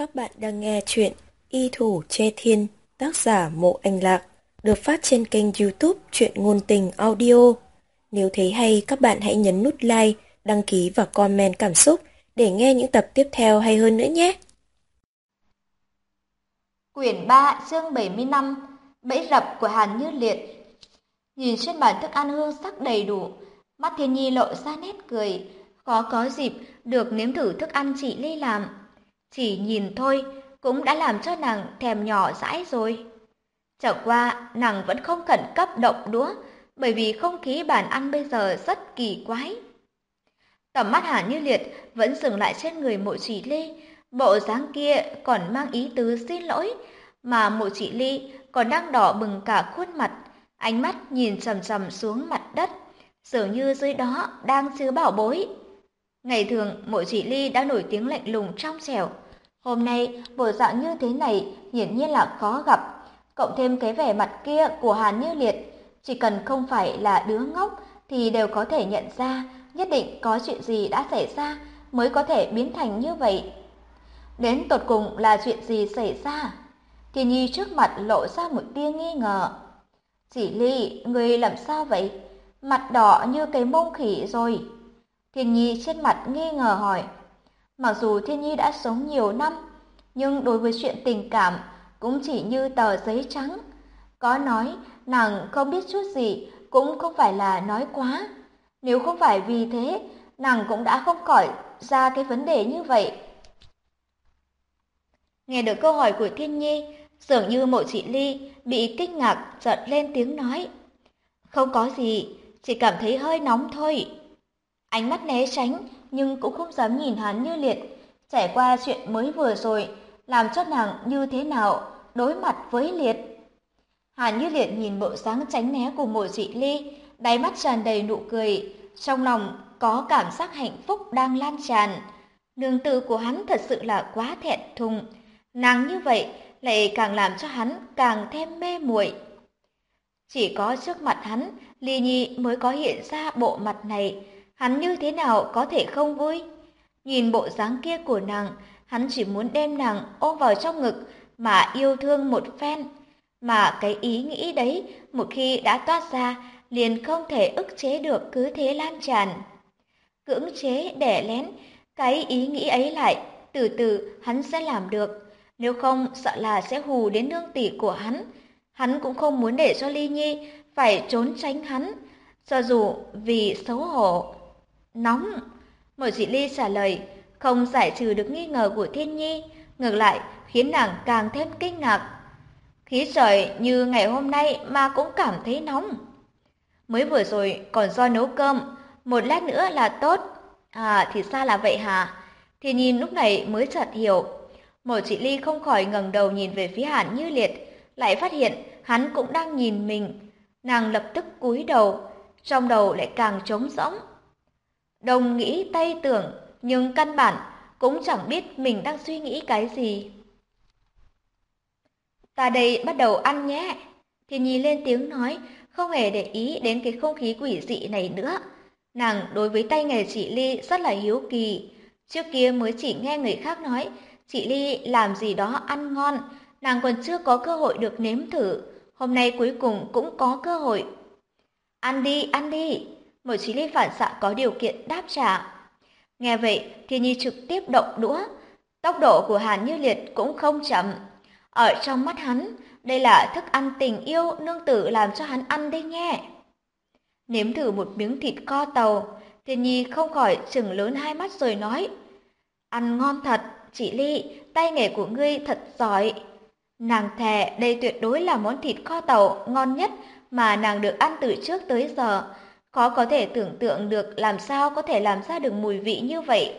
Các bạn đang nghe chuyện Y Thủ Che Thiên, tác giả Mộ Anh Lạc, được phát trên kênh YouTube Truyện Ngôn Tình Audio. Nếu thấy hay, các bạn hãy nhấn nút like, đăng ký và comment cảm xúc để nghe những tập tiếp theo hay hơn nữa nhé. Quyển 3 chương 75 Bẫy rập của Hàn Như Liệt. Nhìn trên bàn thức ăn hương sắc đầy đủ, mắt Thiên Nhi lộ ra nét cười, khó có dịp được nếm thử thức ăn chị Ly làm. Chỉ nhìn thôi cũng đã làm cho nàng thèm nhỏ dãi rồi. Chẳng qua nàng vẫn không khẩn cấp động đũa, bởi vì không khí bàn ăn bây giờ rất kỳ quái. Tầm mắt Hàn Như Liệt vẫn dừng lại trên người Mộ Chỉ Ly, bộ dáng kia còn mang ý tứ xin lỗi, mà Mộ Chỉ Ly còn đang đỏ bừng cả khuôn mặt, ánh mắt nhìn chằm chằm xuống mặt đất, dường như dưới đó đang chứa bảo bối. Ngày thường Mộ Chỉ Ly đã nổi tiếng lạnh lùng trong trẻo, hôm nay bộ dạng như thế này hiển nhiên là khó gặp, cộng thêm cái vẻ mặt kia của Hàn Như Liệt, chỉ cần không phải là đứa ngốc thì đều có thể nhận ra nhất định có chuyện gì đã xảy ra mới có thể biến thành như vậy. Đến tột cùng là chuyện gì xảy ra? Thiên Nhi trước mặt lộ ra một tia nghi ngờ. Chỉ Ly, người làm sao vậy? Mặt đỏ như cái mông khỉ rồi. Thiên Nhi trên mặt nghi ngờ hỏi. Mặc dù Thiên Nhi đã sống nhiều năm, nhưng đối với chuyện tình cảm cũng chỉ như tờ giấy trắng. Có nói nàng không biết chút gì cũng không phải là nói quá. Nếu không phải vì thế, nàng cũng đã không khỏi ra cái vấn đề như vậy. Nghe được câu hỏi của Thiên Nhi, dường như Mộ Chỉ Ly bị kinh ngạc chợt lên tiếng nói. Không có gì, chỉ cảm thấy hơi nóng thôi. Ánh mắt né tránh nhưng cũng không dám nhìn hắn Như Liệt. Trải qua chuyện mới vừa rồi, làm cho nàng như thế nào đối mặt với Liệt. Hàn Như Liệt nhìn bộ dáng tránh né của Mộ Chỉ Ly, đáy mắt tràn đầy nụ cười, trong lòng có cảm giác hạnh phúc đang lan tràn. Nương tử của hắn thật sự là quá thẹn thùng, nàng như vậy lại càng làm cho hắn càng thêm mê muội. Chỉ có trước mặt hắn, Ly Nhi mới có hiện ra bộ mặt này, hắn như thế nào có thể không vui. Nhìn bộ dáng kia của nàng, hắn chỉ muốn đem nàng ôm vào trong ngực mà yêu thương một phen. Mà cái ý nghĩ đấy, một khi đã toát ra, liền không thể ức chế được, cứ thế lan tràn. Cưỡng chế, đè lén, cái ý nghĩ ấy lại, từ từ hắn sẽ làm được. Nếu không, sợ là sẽ hù đến nương tỳ của hắn. Hắn cũng không muốn để cho Ly Nhi phải trốn tránh hắn, cho dù vì xấu hổ. Nóng! Mộ Chỉ Ly trả lời, không giải trừ được nghi ngờ của Thiên Nhi, ngược lại khiến nàng càng thêm kinh ngạc. Khí trời như ngày hôm nay mà cũng cảm thấy nóng. Mới vừa rồi còn do nấu cơm, một lát nữa là tốt. À, thì ra là vậy hả? Thiên Nhi lúc này mới chợt hiểu. Mộ Chỉ Ly không khỏi ngẩng đầu nhìn về phía Hàn Như Liệt, lại phát hiện hắn cũng đang nhìn mình. Nàng lập tức cúi đầu, trong đầu lại càng trống rỗng. Đồng nghĩ tây tưởng, nhưng căn bản cũng chẳng biết mình đang suy nghĩ cái gì. Ta đây bắt đầu ăn nhé. Thiên Nhi lên tiếng nói, không hề để ý đến cái không khí quỷ dị này nữa. Nàng đối với tay nghề chị Ly rất là hiếu kỳ. Trước kia mới chỉ nghe người khác nói, chị Ly làm gì đó ăn ngon, nàng còn chưa có cơ hội được nếm thử. Hôm nay cuối cùng cũng có cơ hội. Ăn đi, ăn đi. Một chị Ly phản xạ có điều kiện đáp trả. Nghe vậy, Thiên Nhi trực tiếp động đũa. Tốc độ của Hàn Như Liệt cũng không chậm. Ở trong mắt hắn, đây là thức ăn tình yêu nương tử làm cho hắn ăn đây nghe. Nếm thử một miếng thịt kho tàu, Thiên Nhi không khỏi trừng lớn hai mắt rồi nói. Ăn ngon thật, chị Ly, tay nghề của ngươi thật giỏi. Nàng thề đây tuyệt đối là món thịt kho tàu ngon nhất mà nàng được ăn từ trước tới giờ. Khó có thể tưởng tượng được làm sao có thể làm ra được mùi vị như vậy.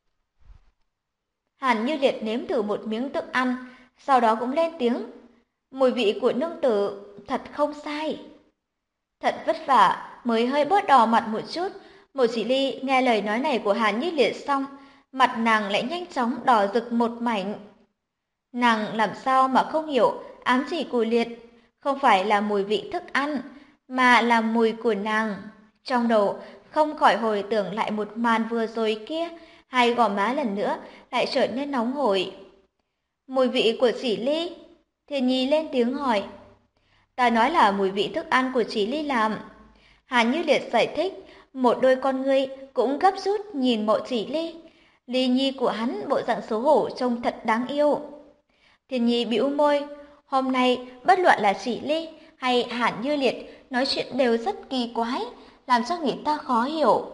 Hàn Như Liệt nếm thử một miếng thức ăn, sau đó cũng lên tiếng. Mùi vị của nương tử thật không sai. Thật vất vả mới hơi bớt đỏ mặt một chút. Mộ Chỉ Ly nghe lời nói này của Hàn Như Liệt xong, mặt nàng lại nhanh chóng đỏ rực một mảnh. Nàng làm sao mà không hiểu ám chỉ của Liệt không phải là mùi vị thức ăn, mà là mùi của nàng. Trong đầu không khỏi hồi tưởng lại một màn vừa rồi kia, hai gò má lần nữa lại trở nên nóng hổi. Mùi vị của chị Ly? Thiên Nhi lên tiếng hỏi. Ta nói là mùi vị thức ăn của chị Ly làm. Hàn Như Liệt giải thích, một đôi con ngươi cũng gấp rút nhìn Mộ Chỉ Ly. Ly Nhi của hắn bộ dạng xấu hổ trông thật đáng yêu. Thiên Nhi bĩu môi, hôm nay bất luận là chị Ly hay Hàn Như Liệt nói chuyện đều rất kỳ quái, làm cho người ta khó hiểu.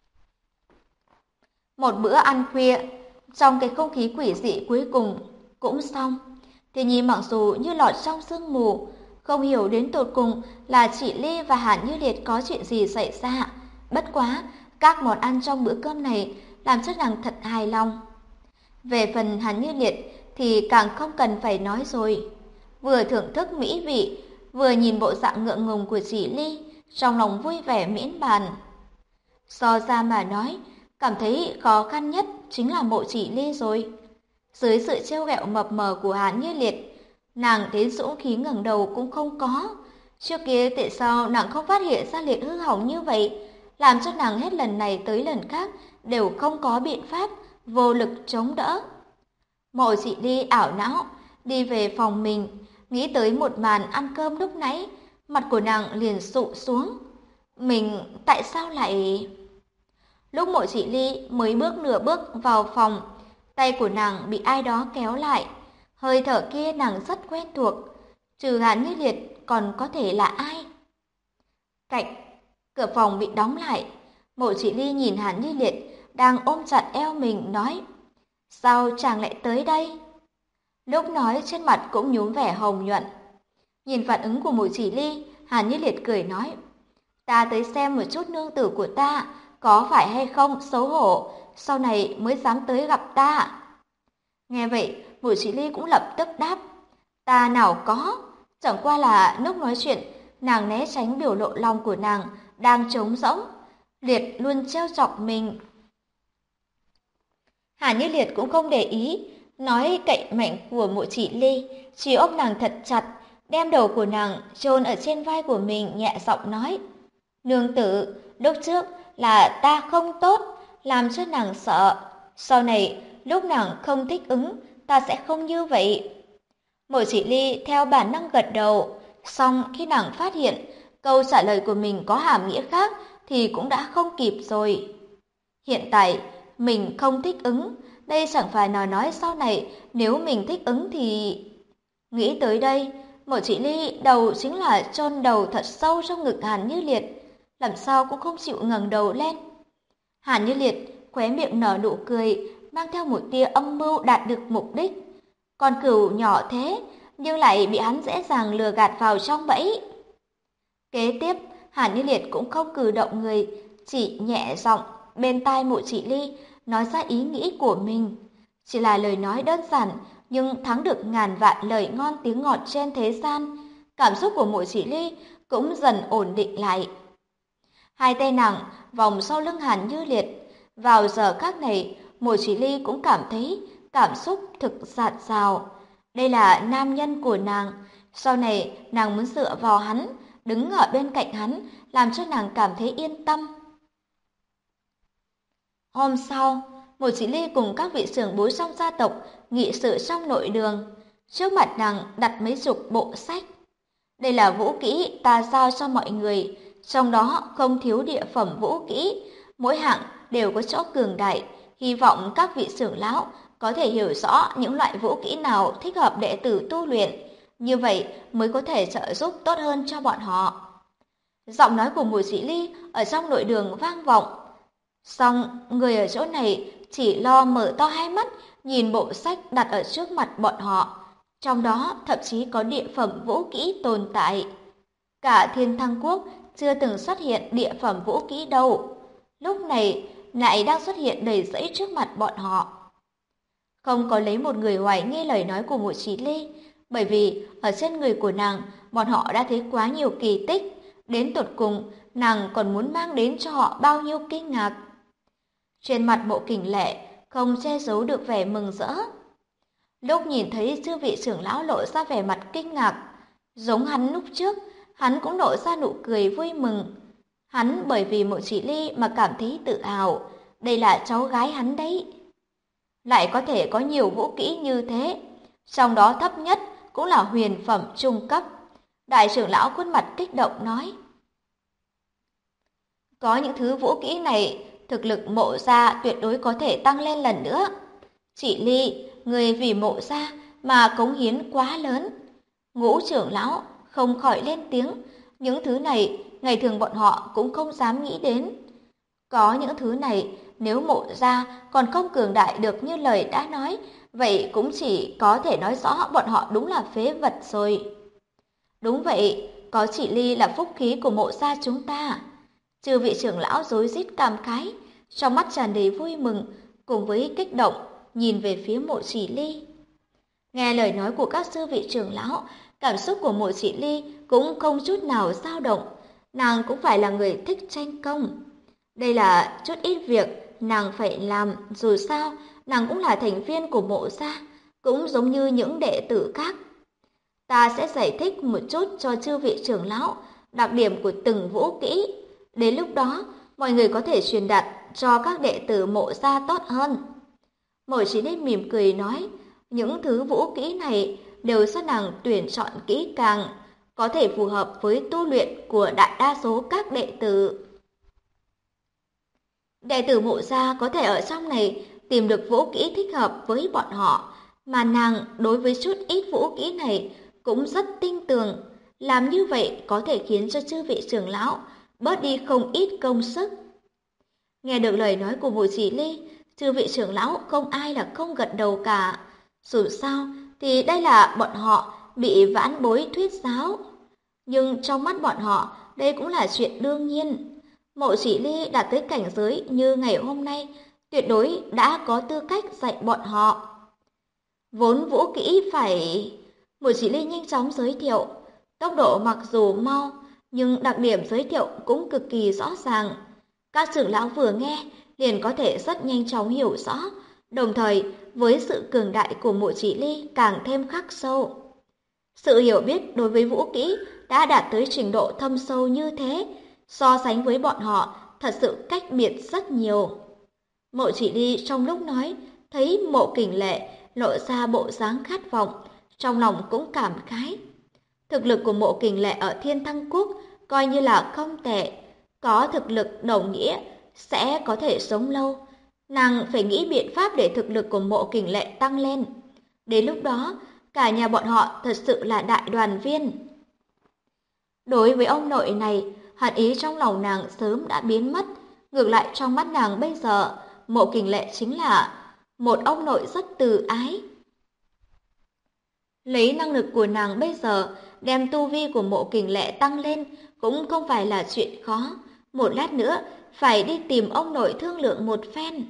Một bữa ăn khuya, trong cái không khí quỷ dị cuối cùng cũng xong. Thiên Nhi mặc dù như lọt trong sương mù, không hiểu đến tột cùng là chị Ly và Hàn Như Liệt có chuyện gì xảy ra. Bất quá, các món ăn trong bữa cơm này làm cho nàng thật hài lòng. Về phần Hàn Như Liệt thì càng không cần phải nói rồi. Vừa thưởng thức mỹ vị, vừa nhìn bộ dạng ngượng ngùng của chị Ly, trong lòng vui vẻ miễn bàn. So ra mà nói, cảm thấy khó khăn nhất chính là Mộ Chỉ Ly rồi. Dưới sự trêu ghẹo mập mờ của Hàn Như Liệt, nàng đến dũng khí ngẩng đầu cũng không có. Trước kia tại sao nàng không phát hiện ra Liệt hư hỏng như vậy, làm cho nàng hết lần này tới lần khác đều không có biện pháp, vô lực chống đỡ. Mộ Chỉ Ly ảo não đi về phòng mình, nghĩ tới một màn ăn cơm lúc nãy, mặt của nàng liền sụ xuống. Mình tại sao lại... Lúc Mộ Chỉ Ly mới bước nửa bước vào phòng, tay của nàng bị ai đó kéo lại. Hơi thở kia nàng rất quen thuộc, trừ Hàn Như Liệt còn có thể là ai? Cạnh cửa phòng bị đóng lại, Mộ Chỉ Ly nhìn Hàn Như Liệt đang ôm chặt eo mình nói: sao chàng lại tới đây? Lúc nói trên mặt cũng nhuốm vẻ hồng nhuận. Nhìn phản ứng của Mộ Chỉ Ly, Hàn Như Liệt cười nói: ta tới xem một chút nương tử của ta có phải hay không xấu hổ, sau này mới dám tới gặp ta. Nghe vậy, Mộ Chỉ Ly cũng lập tức đáp: ta nào có, chẳng qua là lúc nói chuyện, nàng né tránh biểu lộ lòng của nàng đang trống rỗng. Liệt luôn trêu chọc mình. Hàn Như Liệt cũng không để ý, nói cậy mạnh của Mộ Chỉ Ly, chỉ ôm nàng thật chặt, đem đầu của nàng chôn ở trên vai của mình, nhẹ giọng nói: nương tử, lúc trước là ta không tốt, làm cho nàng sợ. Sau này, lúc nàng không thích ứng, ta sẽ không như vậy. Mộ Chỉ Ly theo bản năng gật đầu, song khi nàng phát hiện câu trả lời của mình có hàm nghĩa khác thì cũng đã không kịp rồi. Hiện tại, mình không thích ứng, đây chẳng phải nói sau này nếu mình thích ứng thì... Nghĩ tới đây, Mộ Chỉ Ly đầu chính là chôn đầu thật sâu trong ngực Hàn Như Liệt, làm sao cũng không chịu ngẩng đầu lên. Hàn Như Liệt khóe miệng nở nụ cười, mang theo một tia âm mưu đạt được mục đích. Con cừu nhỏ thế, nhưng lại bị hắn dễ dàng lừa gạt vào trong bẫy. Kế tiếp, Hàn Như Liệt cũng không cử động người, chỉ nhẹ giọng bên tai Mộ Chỉ Ly nói ra ý nghĩ của mình. Chỉ là lời nói đơn giản, nhưng thắng được ngàn vạn lời ngon tiếng ngọt trên thế gian. Cảm xúc của Mộ Chỉ Ly cũng dần ổn định lại. Hai tay nàng vòng sau lưng Hàn Như Liệt. Vào giờ khắc này, Mộ Chỉ Ly cũng cảm thấy cảm xúc thực dạt dào. Đây là nam nhân của nàng. Sau này, nàng muốn dựa vào hắn, đứng ở bên cạnh hắn, làm cho nàng cảm thấy yên tâm. Hôm sau, Mộ Chỉ Ly cùng các vị trưởng bối trong gia tộc nghị sự trong nội đường. Trước mặt nàng đặt mấy chục bộ sách. Đây là vũ kỹ ta giao cho mọi người, trong đó không thiếu địa phẩm vũ kỹ, mỗi hạng đều có chỗ cường đại, hy vọng các vị trưởng lão có thể hiểu rõ những loại vũ kỹ nào thích hợp đệ tử tu luyện, như vậy mới có thể trợ giúp tốt hơn cho bọn họ. Giọng nói của Mộ Chỉ Ly ở trong nội đường vang vọng, song người ở chỗ này chỉ lo mở to hai mắt nhìn bộ sách đặt ở trước mặt bọn họ, trong đó thậm chí có địa phẩm vũ kỹ tồn tại. Cả Thiên Thăng Quốc chưa từng xuất hiện địa phẩm vũ kỹ đâu, lúc này lại đang xuất hiện đầy rẫy trước mặt bọn họ. Không có lấy một người hoài nghi lời nói của Mộ Chỉ Ly, bởi vì ở trên người của nàng, bọn họ đã thấy quá nhiều kỳ tích, đến tột cùng nàng còn muốn mang đến cho họ bao nhiêu kinh ngạc. Trên mặt Mộ Kình Lệ không che giấu được vẻ mừng rỡ. Lúc nhìn thấy chư vị trưởng lão lộ ra vẻ mặt kinh ngạc, giống hắn lúc trước, hắn cũng lộ ra nụ cười vui mừng. Hắn bởi vì Mộ Chỉ Ly mà cảm thấy tự hào, đây là cháu gái hắn đấy. Lại có thể có nhiều vũ kỹ như thế, trong đó thấp nhất cũng là huyền phẩm trung cấp. Đại trưởng lão khuôn mặt kích động nói. Có những thứ vũ kỹ này, thực lực Mộ gia tuyệt đối có thể tăng lên lần nữa. Chị Ly, người vì Mộ gia mà cống hiến quá lớn. Ngũ trưởng lão không khỏi lên tiếng, những thứ này ngày thường bọn họ cũng không dám nghĩ đến. Có những thứ này, nếu Mộ gia còn không cường đại được như lời đã nói, vậy cũng chỉ có thể nói rõ bọn họ đúng là phế vật rồi. Đúng vậy, có chị Ly là phúc khí của Mộ gia chúng ta. Chư vị trưởng lão rối rít cảm khái, trong mắt tràn đầy vui mừng cùng với kích động, nhìn về phía Mộ Chỉ Ly. Nghe lời nói của các sư vị trưởng lão, cảm xúc của Mộ Chỉ Ly cũng không chút nào dao động. Nàng cũng phải là người thích tranh công. Đây là chút ít việc nàng phải làm, dù sao nàng cũng là thành viên của Mộ gia, cũng giống như những đệ tử khác. Ta sẽ giải thích một chút cho chư vị trưởng lão đặc điểm của từng vũ kỹ. Đến lúc đó, mọi người có thể truyền đạt cho các đệ tử Mộ gia tốt hơn. Mộ Chỉ Ly mỉm cười nói, những thứ vũ kỹ này đều do nàng tuyển chọn kỹ càng, có thể phù hợp với tu luyện của đại đa số các đệ tử. Đệ tử Mộ gia có thể ở trong này tìm được vũ kỹ thích hợp với bọn họ, mà nàng đối với chút ít vũ kỹ này cũng rất tin tưởng. Làm như vậy có thể khiến cho chư vị trưởng lão bớt đi không ít công sức. Nghe được lời nói của Mộ Chỉ Ly, chư vị trưởng lão không ai là không gật đầu cả. Dù sao thì đây là bọn họ bị vãn bối thuyết giáo. Nhưng trong mắt bọn họ, đây cũng là chuyện đương nhiên. Mộ Chỉ Ly đạt tới cảnh giới như ngày hôm nay, tuyệt đối đã có tư cách dạy bọn họ. Vốn vũ kỹ phải... Mộ Chỉ Ly nhanh chóng giới thiệu. Tốc độ mặc dù mau, nhưng đặc điểm giới thiệu cũng cực kỳ rõ ràng. Các trưởng lão vừa nghe liền có thể rất nhanh chóng hiểu rõ, đồng thời với sự cường đại của Mộ Chỉ Ly càng thêm khắc sâu. Sự hiểu biết đối với vũ kỹ đã đạt tới trình độ thâm sâu như thế, so sánh với bọn họ thật sự cách biệt rất nhiều. Mộ Chỉ Ly trong lúc nói, thấy Mộ Kình Lệ lộ ra bộ dáng khát vọng, trong lòng cũng cảm khái. Thực lực của Mộ Kình Lệ ở Thiên Thăng Quốc coi như là không tệ, có thực lực đồng nghĩa sẽ có thể sống lâu. Nàng phải nghĩ biện pháp để thực lực của Mộ Kình Lệ tăng lên. Đến lúc đó, cả nhà bọn họ thật sự là đại đoàn viên. Đối với ông nội này, hận ý trong lòng nàng sớm đã biến mất. Ngược lại trong mắt nàng bây giờ, Mộ Kình Lệ chính là một ông nội rất từ ái. Lấy năng lực của nàng bây giờ, đem tu vi của Mộ Kình Lệ tăng lên cũng không phải là chuyện khó. Một lát nữa, phải đi tìm ông nội thương lượng một phen.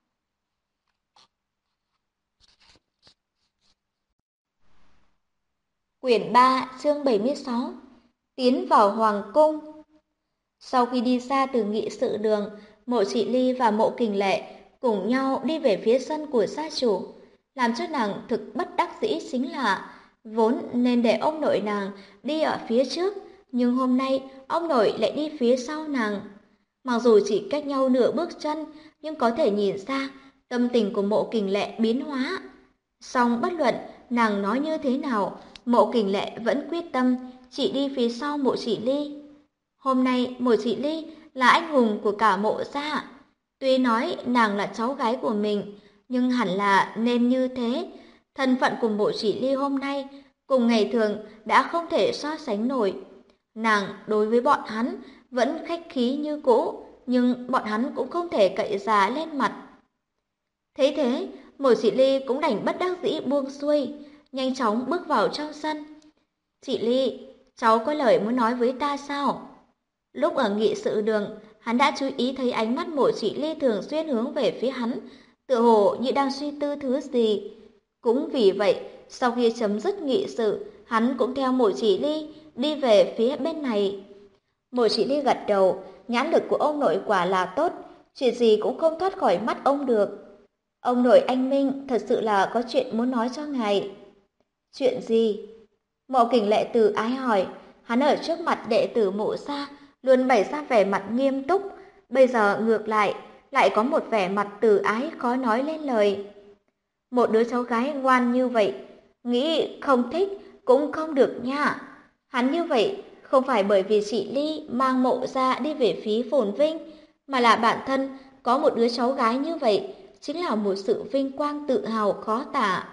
Quyển 3, chương 76. Tiến vào Hoàng Cung. Sau khi đi ra từ nghị sự đường, Mộ Chỉ Ly và Mộ Kình Lệ cùng nhau đi về phía sân của gia chủ. Làm cho nàng thực bất đắc dĩ chính là vốn nên để ông nội nàng đi ở phía trước, nhưng hôm nay ông nội lại đi phía sau nàng. Mặc dù chỉ cách nhau nửa bước chân, nhưng có thể nhìn ra tâm tình của Mộ Kình Lệ biến hóa. Song bất luận nàng nói như thế nào, Mộ Kình Lệ vẫn quyết tâm chỉ đi phía sau Mộ Chỉ Ly. Hôm nay Mộ Chỉ Ly là anh hùng của cả Mộ gia. Tuy nói nàng là cháu gái của mình, nhưng hẳn là nên như thế. Thân phận của Mộ Chỉ Ly hôm nay cùng ngày thường đã không thể so sánh nổi. Nàng đối với bọn hắn vẫn khách khí như cũ, nhưng bọn hắn cũng không thể cậy giá lên mặt. Thế thế, Mộ Chỉ Ly cũng đành bất đắc dĩ buông xuôi, nhanh chóng bước vào trong sân. Chị Ly, cháu có lời muốn nói với ta sao? Lúc ở nghị sự đường, hắn đã chú ý thấy ánh mắt Mộ Chỉ Ly thường xuyên hướng về phía hắn, tựa hồ như đang suy tư thứ gì. Cũng vì vậy, sau khi chấm dứt nghị sự, hắn cũng theo Mộ Chỉ Ly đi về phía bên này. Mộ Chỉ Ly gật đầu, nhãn lực của ông nội quả là tốt, chuyện gì cũng không thoát khỏi mắt ông được. Ông nội anh Minh thật sự là có chuyện muốn nói cho ngài. Chuyện gì? Mộ Kình Lệ từ ái hỏi, hắn ở trước mặt đệ tử Mộ gia luôn bày ra vẻ mặt nghiêm túc, bây giờ ngược lại có một vẻ mặt từ ái khó nói lên lời. Một đứa cháu gái ngoan như vậy, Nghĩ không thích cũng không được nha. Hắn như vậy không phải bởi vì chị Ly mang Mộ ra đi về phía phồn vinh, mà là bản thân có một đứa cháu gái như vậy, chính là một sự vinh quang tự hào khó tả.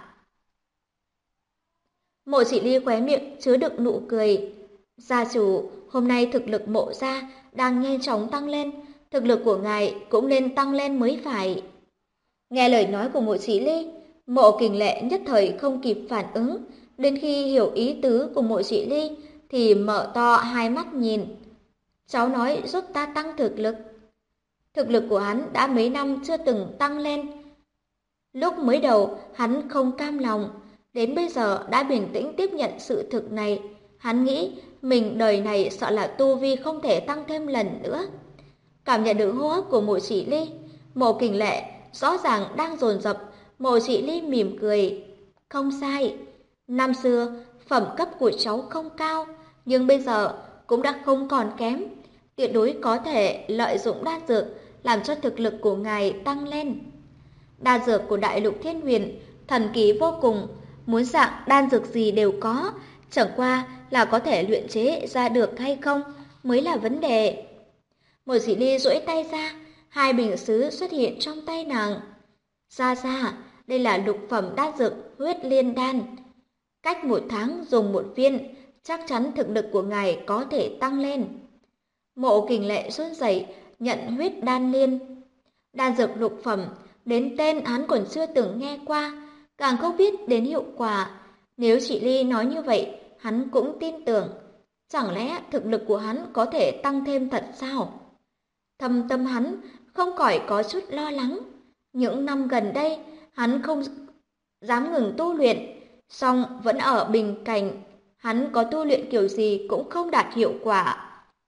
Mộ chị Ly khóe miệng chứa đựng nụ cười. Gia chủ, hôm nay thực lực Mộ gia đang nhanh chóng tăng lên, thực lực của ngài cũng nên tăng lên mới phải. Nghe lời nói của Mộ chị Ly, Mộ Kình Lệ nhất thời không kịp phản ứng, đến khi hiểu ý tứ của Mộ chị Ly thì mở to hai mắt nhìn. Cháu nói giúp ta tăng thực lực. Thực lực của hắn đã mấy năm chưa từng tăng lên. Lúc mới đầu hắn không cam lòng, đến bây giờ đã bình tĩnh tiếp nhận sự thực này. Hắn nghĩ mình đời này sợ là tu vi không thể tăng thêm lần nữa. Cảm nhận được hô hấp của Mộ Chỉ Ly, Mộ Kình Lệ rõ ràng đang dồn dập. Mộ Chỉ Ly mỉm cười. Không sai, năm xưa phẩm cấp của cháu không cao, nhưng bây giờ cũng đã không còn kém. Tuyệt đối có thể lợi dụng đan dược làm cho thực lực của ngài tăng lên. Đan dược của Đại Lục Thiên Huyền thần kỳ vô cùng, muốn dạng đan dược gì đều có, chẳng qua là có thể luyện chế ra được hay không mới là vấn đề. Một Dĩ Ly duỗi tay ra, hai bình sứ xuất hiện trong tay nàng. Ra, đây là lục phẩm đan dược huyết liên đan. Cách 1 tháng dùng 1 viên, chắc chắn thực lực của ngài có thể tăng lên. Mộ Kình Lệ run rẩy nhận huyết đan liên. Đan dược lục phẩm, đến tên hắn còn chưa từng nghe qua, càng không biết đến hiệu quả. Nếu chị Ly nói như vậy, hắn cũng tin tưởng. Chẳng lẽ thực lực của hắn có thể tăng thêm thật sao? Thâm tâm hắn không khỏi có chút lo lắng. Những năm gần đây, hắn không dám ngừng tu luyện, song vẫn ở bình cảnh. Hắn có tu luyện kiểu gì cũng không đạt hiệu quả.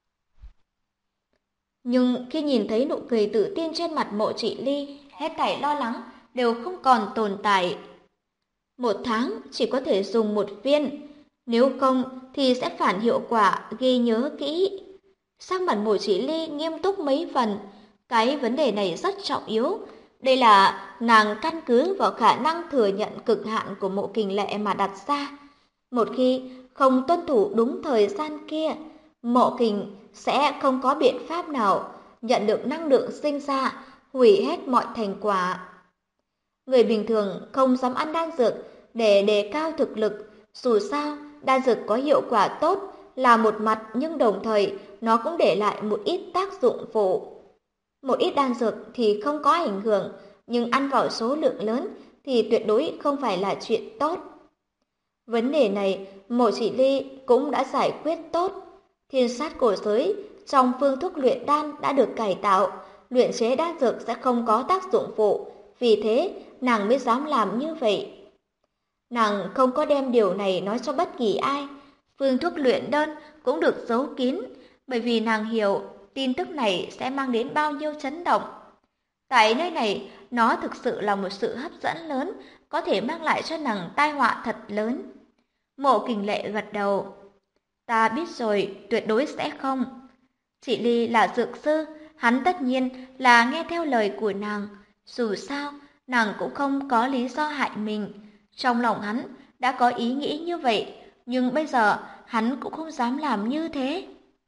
Nhưng khi nhìn thấy nụ cười tự tin trên mặt Mộ Chỉ Ly, hết thảy lo lắng đều không còn tồn tại. 1 tháng chỉ có thể dùng 1 viên, nếu không thì sẽ phản hiệu quả, ghi nhớ kỹ. Sắc mặt Mộ Chỉ Ly nghiêm túc mấy phần, cái vấn đề này rất trọng yếu. Đây là nàng căn cứ vào khả năng thừa nhận cực hạn của Mộ Kình Lệ mà đặt ra. Một khi không tuân thủ đúng thời gian kia, Mộ Kình sẽ không có biện pháp nào nhận được năng lượng sinh ra, hủy hết mọi thành quả. Người bình thường không dám ăn đan dược để đề cao thực lực, dù sao đan dược có hiệu quả tốt là một mặt, nhưng đồng thời nó cũng để lại một ít tác dụng phụ. Một ít đan dược thì không có ảnh hưởng, nhưng ăn vào số lượng lớn thì tuyệt đối không phải là chuyện tốt. Vấn đề này Mộ Chỉ Ly cũng đã giải quyết tốt. Thiên sát cổ giới trong phương thuốc luyện đan đã được cải tạo, luyện chế đan dược sẽ không có tác dụng phụ, vì thế nàng mới dám làm như vậy. Nàng không có đem điều này nói cho bất kỳ ai, phương thuốc luyện đơn cũng được giấu kín, bởi vì nàng hiểu tin tức này sẽ mang đến bao nhiêu chấn động. Tại nơi này, nó thực sự là một sự hấp dẫn lớn, có thể mang lại cho nàng tai họa thật lớn. Mộ Kình Lệ gật đầu. Ta biết rồi, tuyệt đối sẽ không. Chị Ly là dược sư, hắn tất nhiên là nghe theo lời của nàng. Dù sao, nàng cũng không có lý do hại mình. Trong lòng hắn đã có ý nghĩ như vậy, nhưng bây giờ hắn cũng không dám làm như thế.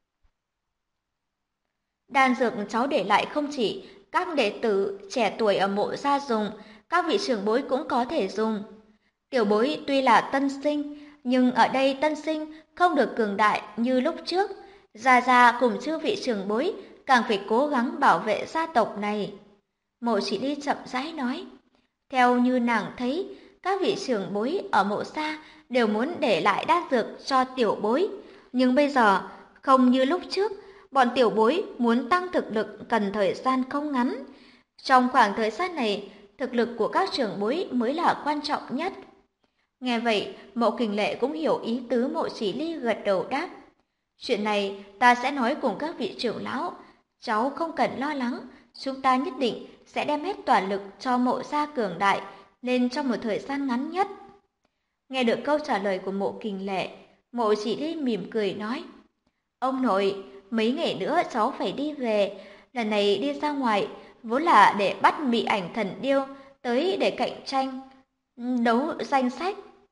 Đan dược cháu để lại không chỉ các đệ tử trẻ tuổi ở Mộ gia dùng, các vị trưởng bối cũng có thể dùng. Tiểu bối tuy là tân sinh, nhưng ở đây tân sinh không được cường đại như lúc trước. Gia cùng chư vị trưởng bối càng phải cố gắng bảo vệ gia tộc này. Mộ Chỉ Ly chậm rãi nói. Theo như nàng thấy, các vị trưởng bối ở Mộ gia đều muốn để lại đan dược cho tiểu bối. Nhưng bây giờ, không như lúc trước, bọn tiểu bối muốn tăng thực lực cần thời gian không ngắn. Trong khoảng thời gian này, thực lực của các trưởng bối mới là quan trọng nhất. Nghe vậy, Mộ Kình Lệ cũng hiểu ý tứ Mộ Chỉ Ly, gật đầu đáp. Chuyện này ta sẽ nói cùng các vị trưởng lão, cháu không cần lo lắng, chúng ta nhất định sẽ đem hết toàn lực cho Mộ gia cường đại lên trong một thời gian ngắn nhất. Nghe được câu trả lời của Mộ Kình Lệ, Mộ Chỉ Ly mỉm cười nói. Ông nội, mấy ngày nữa cháu phải đi về, lần này đi ra ngoài vốn là để bắt Mị Ảnh Thần Điêu tới để cạnh tranh đấu danh sách.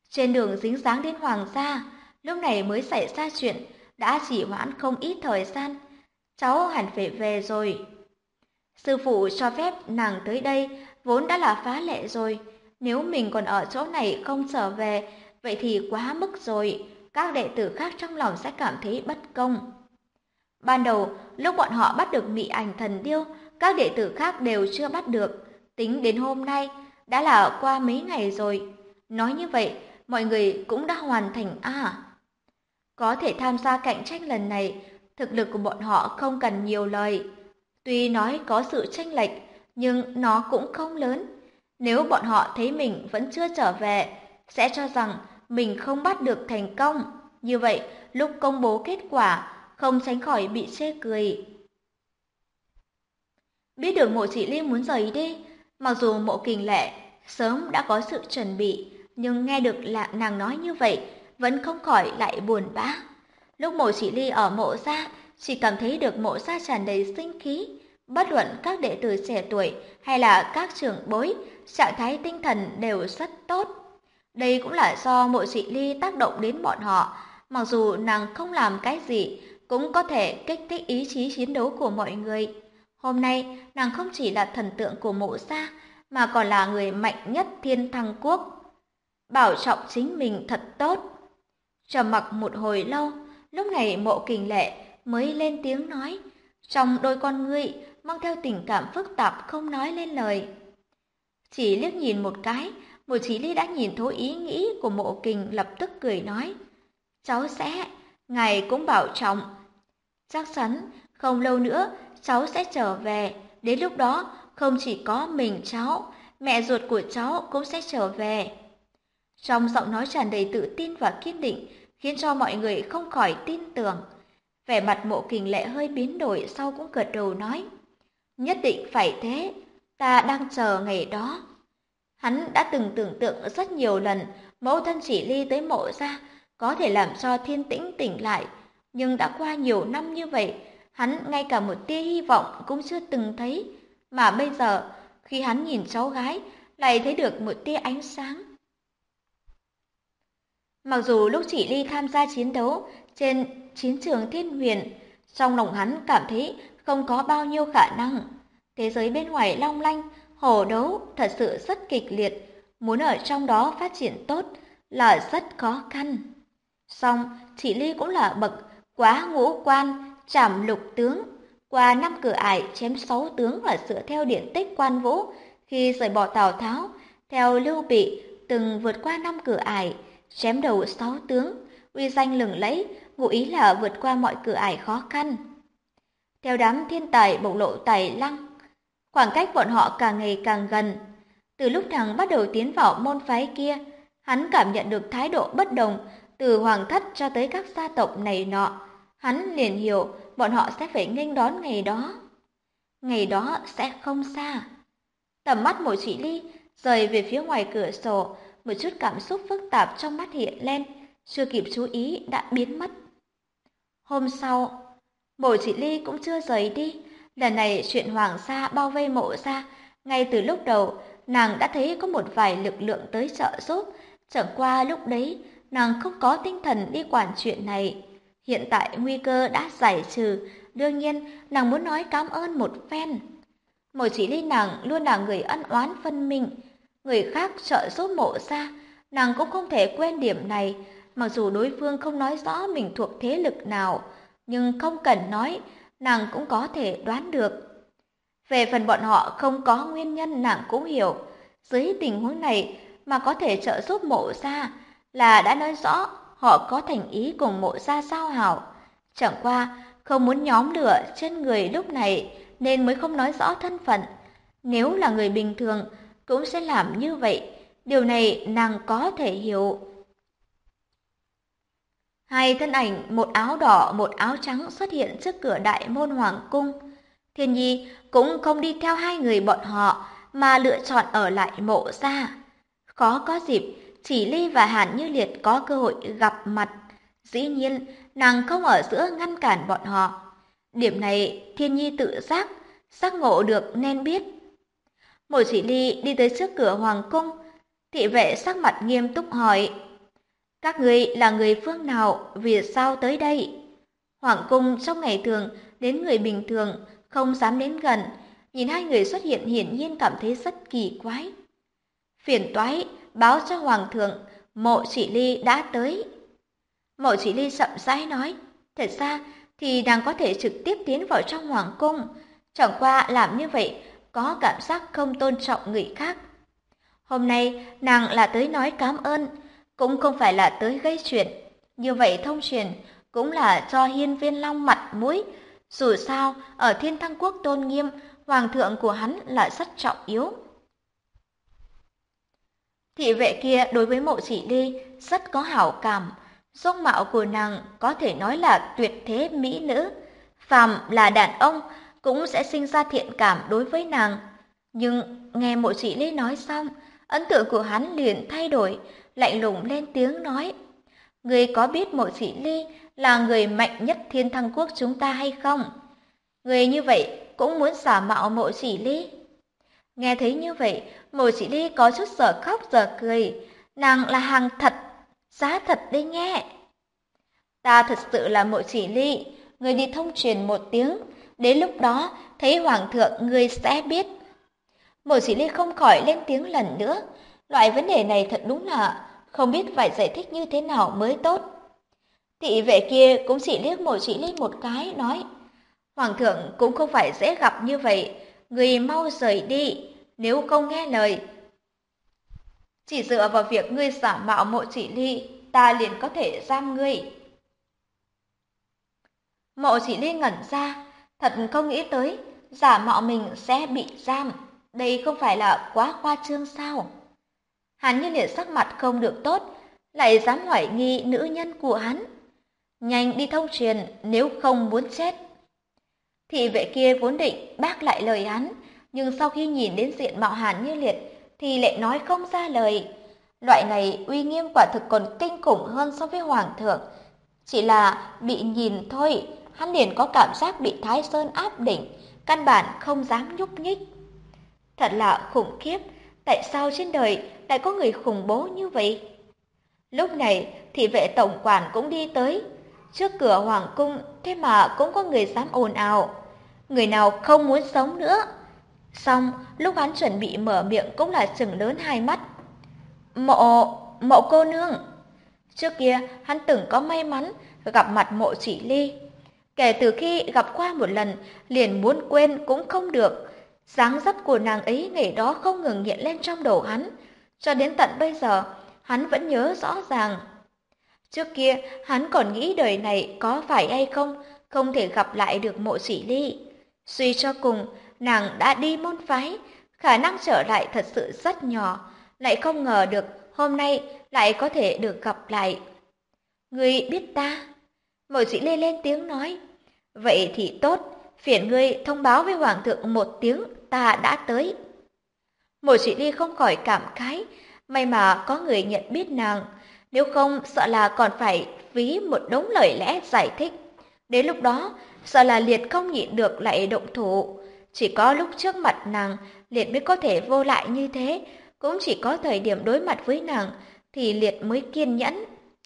Trên đường dính dáng đến hoàng gia, lúc này mới xảy ra chuyện, đã trì hoãn không ít thời gian. Cháu hẳn phải về rồi. Sư phụ cho phép nàng tới đây vốn đã là phá lệ rồi. Nếu mình còn ở chỗ này không trở về, vậy thì quá mức rồi. Các đệ tử khác trong lòng sẽ cảm thấy bất công. Ban đầu, lúc bọn họ bắt được Mị Ảnh Thần Điêu, các đệ tử khác đều chưa bắt được. Tính đến hôm nay, đã là qua mấy ngày rồi. Nói như vậy, mọi người cũng đã hoàn thành Có thể tham gia cạnh tranh lần này, thực lực của bọn họ không cần nhiều lời. Tuy nói có sự chênh lệch, nhưng nó cũng không lớn. Nếu bọn họ thấy mình vẫn chưa trở về, sẽ cho rằng mình không bắt được thành công. Như vậy, lúc công bố kết quả, không tránh khỏi bị chê cười. Biết được Mộ Chỉ Ly muốn rời đi, mặc dù Mộ Kình Lệ sớm đã có sự chuẩn bị, nhưng nghe được nàng nói như vậy, vẫn không khỏi lại buồn bã. Lúc Mộ Chỉ Ly ở Mộ gia, chỉ cảm thấy được Mộ gia tràn đầy sinh khí. Bất luận các đệ tử trẻ tuổi hay là các trưởng bối, trạng thái tinh thần đều rất tốt. Đây cũng là do Mộ Chỉ Ly tác động đến bọn họ, mặc dù nàng không làm cái gì, cũng có thể kích thích ý chí chiến đấu của mọi người. Hôm nay, nàng không chỉ là thần tượng của Mộ gia, mà còn là người mạnh nhất Thiên Thăng Quốc. Bảo trọng chính mình thật tốt. Trầm mặc một hồi lâu, lúc này Mộ Kình Lệ mới lên tiếng nói, trong đôi con ngươi mang theo tình cảm phức tạp không nói lên lời. Chỉ liếc nhìn một cái, Mộ Chỉ Ly đã nhìn thấu ý nghĩ của Mộ Kình, lập tức cười nói, cháu sẽ, ngài cũng bảo trọng. Chắc chắn, không lâu nữa, cháu sẽ trở về, đến lúc đó không chỉ có mình cháu, mẹ ruột của cháu cũng sẽ trở về. Trong giọng nói tràn đầy tự tin và kiên định, khiến cho mọi người không khỏi tin tưởng. Vẻ mặt Mộ Kình Lệ hơi biến đổi, sau cũng gật đầu nói, nhất định phải thế, ta đang chờ ngày đó. Hắn đã từng tưởng tượng rất nhiều lần mẫu thân Chỉ Ly tới Mộ gia có thể làm cho Thiên Tĩnh tỉnh lại, nhưng đã qua nhiều năm như vậy, hắn ngay cả một tia hy vọng cũng chưa từng thấy, mà bây giờ khi hắn nhìn cháu gái lại thấy được một tia ánh sáng. Mặc dù lúc Chỉ Ly tham gia chiến đấu trên chiến trường Thiên Huyền, trong lòng hắn cảm thấy không có bao nhiêu khả năng. Thế giới bên ngoài long lanh, hổ đấu thật sự rất kịch liệt, muốn ở trong đó phát triển tốt là rất khó khăn. Song Chỉ Ly cũng là bậc quá ngũ quan, trảm lục tướng, qua 5 cửa ải chém 6 tướng là dựa theo điển tích Quan Vũ, khi rời bỏ Tào Tháo, theo Lưu Bị từng vượt qua 5 cửa ải, chém đầu 6 tướng, uy danh lừng lẫy, ngụ ý là vượt qua mọi cửa ải khó khăn. Theo đám thiên tài bộc lộ tài năng, khoảng cách bọn họ càng ngày càng gần. Từ lúc nàng bắt đầu tiến vào môn phái kia, hắn cảm nhận được thái độ bất đồng từ hoàng thất cho tới các gia tộc này nọ. Hắn liền hiểu bọn họ sẽ phải nghênh đón ngày đó. Ngày đó sẽ không xa. Tầm mắt Mộ Chỉ Ly rời về phía ngoài cửa sổ, một chút cảm xúc phức tạp trong mắt hiện lên, chưa kịp chú ý đã biến mất. Hôm sau, Mộ Chỉ Ly cũng chưa rời đi. Lần này chuyện hoàng gia bao vây Mộ gia, ngay từ lúc đầu nàng đã thấy có một vài lực lượng tới trợ giúp, chẳng qua lúc đấy nàng không có tinh thần đi quản chuyện này. Hiện tại nguy cơ đã giải trừ, đương nhiên nàng muốn nói cảm ơn một phen. Mộ Chỉ Ly nàng luôn là người ân oán phân minh, người khác trợ giúp Mộ gia, nàng cũng không thể quên điểm này, mặc dù đối phương không nói rõ mình thuộc thế lực nào, nhưng không cần nói, nàng cũng có thể đoán được. Về phần bọn họ không có nguyên nhân nàng cũng hiểu, dưới tình huống này mà có thể trợ giúp Mộ gia là đã nói rõ họ có thành ý cùng Mộ gia giao hảo. Chẳng qua không muốn nhóm lửa trên người lúc này nên mới không nói rõ thân phận. Nếu là người bình thường cũng sẽ làm như vậy, điều này nàng có thể hiểu. Hai thân ảnh, một áo đỏ, một áo trắng xuất hiện trước cửa đại môn hoàng cung. Thiên Nhi cũng không đi theo hai người bọn họ, mà lựa chọn ở lại Mộ gia. Khó có dịp, Chỉ Ly và Hàn Như Liệt có cơ hội gặp mặt. Dĩ nhiên, nàng không ở giữa ngăn cản bọn họ. Điểm này Thiên Nhi tự giác ngộ được nên biết. Mộ Chỉ Ly đi tới trước cửa hoàng cung, thị vệ sắc mặt nghiêm túc hỏi, Các ngươi là người phương nào, vì sao tới đây? Hoàng cung trong ngày thường, đến người bình thường không dám đến gần, nhìn hai người xuất hiện hiển nhiên cảm thấy rất kỳ quái. Phiền toái, báo cho Hoàng thượng, Mộ Chỉ Ly đã tới. Mộ Chỉ Ly chậm rãi nói, thật ra thì nàng có thể trực tiếp tiến vào trong Hoàng cung, chẳng qua làm như vậy có cảm giác không tôn trọng người khác. Hôm nay nàng là tới nói cảm ơn, cũng không phải là tới gây chuyện. Như vậy thông truyền cũng là cho Hiên Viên Long mặt mũi. Dù sao, ở Thiên Thăng Quốc tôn nghiêm, hoàng thượng của hắn là rất trọng yếu. Thị vệ kia đối với Mộ Chỉ Ly rất có hảo cảm. Dung mạo của nàng có thể nói là tuyệt thế mỹ nữ. Phàm là đàn ông cũng sẽ sinh ra thiện cảm đối với nàng. Nhưng nghe Mộ Chỉ Ly nói xong, ấn tượng của hắn liền thay đổi, lạnh lùng lên tiếng nói: "Ngươi có biết Mộ Chỉ Ly là người mạnh nhất Thiên Thăng Quốc chúng ta hay không? Ngươi như vậy cũng muốn giả mạo Mộ Chỉ Ly?" Nghe thấy như vậy, Mộ Chỉ Ly có chút giờ khóc giờ cười, nàng là hàng thật, giá thật đấy nghe. Ta thật sự là Mộ Chỉ Ly, ngươi đi thông truyền một tiếng, đến lúc đó thấy hoàng thượng ngươi sẽ biết. Mộ Chỉ Ly không khỏi lên tiếng lần nữa, loại vấn đề này thật đúng là không biết phải giải thích như thế nào mới tốt. Thị vệ kia cũng chỉ liếc Mộ Chỉ Ly một cái, nói: "Hoàng thượng cũng không phải dễ gặp như vậy, ngươi mau rời đi, nếu không nghe lời. Chỉ dựa vào việc ngươi giả mạo Mộ Chỉ Ly, ta liền có thể giam ngươi." Mộ Chỉ Ly ngẩn ra, thật không nghĩ tới giả mạo mình sẽ bị giam, đây không phải là quá khoa trương sao? Hắn như liền sắc mặt không được tốt, lại dám hoài nghi nữ nhân của hắn. Nhanh đi thông truyền, nếu không muốn chết. Thị vệ kia vốn định bác lại lời hắn, nhưng sau khi nhìn đến diện mạo Hàn Như Liệt thì lại nói không ra lời. Loại này uy nghiêm quả thực còn kinh khủng hơn so với hoàng thượng. Chỉ là bị nhìn thôi, hắn liền có cảm giác bị Thái Sơn áp đỉnh, căn bản không dám nhúc nhích. Thật là khủng khiếp, tại sao trên đời lại có người khủng bố như vậy? Lúc này, thị vệ tổng quản cũng đi tới. Trước cửa hoàng cung, thế mà cũng có người dám ồn ào. Người nào không muốn sống nữa. Xong, lúc hắn chuẩn bị mở miệng cũng là trừng lớn hai mắt. Mộ cô nương. Trước kia, hắn từng có may mắn gặp mặt Mộ Chỉ Ly. Kể từ khi gặp qua một lần, liền muốn quên cũng không được. Dáng dấp của nàng ấy ngày đó không ngừng hiện lên trong đầu hắn. Cho đến tận bây giờ, hắn vẫn nhớ rõ ràng. Trước kia, hắn còn nghĩ đời này có phải hay không thể gặp lại được Mộ Chỉ Ly. Suy cho cùng, nàng đã đi môn phái, khả năng trở lại thật sự rất nhỏ, lại không ngờ được hôm nay lại có thể được gặp lại. Ngươi biết ta? Mộ Chỉ Ly lên tiếng nói. Vậy thì tốt, phiền ngươi thông báo với hoàng thượng một tiếng, ta đã tới. Mộ Chỉ Ly không khỏi cảm khái, may mà có người nhận biết nàng, nếu không sợ là còn phải phí một đống lời lẽ giải thích. Đến lúc đó, sợ là Liệt không nhịn được lại động thủ. Chỉ có lúc trước mặt nàng, Liệt mới có thể vô lại như thế, cũng chỉ có thời điểm đối mặt với nàng thì Liệt mới kiên nhẫn.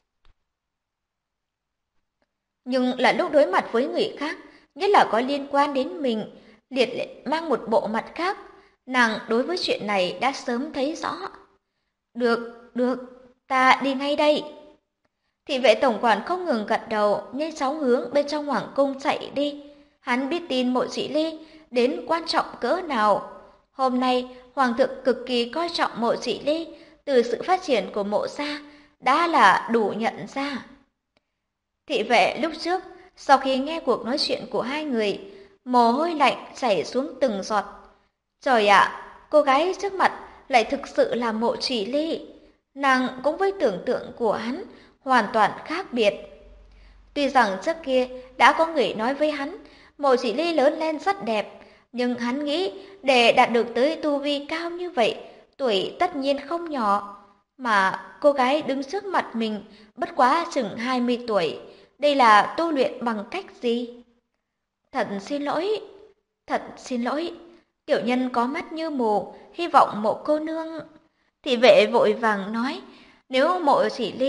Nhưng là lúc đối mặt với người khác, nhất là có liên quan đến mình, Liệt lại mang một bộ mặt khác. Nàng đối với chuyện này đã sớm thấy rõ. Được, ta đi ngay đây. Thị vệ tổng quản không ngừng gật đầu, nhanh chóng hướng bên trong hoàng cung chạy đi. Hắn biết tin Mộ Chỉ Ly đến quan trọng cỡ nào. Hôm nay, hoàng thượng cực kỳ coi trọng Mộ Chỉ Ly, từ sự phát triển của Mộ gia đã là đủ nhận ra. Thị vệ lúc trước, sau khi nghe cuộc nói chuyện của hai người, mồ hôi lạnh chảy xuống từng giọt. Trời ạ, cô gái trước mặt lại thực sự là Mộ Chỉ Ly. Nàng cũng với tưởng tượng của hắn hoàn toàn khác biệt. Tuy rằng trước kia đã có người nói với hắn, Mộ Chỉ Ly lớn lên rất đẹp, nhưng hắn nghĩ để đạt được tới tu vi cao như vậy, tuổi tất nhiên không nhỏ. Mà cô gái đứng trước mặt mình bất quá chừng 20 tuổi, đây là tu luyện bằng cách gì? Thật xin lỗi, tiểu nhân có mắt như mù, hy vọng Mộ cô nương. Thị vệ vội vàng nói, nếu Mộ Chỉ Ly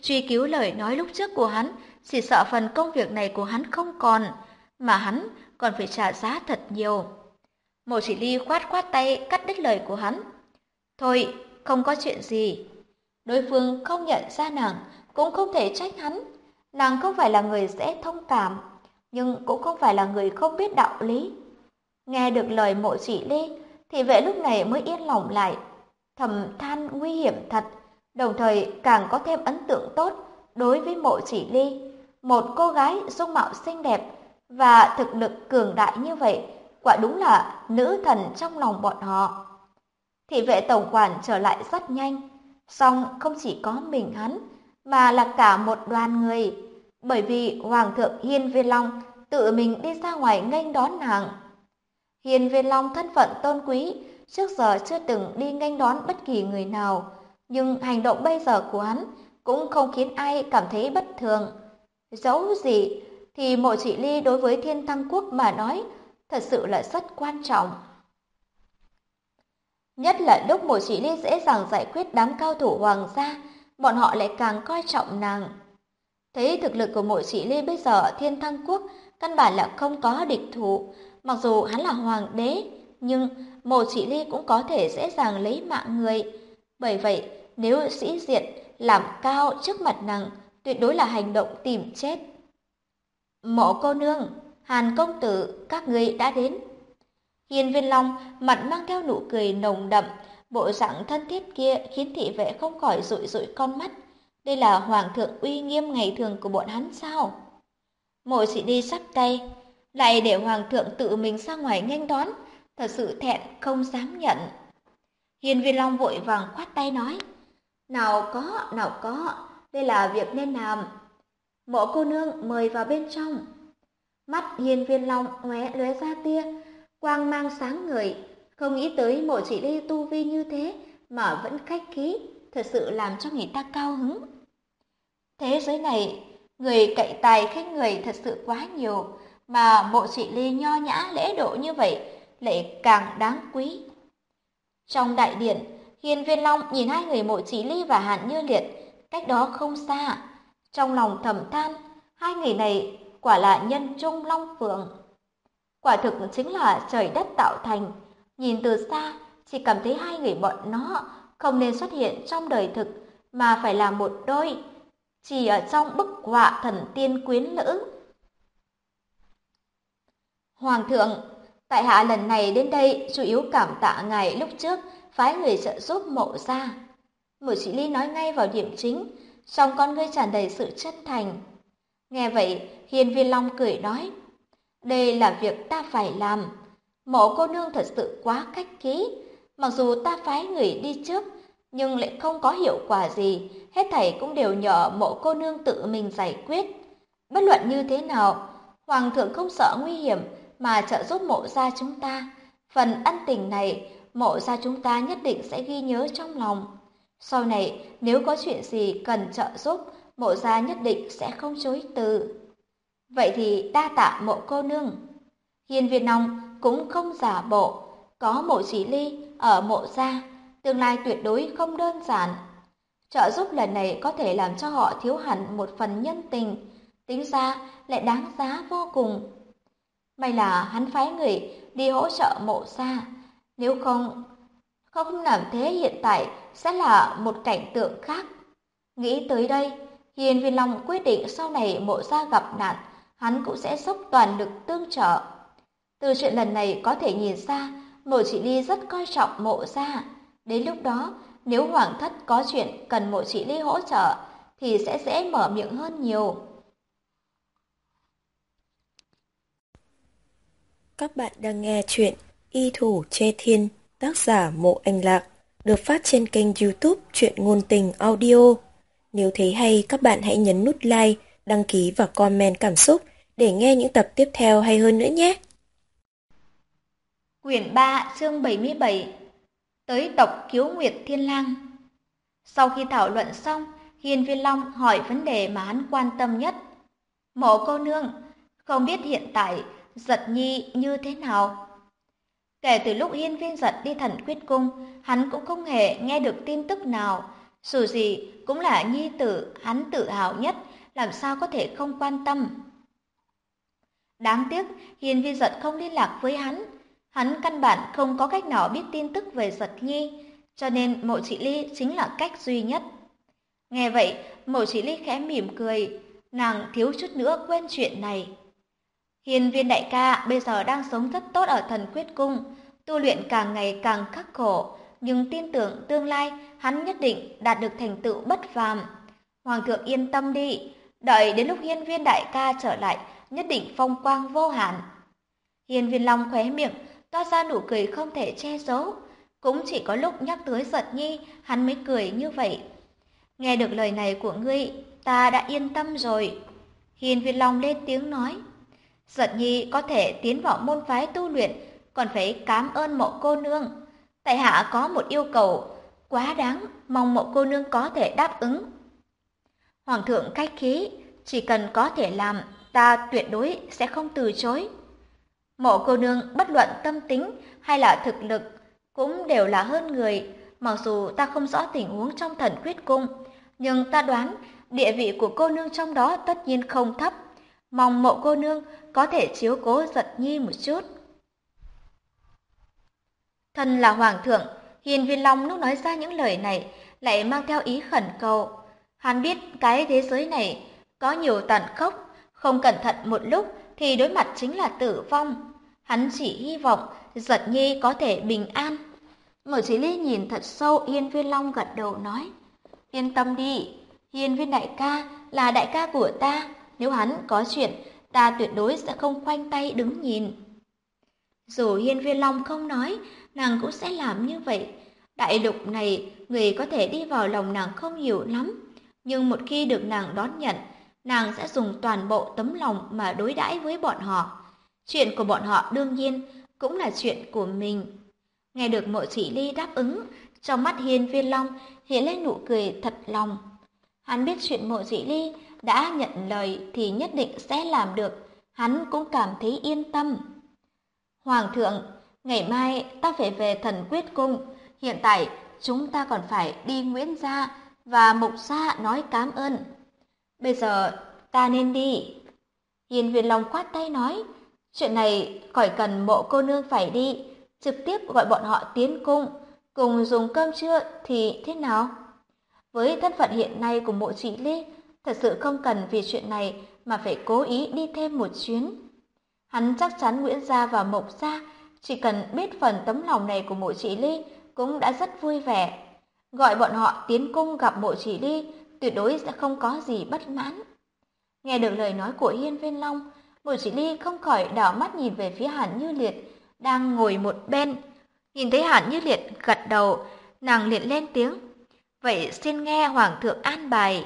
truy cứu lời nói lúc trước của hắn, chỉ sợ phần công việc này của hắn không còn, mà hắn còn phải trả giá thật nhiều. Mộ Chỉ Ly khoát khoát tay cắt đứt lời của hắn. Thôi, không có chuyện gì. Đối phương không nhận ra nàng, cũng không thể trách hắn. Nàng không phải là người dễ thông cảm, nhưng cũng không phải là người không biết đạo lý. Nghe được lời Mộ Chỉ Ly, thị vệ lúc này mới yên lòng lại, thầm than nguy hiểm thật, đồng thời càng có thêm ấn tượng tốt đối với Mộ Chỉ Ly. Một cô gái dung mạo xinh đẹp và thực lực cường đại như vậy, quả đúng là nữ thần trong lòng bọn họ. Thị vệ tổng quản trở lại rất nhanh, song không chỉ có mình hắn, mà là cả một đoàn người, bởi vì Hoàng thượng Hiên Viên Long tự mình đi ra ngoài nghênh đón nàng. Hiên Viên Long thân phận tôn quý, trước giờ chưa từng đi nghênh đón bất kỳ người nào, nhưng hành động bây giờ của hắn cũng không khiến ai cảm thấy bất thường. Dẫu gì thì Mộ Chỉ Ly đối với Thiên Thăng Quốc mà nói thật sự là rất quan trọng. Nhất là lúc Mộ Chỉ Ly dễ dàng giải quyết đám cao thủ hoàng gia, bọn họ lại càng coi trọng nàng. Thấy thực lực của Mộ Chỉ Ly bây giờ ở Thiên Thăng Quốc căn bản là không có địch thủ, mặc dù hắn là hoàng đế, nhưng Mộ Chỉ Ly cũng có thể dễ dàng lấy mạng người. Bởi vậy, nếu sĩ diện làm cao trước mặt nàng, tuyệt đối là hành động tìm chết. Mộ cô nương, Hàn công tử, các ngươi đã đến. Hiên Viên Long mặt mang theo nụ cười nồng đậm, bộ dạng thân thiết kia khiến thị vệ không khỏi dụi dụi con mắt. Đây là hoàng thượng uy nghiêm ngày thường của bọn hắn sao? Mộ Chỉ Ly chắp tay, lại để hoàng thượng tự mình ra ngoài nghênh đón, thật sự thẹn không dám nhận. Hiên Viên Long vội vàng khoát tay nói, nào có, đây là việc nên làm. Mộ cô nương mời vào bên trong. Mắt Hiên Viên Long lóe ra tia quang mang sáng ngời, không nghĩ tới Mộ Chỉ Ly tu vi như thế mà vẫn khách khí, thật sự làm cho người ta cao hứng. Thế giới này, người cậy tài khinh người thật sự quá nhiều, mà Mộ Chỉ Ly nho nhã lễ độ như vậy lại càng đáng quý. Trong đại điện, Hiên Viên Long nhìn hai người Mộ Chỉ Ly và Hàn Như Liệt cách đó không xa, trong lòng thầm than, hai người này quả là nhân trung long phượng. Quả thực chính là trời đất tạo thành, nhìn từ xa chỉ cảm thấy hai người bọn nó không nên xuất hiện trong đời thực mà phải là một đôi, chỉ ở trong bức họa thần tiên quyến lữ. Hoàng thượng, tại hạ lần này đến đây chủ yếu cảm tạ ngài lúc trước phái người trợ giúp Mộ gia. Mộ Chỉ Ly nói ngay vào điểm chính, trong con ngươi tràn đầy sự chân thành. Nghe vậy, Hiên Viên Long cười nói, đây là việc ta phải làm. Mộ cô nương thật sự quá khách khí, mặc dù ta phái người đi trước, nhưng lại không có hiệu quả gì, hết thảy cũng đều nhờ Mộ cô nương tự mình giải quyết. Bất luận như thế nào, Hoàng thượng không sợ nguy hiểm mà trợ giúp Mộ gia chúng ta. Phần ân tình này, Mộ gia chúng ta nhất định sẽ ghi nhớ trong lòng. Sau này, nếu có chuyện gì cần trợ giúp, Mộ gia nhất định sẽ không chối từ. Vậy thì đa tạ Mộ cô nương. Hiên Viên Long cũng không giả bộ, có Mộ Chỉ Ly ở Mộ gia, tương lai tuyệt đối không đơn giản. Trợ giúp lần này có thể làm cho họ thiếu hẳn một phần nhân tình, tính ra lại đáng giá vô cùng. May là hắn phái người đi hỗ trợ Mộ gia, nếu không làm thế hiện tại sẽ là một cảnh tượng khác. Nghĩ tới đây, Hiên Viên Long quyết định sau này Mộ gia gặp nạn, hắn cũng sẽ dốc toàn lực tương trợ. Từ chuyện lần này có thể nhìn ra, Mộ Chỉ Ly rất coi trọng Mộ gia. Đến lúc đó, nếu Hoàng thất có chuyện cần Mộ Chỉ Ly hỗ trợ, thì sẽ dễ mở miệng hơn nhiều. Các bạn đang nghe chuyện Y Thủ Chê Thiên, tác giả Mộ Anh Lạc, được phát trên kênh YouTube Truyện Ngôn Tình Audio. Nếu thấy hay, các bạn hãy nhấn nút like, đăng ký và comment cảm xúc để nghe những tập tiếp theo hay hơn nữa nhé. Quyển 3 chương 77 Tới tộc Kiếu Nguyệt Thiên Lang. Sau khi thảo luận xong, Hiên Viên Long hỏi vấn đề mà hắn quan tâm nhất. Mộ cô nương, không biết hiện tại Giật Nhi như thế nào? Kể từ lúc Hiên Viên Giật đi Thần Quyết Cung, hắn cũng không hề nghe được tin tức nào. Dù gì cũng là nhi tử hắn tự hào nhất, làm sao có thể không quan tâm. Đáng tiếc, Hiên Viên Giật không liên lạc với hắn. Hắn căn bản không có cách nào biết tin tức về Giật Nhi, cho nên Mộ Chỉ Ly chính là cách duy nhất. Nghe vậy, Mộ Chỉ Ly khẽ mỉm cười, nàng thiếu chút nữa quên chuyện này. Hiên Viên đại ca bây giờ đang sống rất tốt ở Thần Quyết Cung, tu luyện càng ngày càng khắc khổ, nhưng tin tưởng tương lai hắn nhất định đạt được thành tựu bất phàm. Hoàng thượng yên tâm đi, đợi đến lúc Hiên Viên đại ca trở lại, nhất định phong quang vô hạn. Hiên Viên Long khóe miệng toát ra nụ cười không thể che giấu, cũng chỉ có lúc nhắc tới Giật Nhi, hắn mới cười như vậy. Nghe được lời này của ngươi, ta đã yên tâm rồi. Hiên Viên Long lên tiếng nói. Giật Nhi có thể tiến vào môn phái tu luyện, còn phải cảm ơn Mộ cô nương. Tại hạ có một yêu cầu quá đáng, mong Mộ cô nương có thể đáp ứng. Hoàng thượng khách khí, chỉ cần có thể làm, ta tuyệt đối sẽ không từ chối. Mộ cô nương bất luận tâm tính hay là thực lực cũng đều là hơn người. Mặc dù ta không rõ tình huống trong Thần Quyết Cung, nhưng ta đoán địa vị của cô nương trong đó tất nhiên không thấp. Mong Mộ cô nương có thể chiếu cố Giật Nhi một chút. Thân là hoàng thượng, Hiên Viên Long lúc nói ra những lời này lại mang theo ý khẩn cầu. Hắn biết cái thế giới này có nhiều tàn khốc, không cẩn thận một lúc thì đối mặt chính là tử vong. Hắn chỉ hy vọng Giật Nhi có thể bình an. Mộ Chỉ Ly nhìn thật sâu Hiên Viên Long gật đầu nói. Yên tâm đi, Hiên Viên đại ca là đại ca của ta. Nếu hắn có chuyện, ta tuyệt đối sẽ không khoanh tay đứng nhìn. Dù Hiên Viên Long không nói, nàng cũng sẽ làm như vậy. Đại lục này, người có thể đi vào lòng nàng không nhiều lắm. Nhưng một khi được nàng đón nhận, nàng sẽ dùng toàn bộ tấm lòng mà đối đãi với bọn họ. Chuyện của bọn họ đương nhiên cũng là chuyện của mình. Nghe được Mộ Chỉ Ly đáp ứng, trong mắt Hiên Viên Long hiện lên nụ cười thật lòng. Hắn biết chuyện Mộ Chỉ Ly đã nhận lời thì nhất định sẽ làm được, hắn cũng cảm thấy yên tâm. Hoàng thượng, ngày mai ta phải về Thần Quyết Cung, hiện tại chúng ta còn phải đi Nguyễn gia và Mục gia nói cảm ơn. Bây giờ ta nên đi. Hiên Viên Long khoát tay nói, chuyện này khỏi cần Mộ cô nương phải đi, trực tiếp gọi bọn họ tiến cung, cùng dùng cơm trưa thì thế nào? Với thân phận hiện nay của Mộ Chỉ Ly, thật sự không cần vì chuyện này mà phải cố ý đi thêm một chuyến. Hắn chắc chắn Nguyễn gia và Mộc gia chỉ cần biết phần tấm lòng này của Mộ Chỉ Ly cũng đã rất vui vẻ. Gọi bọn họ tiến cung gặp Mộ Chỉ Ly tuyệt đối sẽ không có gì bất mãn. Nghe được lời nói của Hiên Viên Long, Mộ Chỉ Ly không khỏi đảo mắt nhìn về phía Hàn Như Liệt đang ngồi một bên. Nhìn thấy Hàn Như Liệt gật đầu, nàng liền lên tiếng. Vậy xin nghe Hoàng thượng an bài.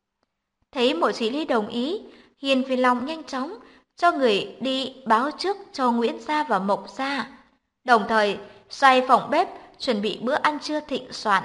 Thấy Mộ Chỉ Ly đồng ý, Hiên Viên Long nhanh chóng cho người đi báo trước cho Nguyễn gia và Mộc gia, đồng thời xoay phòng bếp chuẩn bị bữa ăn trưa thịnh soạn.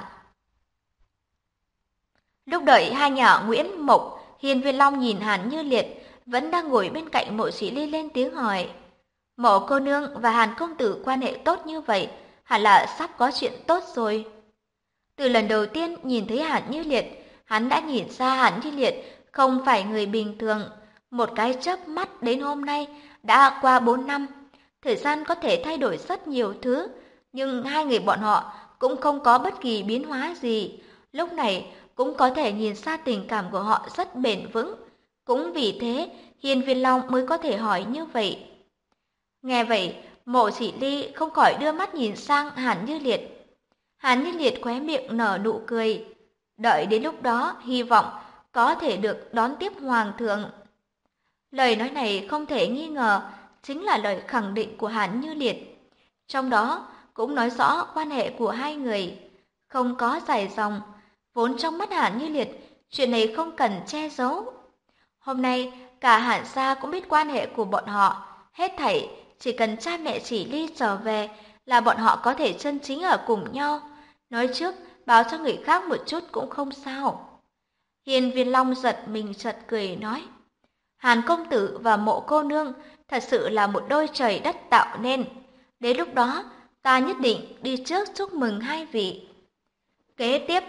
Lúc đợi hai nhà Nguyễn Mộc, Hiên Viên Long nhìn Hàn Như Liệt vẫn đang ngồi bên cạnh Mộ Chỉ Ly lên tiếng hỏi. Mộ cô nương và Hàn công tử quan hệ tốt như vậy, hẳn là sắp có chuyện tốt rồi. Từ lần đầu tiên nhìn thấy Hàn Như Liệt, hắn đã nhìn ra Hàn Như Liệt không phải người bình thường. Một cái chớp mắt đến hôm nay đã qua 4 năm. Thời gian có thể thay đổi rất nhiều thứ, nhưng hai người bọn họ cũng không có bất kỳ biến hóa gì. Lúc này cũng có thể nhìn ra tình cảm của họ rất bền vững. Cũng vì thế, Hiên Viên Long mới có thể hỏi như vậy. Nghe vậy, Mộ Chỉ Ly không khỏi đưa mắt nhìn sang Hàn Như Liệt. Hàn Như Liệt khóe miệng nở nụ cười. Đợi đến lúc đó, hy vọng có thể được đón tiếp Hoàng thượng. Lời nói này không thể nghi ngờ chính là lời khẳng định của Hàn Như Liệt. Trong đó cũng nói rõ quan hệ của hai người, không có dài dòng. Vốn trong mắt Hàn Như Liệt, chuyện này không cần che giấu. Hôm nay, cả Hàn gia cũng biết quan hệ của bọn họ. Hết thảy, chỉ cần cha mẹ Chỉ Ly trở về là bọn họ có thể chân chính ở cùng nhau. Nói trước, báo cho người khác một chút cũng không sao. Hiên Viên Long giật mình chợt cười nói. Hàn công tử và Mộ cô nương thật sự là một đôi trời đất tạo nên. Đến lúc đó, ta nhất định đi trước chúc mừng hai vị. Kế tiếp,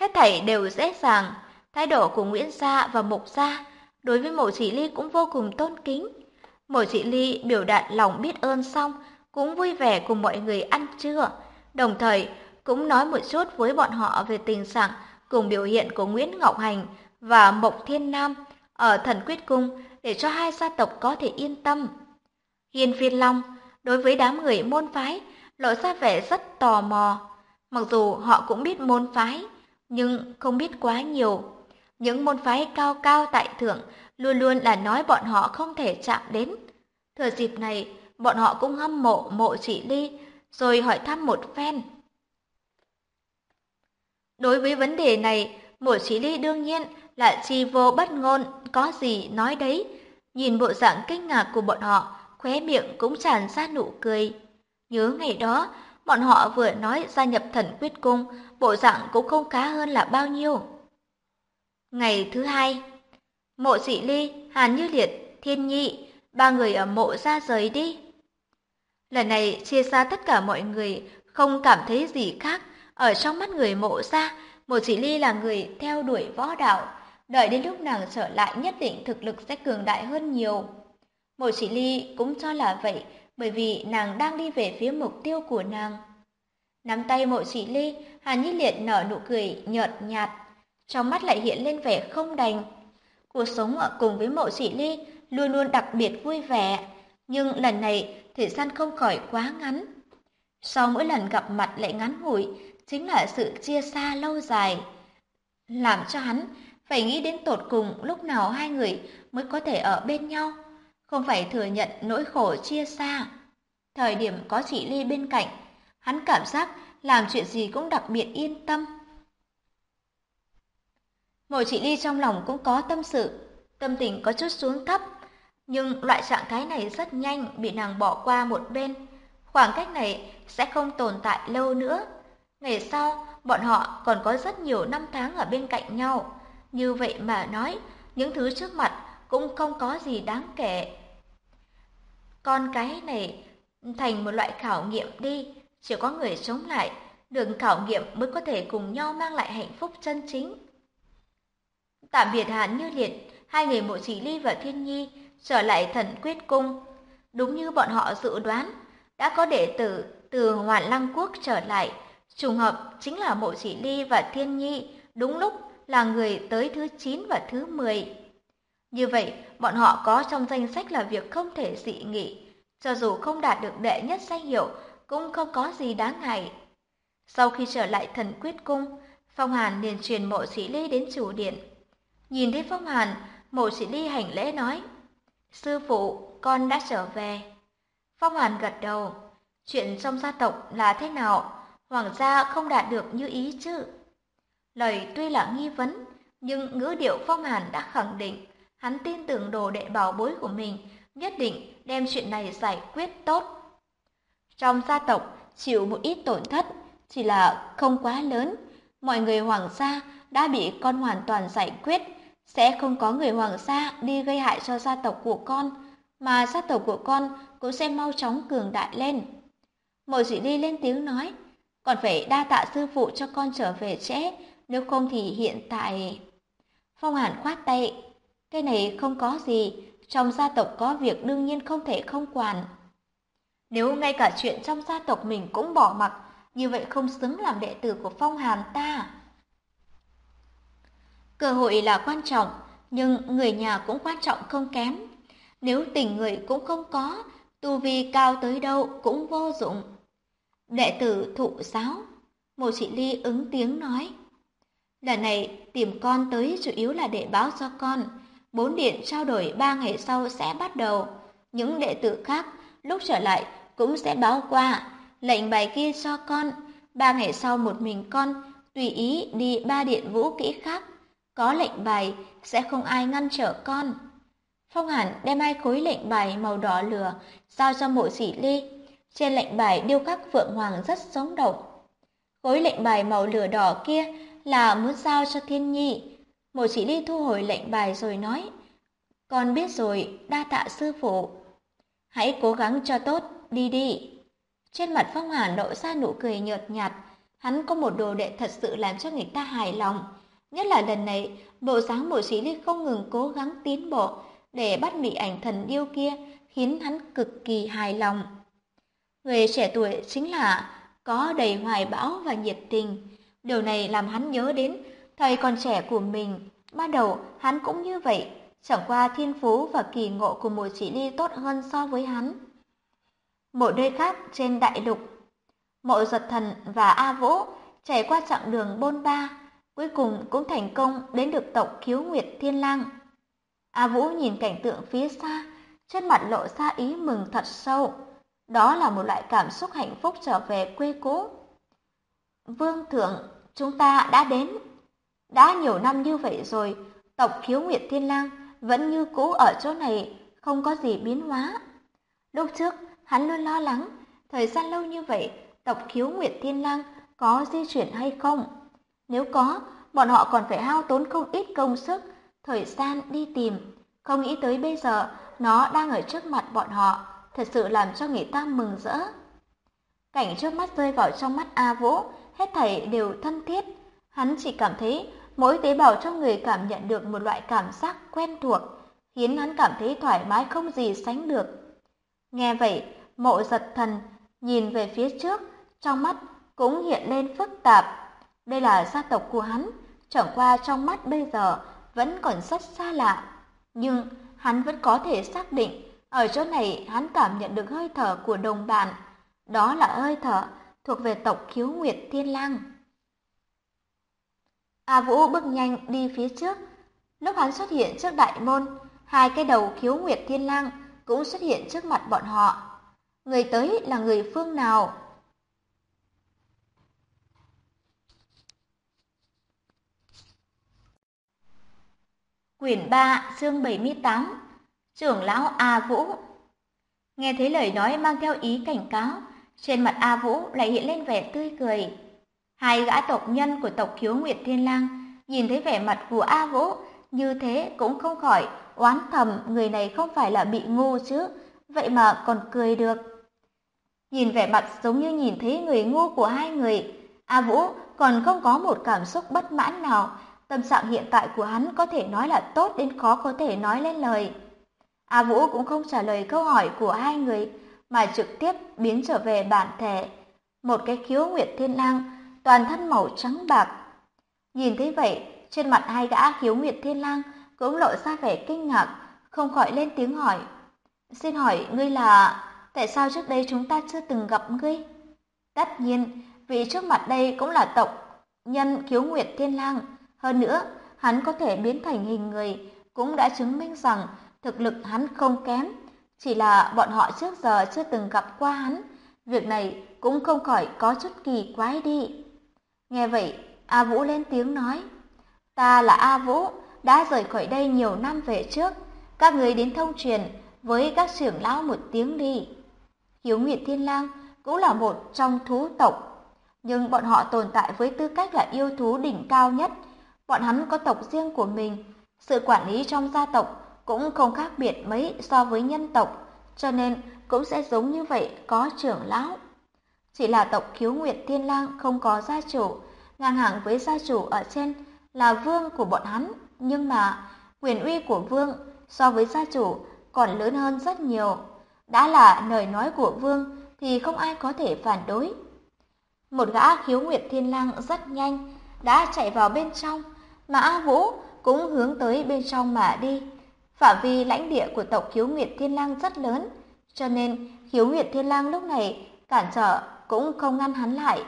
Hết thảy đều dễ dàng. Thái độ của Nguyễn gia và Mục gia đối với Mộ Chỉ Ly cũng vô cùng tôn kính. Mộ Chỉ Ly biểu đạt lòng biết ơn xong, cũng vui vẻ cùng mọi người ăn trưa, đồng thời cũng nói một chút với bọn họ về tình trạng cùng biểu hiện của Nguyễn Ngọc Hành và Mộc Thiên Nam ở Thần Quyết Cung để cho hai gia tộc có thể yên tâm. Hiên Viên Long đối với đám người môn phái lộ ra vẻ rất tò mò. Mặc dù họ cũng biết môn phái, nhưng không biết quá nhiều. Những môn phái cao cao tại thượng luôn luôn là nói bọn họ không thể chạm đến. Thừa dịp này, bọn họ cũng hâm mộ Mộ Chỉ Ly, rồi hỏi thăm một phen. Đối với vấn đề này, Mộ Chỉ Ly đương nhiên là chi vô bất ngôn, có gì nói đấy. Nhìn bộ dạng kinh ngạc của bọn họ, khóe miệng cũng tràn ra nụ cười. Nhớ ngày đó, bọn họ vừa nói gia nhập Thần Quyết Cung, bộ dạng cũng không khá hơn là bao nhiêu. Ngày thứ hai, Mộ Chỉ Ly, Hàn Như Liệt, Thiên Nhị, ba người ở Mộ gia rời đi. Lần này chia xa tất cả mọi người, không cảm thấy gì khác. Ở trong mắt người Mộ gia, Mộ Chỉ Ly là người theo đuổi võ đạo. Đợi đến lúc nàng trở lại nhất định thực lực sẽ cường đại hơn nhiều. Mộ Chỉ Ly cũng cho là vậy, bởi vì nàng đang đi về phía mục tiêu của nàng. Nắm tay Mộ Chỉ Ly, Hàn Như Liệt nở nụ cười nhợt nhạt, trong mắt lại hiện lên vẻ không đành. Cuộc sống ở cùng với Mộ Chỉ Ly luôn luôn đặc biệt vui vẻ, nhưng lần này thời gian không khỏi quá ngắn. Sau mỗi lần gặp mặt lại ngắn ngủi, chính là sự chia xa lâu dài, làm cho hắn phải nghĩ đến tột cùng lúc nào hai người mới có thể ở bên nhau, không phải thừa nhận nỗi khổ chia xa. Thời điểm có Chỉ Ly bên cạnh, hắn cảm giác làm chuyện gì cũng đặc biệt yên tâm. Mộ Chỉ Ly trong lòng cũng có tâm sự, tâm tình có chút xuống thấp, nhưng loại trạng thái này rất nhanh bị nàng bỏ qua một bên. Khoảng cách này sẽ không tồn tại lâu nữa. Ngày sau, bọn họ còn có rất nhiều năm tháng ở bên cạnh nhau. Như vậy mà nói, những thứ trước mặt cũng không có gì đáng kể. Con cái này thành một loại khảo nghiệm đi, chỉ có người chống lại, đường khảo nghiệm mới có thể cùng nhau mang lại hạnh phúc chân chính. Tạm biệt Hàn Như Liệt, hai người Mộ Chỉ Ly và Thiên Nhi trở lại Thần Quyết Cung. Đúng như bọn họ dự đoán, đã có đệ tử từ Hoàn Lăng Quốc trở lại, trùng hợp chính là Mộ Chỉ Ly và Thiên Nhi, đúng lúc là người tới thứ 9 và thứ 10. Như vậy, bọn họ có trong danh sách là việc không thể dị nghị, cho dù không đạt được đệ nhất danh hiệu cũng không có gì đáng ngại. Sau khi trở lại Thần Quyết Cung, Phong Hàn liền truyền Mộ Chỉ Ly đến chủ điện. Nhìn thấy Phong Hàn, Mộ Chỉ Ly hành lễ nói: "Sư phụ, con đã trở về." Phong Hàn gật đầu. "Chuyện trong gia tộc là thế nào? Hoàng gia không đạt được như ý chứ?" Lời tuy là nghi vấn, nhưng ngữ điệu Phong Hàn đã khẳng định, hắn tin tưởng đồ đệ bảo bối của mình nhất định đem chuyện này giải quyết tốt. Trong gia tộc chịu một ít tổn thất, chỉ là không quá lớn. Mọi người Hoàng gia đã bị con hoàn toàn giải quyết, sẽ không có người Hoàng gia đi gây hại cho gia tộc của con, mà gia tộc của con cũng sẽ mau chóng cường đại lên. Mộ Chỉ Ly lên tiếng nói: "Còn phải đa tạ sư phụ cho con trở về trễ, nếu không thì hiện tại..." Phong Hàn khoát tay: "Cái này không có gì, trong gia tộc có việc đương nhiên không thể không quản. Nếu ngay cả chuyện trong gia tộc mình cũng bỏ mặc, như vậy không xứng làm đệ tử của Phong Hàn ta." Cơ hội là quan trọng, nhưng người nhà cũng quan trọng không kém. Nếu tình người cũng không có, tu vi cao tới đâu cũng vô dụng. Đệ tử thụ giáo, Mộ Chỉ Ly ứng tiếng nói: "Lần này tìm con tới chủ yếu là để báo cho con, 4 điện trao đổi 3 ngày sau sẽ bắt đầu. Những đệ tử khác lúc trở lại cũng sẽ báo qua, lệnh bài kia cho con. 3 ngày sau một mình con tùy ý đi 3 điện vũ kỹ khác. Có lệnh bài sẽ không ai ngăn trở con." Phong Hàn đem 2 khối lệnh bài màu đỏ lửa giao cho Mộ Chỉ Ly. Trên lệnh bài điêu khắc phượng hoàng rất sống động. Khối lệnh bài màu lửa đỏ kia là muốn giao cho Thiên Nhi. Mộ Chỉ Ly thu hồi lệnh bài rồi nói: "Con biết rồi, đa tạ sư phụ. Hãy cố gắng cho tốt, đi đi." Trên mặt Phong Hàn lộ ra nụ cười nhợt nhạt, hắn có một đồ đệ thật sự làm cho người ta hài lòng. Nhất là lần này, bộ dáng Mộ Chỉ Ly không ngừng cố gắng tiến bộ để bắt bị ảnh thần điêu kia khiến hắn cực kỳ hài lòng. Người trẻ tuổi chính là có đầy hoài bão và nhiệt tình. Điều này làm hắn nhớ đến thời còn trẻ của mình. Ban đầu hắn cũng như vậy, chẳng qua thiên phú và kỳ ngộ của Mộ Chỉ Ly tốt hơn so với hắn. Một nơi khác trên đại lục, Mộ Giật Thần và A Vũ trải qua chặng đường bôn ba, cuối cùng cũng thành công đến được tộc Khiếu Nguyệt Thiên Lang. A Vũ nhìn cảnh tượng phía xa, trên mặt lộ ra ý mừng thật sâu. Đó là một loại cảm xúc hạnh phúc trở về quê cũ. Vương thượng, chúng ta đã đến. Đã nhiều năm như vậy rồi, tộc Khiếu Nguyệt Thiên Lang vẫn như cũ ở chỗ này, không có gì biến hóa. Lúc trước, hắn luôn lo lắng, thời gian lâu như vậy, tộc Khiếu Nguyệt Thiên Lang có di chuyển hay không? Nếu có, bọn họ còn phải hao tốn không ít công sức, thời gian đi tìm. Không nghĩ tới bây giờ, nó đang ở trước mặt bọn họ, thật sự làm cho người ta mừng rỡ. Cảnh trước mắt rơi vào trong mắt A Vũ, hết thảy đều thân thiết. Hắn chỉ cảm thấy mỗi tế bào trong người cảm nhận được một loại cảm giác quen thuộc, khiến hắn cảm thấy thoải mái không gì sánh được. Nghe vậy, Mộ Giật Thần nhìn về phía trước, trong mắt cũng hiện lên phức tạp. Đây là gia tộc của hắn, chẳng qua trong mắt bây giờ vẫn còn rất xa lạ. Nhưng hắn vẫn có thể xác định, ở chỗ này hắn cảm nhận được hơi thở của đồng bạn. Đó là hơi thở thuộc về tộc Khiếu Nguyệt Thiên Lang. A Vũ bước nhanh đi phía trước. Lúc hắn xuất hiện trước đại môn, hai cái đầu Khiếu Nguyệt Thiên Lang cũng xuất hiện trước mặt bọn họ. Người tới là người phương nào? Quyển 3, chương 78. Trưởng lão A Vũ. Nghe thấy lời nói mang theo ý cảnh cáo, trên mặt A Vũ lại hiện lên vẻ tươi cười. Hai gã tộc nhân của tộc Khiếu Nguyệt Thiên Lang nhìn thấy vẻ mặt của A Vũ như thế cũng không khỏi oán thầm người này không phải là bị ngu chứ, vậy mà còn cười được. Nhìn vẻ mặt giống như nhìn thấy người ngu của hai người, A Vũ còn không có một cảm xúc bất mãn nào. Tâm trạng hiện tại của hắn có thể nói là tốt đến khó có thể nói lên lời. A Vũ cũng không trả lời câu hỏi của hai người, mà trực tiếp biến trở về bản thể. Một cái Khiếu Nguyệt Thiên Lang, toàn thân màu trắng bạc. Nhìn thấy vậy, trên mặt hai gã Khiếu Nguyệt Thiên Lang cũng lộ ra vẻ kinh ngạc, không khỏi lên tiếng hỏi. Xin hỏi ngươi là... tại sao trước đây chúng ta chưa từng gặp ngươi? Tất nhiên, vì trước mặt đây cũng là tộc nhân Khiếu Nguyệt Thiên Lang. Hơn nữa, hắn có thể biến thành hình người, cũng đã chứng minh rằng thực lực hắn không kém. Chỉ là bọn họ trước giờ chưa từng gặp qua hắn, việc này cũng không khỏi có chút kỳ quái đi. Nghe vậy, A Vũ lên tiếng nói, ta là A Vũ, đã rời khỏi đây nhiều năm về trước, các người đến thông truyền với các trưởng lão một tiếng đi. Khiếu Nguyệt Thiên Lang cũng là một trong thú tộc, nhưng bọn họ tồn tại với tư cách là yêu thú đỉnh cao nhất. Bọn hắn có tộc riêng của mình, sự quản lý trong gia tộc cũng không khác biệt mấy so với nhân tộc, cho nên cũng sẽ giống như vậy có trưởng lão. Chỉ là tộc Khiếu Nguyệt Thiên Lang không có gia chủ, ngang hàng với gia chủ ở trên là vương của bọn hắn, nhưng mà quyền uy của vương so với gia chủ còn lớn hơn rất nhiều. Đã là lời nói của vương thì không ai có thể phản đối. Một gã Khiếu Nguyệt Thiên Lang rất nhanh đã chạy vào bên trong, mà A Vũ cũng hướng tới bên trong mà đi. Phạm vi lãnh địa của tộc Khiếu Nguyệt Thiên Lang rất lớn, cho nên Khiếu Nguyệt Thiên Lang lúc này cản trở cũng không ngăn hắn lại.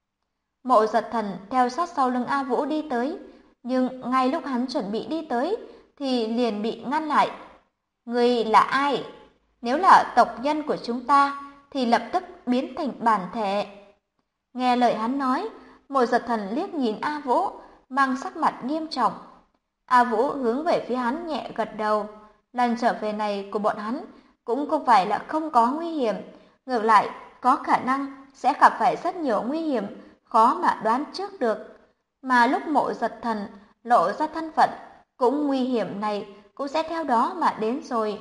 Mộ Giật Thần theo sát sau lưng A Vũ đi tới, nhưng ngay lúc hắn chuẩn bị đi tới thì liền bị ngăn lại. Ngươi là ai? Nếu là tộc nhân của chúng ta thì lập tức biến thành bản thể. Nghe lời hắn nói, Mộ Giật Thần liếc nhìn A Vũ, mang sắc mặt nghiêm trọng. A Vũ hướng về phía hắn nhẹ gật đầu. Lần trở về này của bọn hắn cũng không phải là không có nguy hiểm, ngược lại có khả năng sẽ gặp phải rất nhiều nguy hiểm khó mà đoán trước được. Mà lúc Mộ Giật Thần lộ ra thân phận, cũng nguy hiểm này cũng sẽ theo đó mà đến rồi.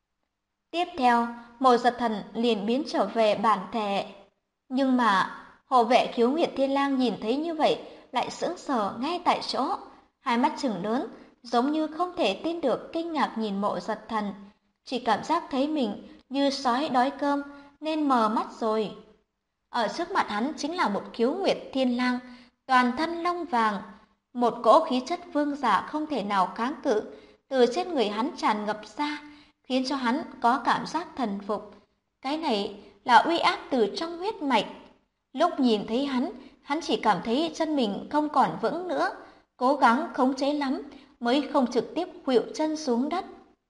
Tiếp theo, Mộ Giật Thần liền biến trở về bản thể. Nhưng mà Hộ vệ Khiếu Nguyệt Thiên Lang nhìn thấy như vậy, lại sững sờ ngay tại chỗ, hai mắt trừng lớn, giống như không thể tin được, kinh ngạc nhìn Mộ Giật Thần, chỉ cảm giác thấy mình như sói đói cơm nên mờ mắt rồi. Ở trước mặt hắn chính là một Khiếu Nguyệt Thiên Lang, toàn thân lông vàng, một cỗ khí chất vương giả không thể nào kháng cự từ trên người hắn tràn ngập ra, khiến cho hắn có cảm giác thần phục. Cái này là uy áp từ trong huyết mạch. Lúc nhìn thấy hắn chỉ cảm thấy chân mình không còn vững nữa, cố gắng khống chế lắm mới không trực tiếp khuỵu chân xuống đất.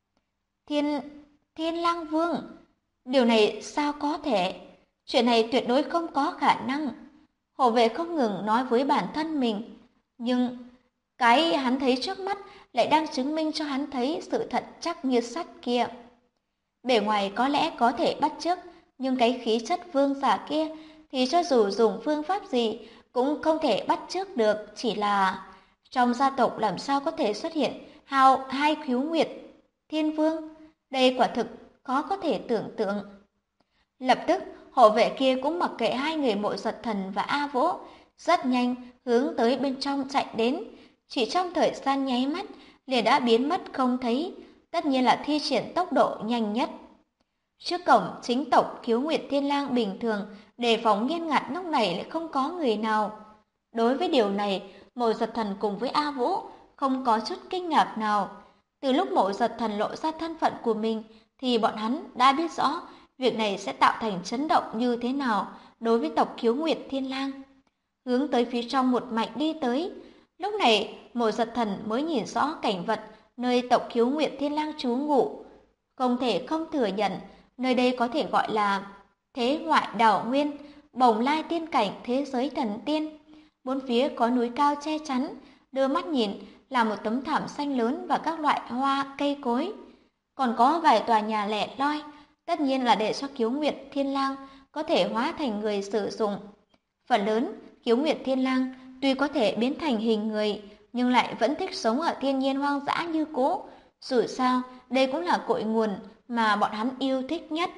Thiên Lang Vương, điều này sao có thể? Chuyện này tuyệt đối không có khả năng. Hộ vệ không ngừng nói với bản thân mình, nhưng cái hắn thấy trước mắt lại đang chứng minh cho hắn thấy sự thật chắc như sắt kia. Bề ngoài có lẽ có thể bắt chước, nhưng cái khí chất vương giả kia thì cho dù dùng phương pháp gì cũng không thể bắt chước được. Chỉ là trong gia tộc làm sao có thể xuất hiện hai Khiếu Nguyệt Thiên Vương? Đây quả thực khó có thể tưởng tượng. Lập tức, hộ vệ kia cũng mặc kệ hai người Mộ Giật Thần và A Vỗ, rất nhanh hướng tới bên trong chạy đến. Chỉ trong thời gian nháy mắt, liền đã biến mất không thấy, tất nhiên là thi triển tốc độ nhanh nhất. Trước cổng chính tộc Khiếu Nguyệt Thiên Lang bình thường, đề phòng nghiêm ngặt, lúc này lại không có người nào. Đối với điều này, Mộ Giật Thần cùng với A Vũ không có chút kinh ngạc nào. Từ lúc Mộ Giật Thần lộ ra thân phận của mình, thì bọn hắn đã biết rõ việc này sẽ tạo thành chấn động như thế nào đối với tộc Khiếu Nguyệt Thiên Lang. Hướng tới phía trong một mạch đi tới. Lúc này, Mộ Giật Thần mới nhìn rõ cảnh vật nơi tộc Khiếu Nguyệt Thiên Lang trú ngụ. Không thể không thừa nhận, nơi đây có thể gọi là thế ngoại đảo nguyên, bồng lai tiên cảnh, thế giới thần tiên. Bốn phía có núi cao che chắn, đưa mắt nhìn là một tấm thảm xanh lớn và các loại hoa cây cối. Còn có vài tòa nhà lẻ loi, tất nhiên là để cho Khiếu Nguyệt Thiên Lang có thể hóa thành người sử dụng. Phần lớn, Khiếu Nguyệt Thiên Lang tuy có thể biến thành hình người, nhưng lại vẫn thích sống ở thiên nhiên hoang dã như cũ. Dù sao, đây cũng là cội nguồn mà bọn hắn yêu thích nhất.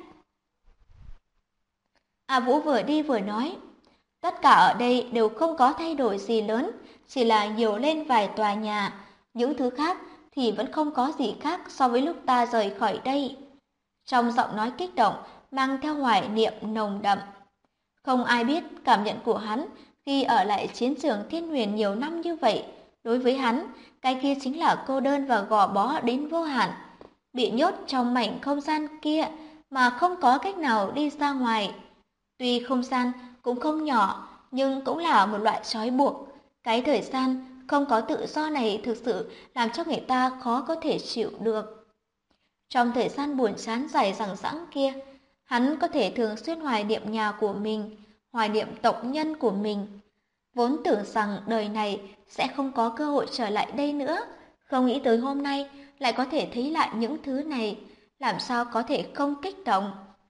A Vũ vừa đi vừa nói, tất cả ở đây đều không có thay đổi gì lớn, chỉ là nhiều lên vài tòa nhà. Những thứ khác thì vẫn không có gì khác so với lúc ta rời khỏi đây. Trong giọng nói kích động, mang theo hoài niệm nồng đậm. Không ai biết cảm nhận của hắn khi ở lại chiến trường Thiên Huyền nhiều năm như vậy. Đối với hắn, cái kia chính là cô đơn và gò bó đến vô hạn. Bị nhốt trong mảnh không gian kia mà không có cách nào đi ra ngoài. Tuy không gian cũng không nhỏ, nhưng cũng là một loại trói buộc. Cái thời gian không có tự do này thực sự làm cho người ta khó có thể chịu được. Trong thời gian buồn chán dài dằng dẵng kia, hắn có thể thường xuyên hoài niệm nhà của mình, hoài niệm tộc nhân của mình. Vốn tưởng rằng đời này sẽ không có cơ hội trở lại đây nữa, không nghĩ tới hôm nay lại có thể thấy lại những thứ này, làm sao có thể không kích động.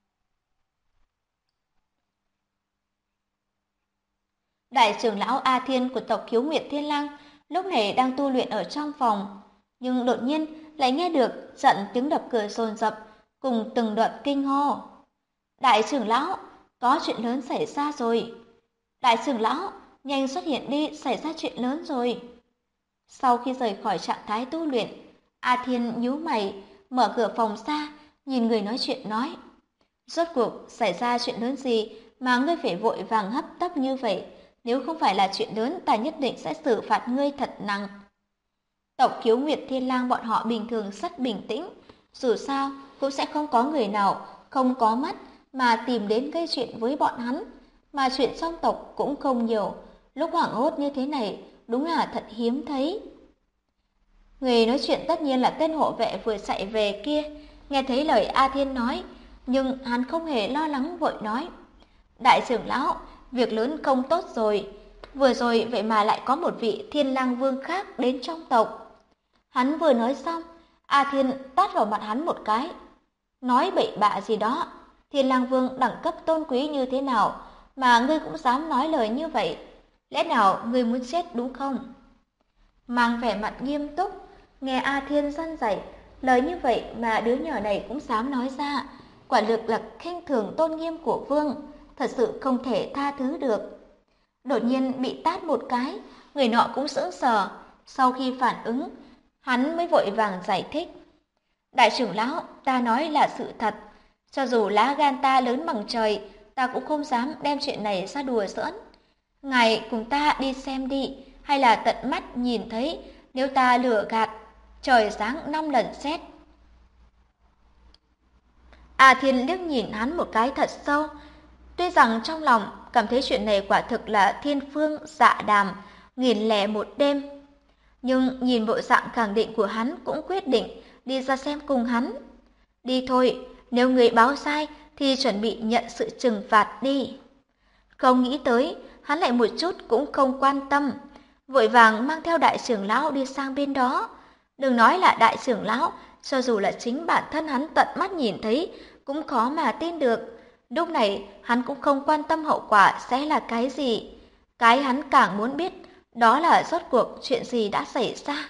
Đại trưởng lão A Thiên của tộc Khiếu Nguyệt Thiên Lang lúc này đang tu luyện ở trong phòng, nhưng đột nhiên lại nghe được trận tiếng đập cửa dồn dập cùng từng đoạn kinh hô. Đại trưởng lão, có chuyện lớn xảy ra rồi. Đại trưởng lão, nhanh xuất hiện đi, xảy ra chuyện lớn rồi. Sau khi rời khỏi trạng thái tu luyện, A Thiên nhíu mày, mở cửa phòng ra, nhìn người nói chuyện nói. Rốt cuộc xảy ra chuyện lớn gì mà ngươi phải vội vàng hấp tấp như vậy? Nếu không phải là chuyện lớn, ta nhất định sẽ xử phạt ngươi thật nặng. Tộc Khiếu Nguyệt Thiên Lang bọn họ bình thường rất bình tĩnh, dù sao cũng sẽ không có người nào không có mắt mà tìm đến gây chuyện với bọn hắn, mà chuyện trong tộc cũng không nhiều, lúc hoảng hốt như thế này đúng là thật hiếm thấy. Người nói chuyện tất nhiên là tên hộ vệ vừa chạy về kia, nghe thấy lời A Thiên nói, nhưng hắn không hề lo lắng, vội nói: Đại trưởng lão, việc lớn không tốt rồi, vừa rồi vậy mà lại có một vị Thiên Lang Vương khác đến trong tộc. Hắn vừa nói xong, A Thiên tát vào mặt hắn một cái. Nói bậy bạ gì đó, Thiên Lang Vương đẳng cấp tôn quý như thế nào mà ngươi cũng dám nói lời như vậy? Lẽ nào ngươi muốn chết đúng không? Mang vẻ mặt nghiêm túc, nghe A Thiên răn dạy, lời như vậy mà đứa nhỏ này cũng dám nói ra, quả thực là khinh thường tôn nghiêm của vương, thật sự không thể tha thứ được. đột nhiên bị tát một cái, người nọ cũng sững sờ. Sau khi phản ứng, hắn mới vội vàng giải thích. Đại trưởng lão, ta nói là sự thật. Cho dù lá gan ta lớn bằng trời, ta cũng không dám đem chuyện này ra đùa giỡn. Ngài cùng ta đi xem đi, hay là tận mắt nhìn thấy, nếu ta lừa gạt, trời giáng 5 lần sét. A Thiên liếc nhìn hắn một cái thật sâu. Tuy rằng trong lòng cảm thấy chuyện này quả thực là thiên phương dạ đàm, 1001 đêm, nhưng nhìn bộ dạng khẳng định của hắn cũng quyết định đi ra xem cùng hắn. Đi thôi, nếu người báo sai thì chuẩn bị nhận sự trừng phạt đi. Không nghĩ tới, hắn lại một chút cũng không quan tâm, vội vàng mang theo đại trưởng lão đi sang bên đó. Đừng nói là đại trưởng lão, cho dù là chính bản thân hắn tận mắt nhìn thấy cũng khó mà tin được. Lúc này hắn cũng không quan tâm hậu quả sẽ là cái gì. Cái hắn càng muốn biết đó là rốt cuộc chuyện gì đã xảy ra.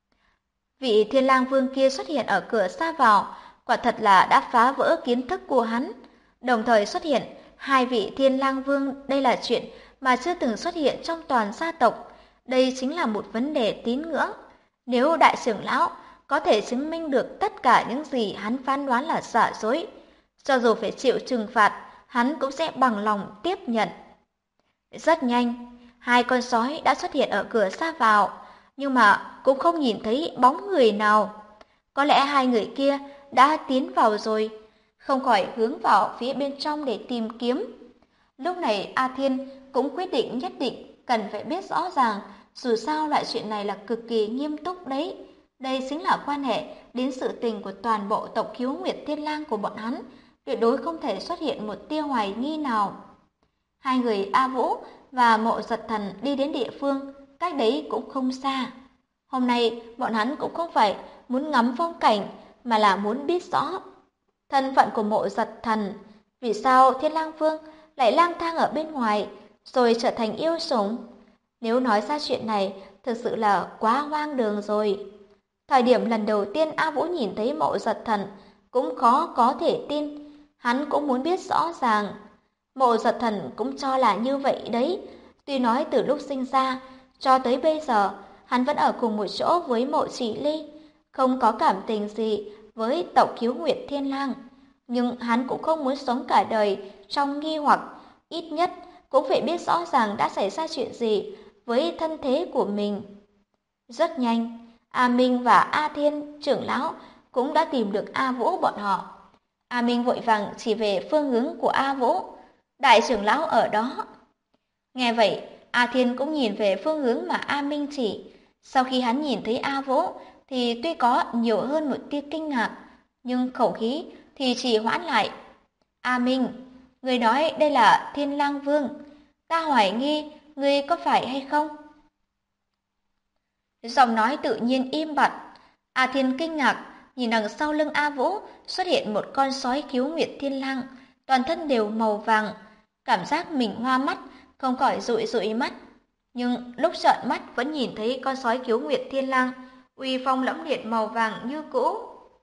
Vị Thiên Lang Vương kia xuất hiện ở cửa ra vào, quả thật là đã phá vỡ kiến thức của hắn. Đồng thời xuất hiện hai vị Thiên Lang Vương, đây là chuyện mà chưa từng xuất hiện trong toàn gia tộc. Đây chính là một vấn đề tín ngưỡng. Nếu đại trưởng lão có thể chứng minh được tất cả những gì hắn phán đoán là giả dối, cho dù phải chịu trừng phạt, hắn cũng sẽ bằng lòng tiếp nhận. Rất nhanh, hai con sói đã xuất hiện ở cửa ra vào, nhưng mà cũng không nhìn thấy bóng người nào. Có lẽ hai người kia đã tiến vào rồi, không khỏi hướng vào phía bên trong để tìm kiếm. Lúc này A Thiên cũng quyết định nhất định cần phải biết rõ ràng, dù sao loại chuyện này là cực kỳ nghiêm túc đấy. Đây chính là quan hệ đến sự tình của toàn bộ tộc Khiếu Nguyệt Thiên Lang của bọn hắn, tuyệt đối không thể xuất hiện một tia hoài nghi nào. Hai người A Vũ và Mộ Giật Thần đi đến địa phương, cách đấy cũng không xa. Hôm nay bọn hắn cũng không phải muốn ngắm phong cảnh, mà là muốn biết rõ thân phận của Mộ Giật Thần. Vì sao Thiên Lang Vương lại lang thang ở bên ngoài, rồi trở thành yêu sủng? Nếu nói ra chuyện này, thực sự là quá hoang đường rồi. Thời điểm lần đầu tiên A Vũ nhìn thấy Mộ Giật Thần, cũng khó có thể tin. Hắn cũng muốn biết rõ ràng. Mộ Giật Thần cũng cho là như vậy đấy. Tuy nói từ lúc sinh ra cho tới bây giờ, hắn vẫn ở cùng một chỗ với Mộ Chỉ Ly, không có cảm tình gì với tộc Khiếu Nguyệt Thiên Lang. Nhưng hắn cũng không muốn sống cả đời trong nghi hoặc, ít nhất cũng phải biết rõ ràng đã xảy ra chuyện gì với thân thế của mình. Rất nhanh, A Minh và A Thiên trưởng lão cũng đã tìm được A Vũ bọn họ. A Minh vội vàng chỉ về phương hướng của A Vũ. Đại trưởng lão ở đó. Nghe vậy, A Thiên cũng nhìn về phương hướng mà A Minh chỉ. Sau khi hắn nhìn thấy A Vũ thì tuy có nhiều hơn một tia kinh ngạc, nhưng khẩu khí thì chỉ hoãn lại. A Minh, người nói đây là Thiên Lang Vương. Ta hoài nghi người có phải hay không? Giọng nói tự nhiên im bặt. A Thiên kinh ngạc, nhìn đằng sau lưng A Vũ xuất hiện một con sói Khiếu Nguyệt Thiên Lang, toàn thân đều màu vàng. Cảm giác mình hoa mắt, không khỏi dụi dụi mắt. Nhưng lúc trợn mắt vẫn nhìn thấy con sói Khiếu Nguyệt Thiên Lang, uy phong lẫm liệt màu vàng như cũ.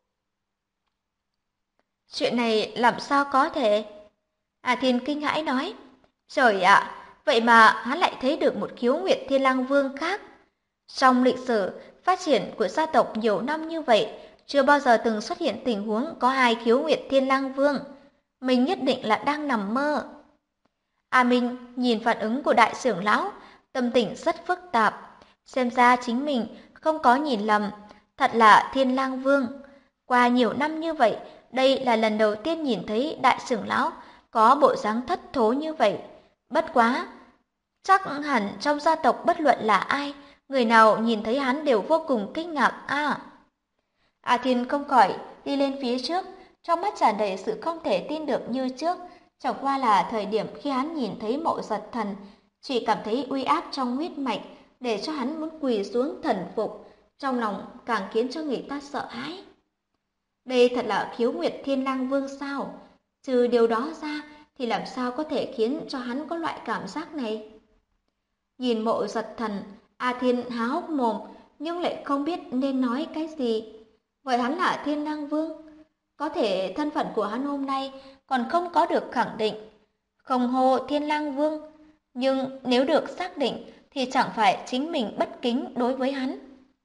Chuyện này làm sao có thể? A Thiên kinh hãi nói. Trời ạ, vậy mà hắn lại thấy được một Khiếu Nguyệt Thiên Lang Vương khác. Trong lịch sử phát triển của gia tộc nhiều năm như vậy, chưa bao giờ từng xuất hiện tình huống có hai Khiếu Nguyệt Thiên Lang Vương. Mình nhất định là đang nằm mơ. A Minh nhìn phản ứng của đại trưởng lão, tâm tình rất phức tạp. Xem ra chính mình không có nhìn lầm, thật là Thiên Lang Vương. Qua nhiều năm như vậy, đây là lần đầu tiên nhìn thấy đại trưởng lão có bộ dáng thất thố như vậy. Bất quá, chắc hẳn trong gia tộc bất luận là ai, người nào nhìn thấy hắn đều vô cùng kinh ngạc a. A Thiên không khỏi đi lên phía trước, trong mắt tràn đầy sự không thể tin được như trước. Chẳng qua là thời điểm khi hắn nhìn thấy Mộ Giật Thần, chỉ cảm thấy uy áp trong huyết mạch, để cho hắn muốn quỳ xuống thần phục, trong lòng càng khiến cho người ta sợ hãi. Đây thật là Khiếu Nguyệt Thiên Lang Vương sao? Trừ điều đó ra thì làm sao có thể khiến cho hắn có loại cảm giác này? Nhìn Mộ Giật Thần, A Thiên há hốc mồm nhưng lại không biết nên nói cái gì. Vậy hắn là Thiên Lang Vương, có thể thân phận của hắn hôm nay còn không có được khẳng định. Không hô Thiên Lang Vương, Nhưng nếu được xác định thì chẳng phải chính mình bất kính đối với hắn.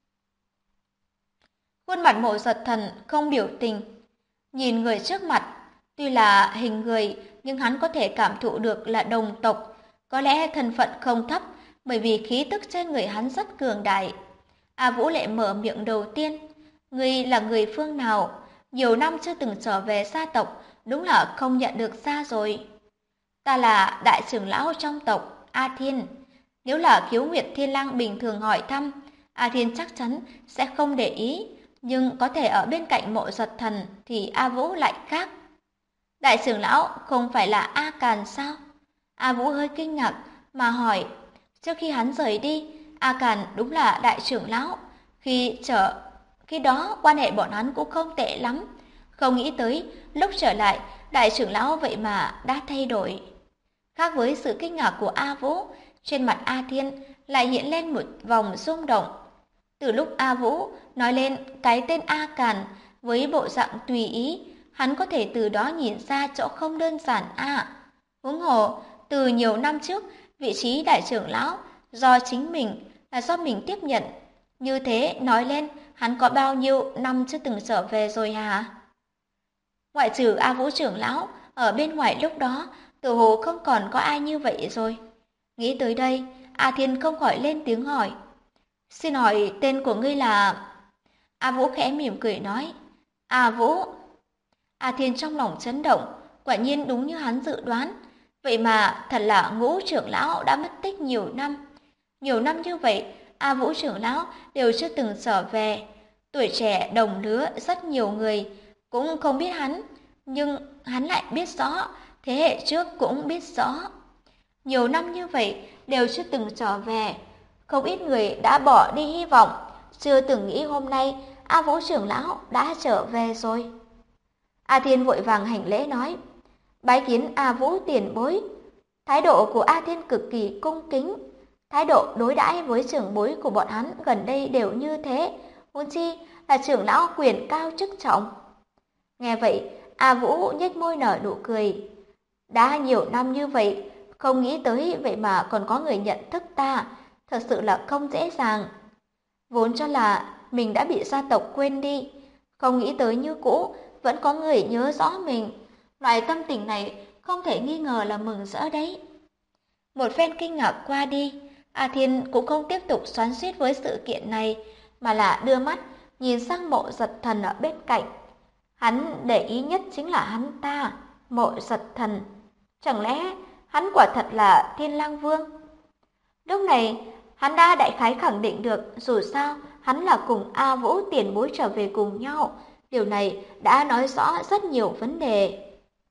Khuôn mặt Mộ Giật Thần không biểu tình, nhìn người trước mặt, tuy là hình người nhưng hắn có thể cảm thụ được là đồng tộc, có lẽ thân phận không thấp bởi vì khí tức trên người hắn rất cường đại. A Vũ lại mở miệng đầu tiên, "Ngươi là người phương nào? Nhiều năm chưa từng trở về gia tộc, đúng là không nhận được xa rồi." "Ta là đại trưởng lão trong tộc, A Thiên." Nếu là Khiếu Nguyệt Thiên Lang bình thường hỏi thăm, A Thiên chắc chắn sẽ không để ý, nhưng có thể ở bên cạnh Mộ Giật Thần thì A Vũ lại khác. "Đại trưởng lão không phải là A Càn sao?" A Vũ hơi kinh ngạc mà hỏi. Trước khi hắn rời đi, A Càn đúng là đại trưởng lão, khi đó quan hệ bọn hắn cũng không tệ lắm. Không nghĩ tới lúc trở lại, đại trưởng lão vậy mà đã thay đổi. Khác với sự kinh ngạc của A Vũ, trên mặt A Thiên lại hiện lên một vòng rung động. Từ lúc A Vũ nói lên cái tên A Càn với bộ dạng tùy ý, hắn có thể từ đó nhìn ra chỗ không đơn giản huống hồ, từ nhiều năm trước, vị trí đại trưởng lão do mình tiếp nhận. Như thế nói lên, hắn có bao nhiêu năm chưa từng trở về rồi hả? Ngoại trừ A Vũ trưởng lão, ở bên ngoài lúc đó, tự hồ không còn có ai như vậy rồi. Nghĩ tới đây, A Thiên không khỏi lên tiếng hỏi. "Xin hỏi tên của ngươi là?" A Vũ khẽ mỉm cười nói. "A Vũ." A Thiên trong lòng chấn động, quả nhiên đúng như hắn dự đoán. Vậy mà thật là Ngũ trưởng lão đã mất tích nhiều năm. Nhiều năm như vậy, A Vũ trưởng lão đều chưa từng trở về. Tuổi trẻ đồng lứa rất nhiều người cũng không biết hắn, nhưng hắn lại biết rõ, thế hệ trước cũng biết rõ. Nhiều năm như vậy đều chưa từng trở về, không ít người đã bỏ đi hy vọng, chưa từng nghĩ hôm nay A Vũ trưởng lão đã trở về rồi. A Thiên vội vàng hành lễ nói, bái kiến A Vũ tiền bối. Thái độ của A Thiên cực kỳ cung kính, thái độ đối đãi với trưởng bối của bọn hắn gần đây đều như thế, huống chi là trưởng lão quyền cao chức trọng. Nghe vậy, A Vũ nhếch môi nở nụ cười. Đã nhiều năm như vậy, không nghĩ tới vậy mà còn có người nhận thức ta, thật sự là không dễ dàng. Vốn cho là mình đã bị gia tộc quên đi, không nghĩ tới như cũ vẫn có người nhớ rõ mình. Loại tâm tình này không thể nghi ngờ là mừng rỡ đấy. Một phen kinh ngạc qua đi, A Thiên cũng không tiếp tục xoắn xuýt với sự kiện này, mà là đưa mắt nhìn sang Mộ Giật Thần ở bên cạnh. Hắn để ý nhất chính là hắn ta, Mộ Giật Thần. Chẳng lẽ hắn quả thật là Thiên Lang Vương? Lúc này, hắn đã đại khái khẳng định được dù sao hắn là cùng A Vũ tiền bối trở về cùng nhau. Điều này đã nói rõ rất nhiều vấn đề.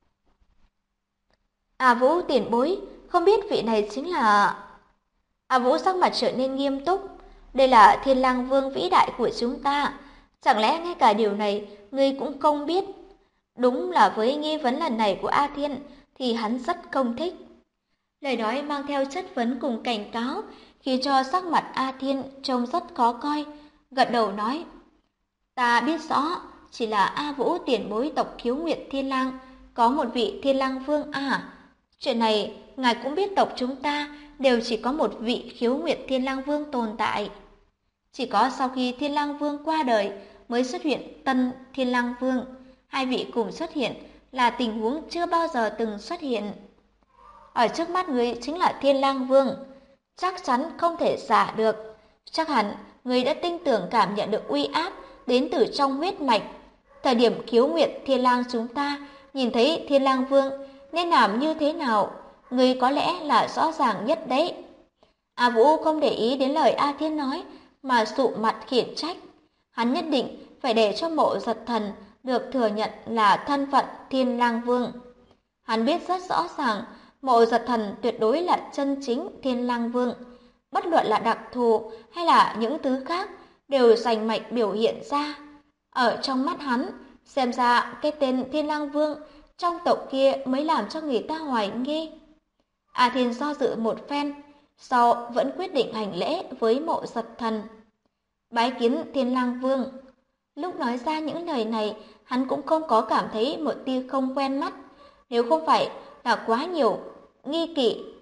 A Vũ tiền bối, không biết vị này chính là... A Vũ sắc mặt trở nên nghiêm túc. Đây là Thiên Lang Vương vĩ đại của chúng ta. Chẳng lẽ ngay cả điều này ngươi cũng không biết? Đúng là với nghi vấn lần này của A Thiên thì hắn rất không thích. Lời nói mang theo chất vấn cùng cảnh cáo, khiến cho sắc mặt A Thiên trông rất khó coi, gật đầu nói: "Ta biết rõ, chỉ là A Vũ tiền bối tộc Khiếu Nguyệt Thiên Lang có một vị Thiên Lang Vương à? Chuyện này ngài cũng biết, tộc chúng ta đều chỉ có một vị Khiếu Nguyệt Thiên Lang Vương tồn tại. Chỉ có sau khi Thiên Lang Vương qua đời mới xuất hiện tân Thiên Lang Vương, hai vị cùng xuất hiện là tình huống chưa bao giờ từng xuất hiện. Ở trước mắt ngươi chính là Thiên Lang Vương, chắc chắn không thể giả được. Chắc hẳn ngươi đã tinh tưởng cảm nhận được uy áp đến từ trong huyết mạch. Thời điểm Khiếu Nguyệt Thiên Lang chúng ta nhìn thấy Thiên Lang Vương nên làm như thế nào, ngươi có lẽ là rõ ràng nhất đấy." A Vũ không để ý đến lời A Thiên nói mà sụ mặt khiển trách. Hắn nhất định phải để cho Mộ Giật Thần được thừa nhận là thân phận Thiên Lang Vương. Hắn biết rất rõ ràng Mộ Giật Thần tuyệt đối là chân chính Thiên Lang Vương. Bất luận là đặc thù hay là những thứ khác đều rành mạch biểu hiện ra. Ở trong mắt hắn, xem ra cái tên Thiên Lang Vương trong tộc kia mới làm cho người ta hoài nghi. A Thiên do dự một phen, sau vẫn quyết định hành lễ với Mộ Giật Thần. Bái kiến Thiên Lang Vương. Lúc nói ra những lời này, hắn cũng không có cảm thấy một tia không quen mắt. Nếu không phải là quá nhiều nghi kỵ,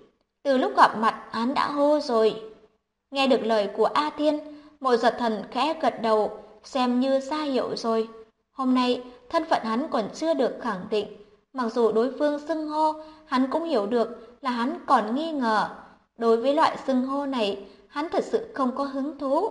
Từ lúc gặp mặt hắn đã hô rồi. Nghe được lời của A Thiên, Mộ Giật Thần khẽ gật đầu, xem như ra hiệu rồi. Hôm nay, thân phận hắn còn chưa được khẳng định. Mặc dù đối phương xưng hô, hắn cũng hiểu được là hắn còn nghi ngờ. Đối với loại xưng hô này, hắn thật sự không có hứng thú.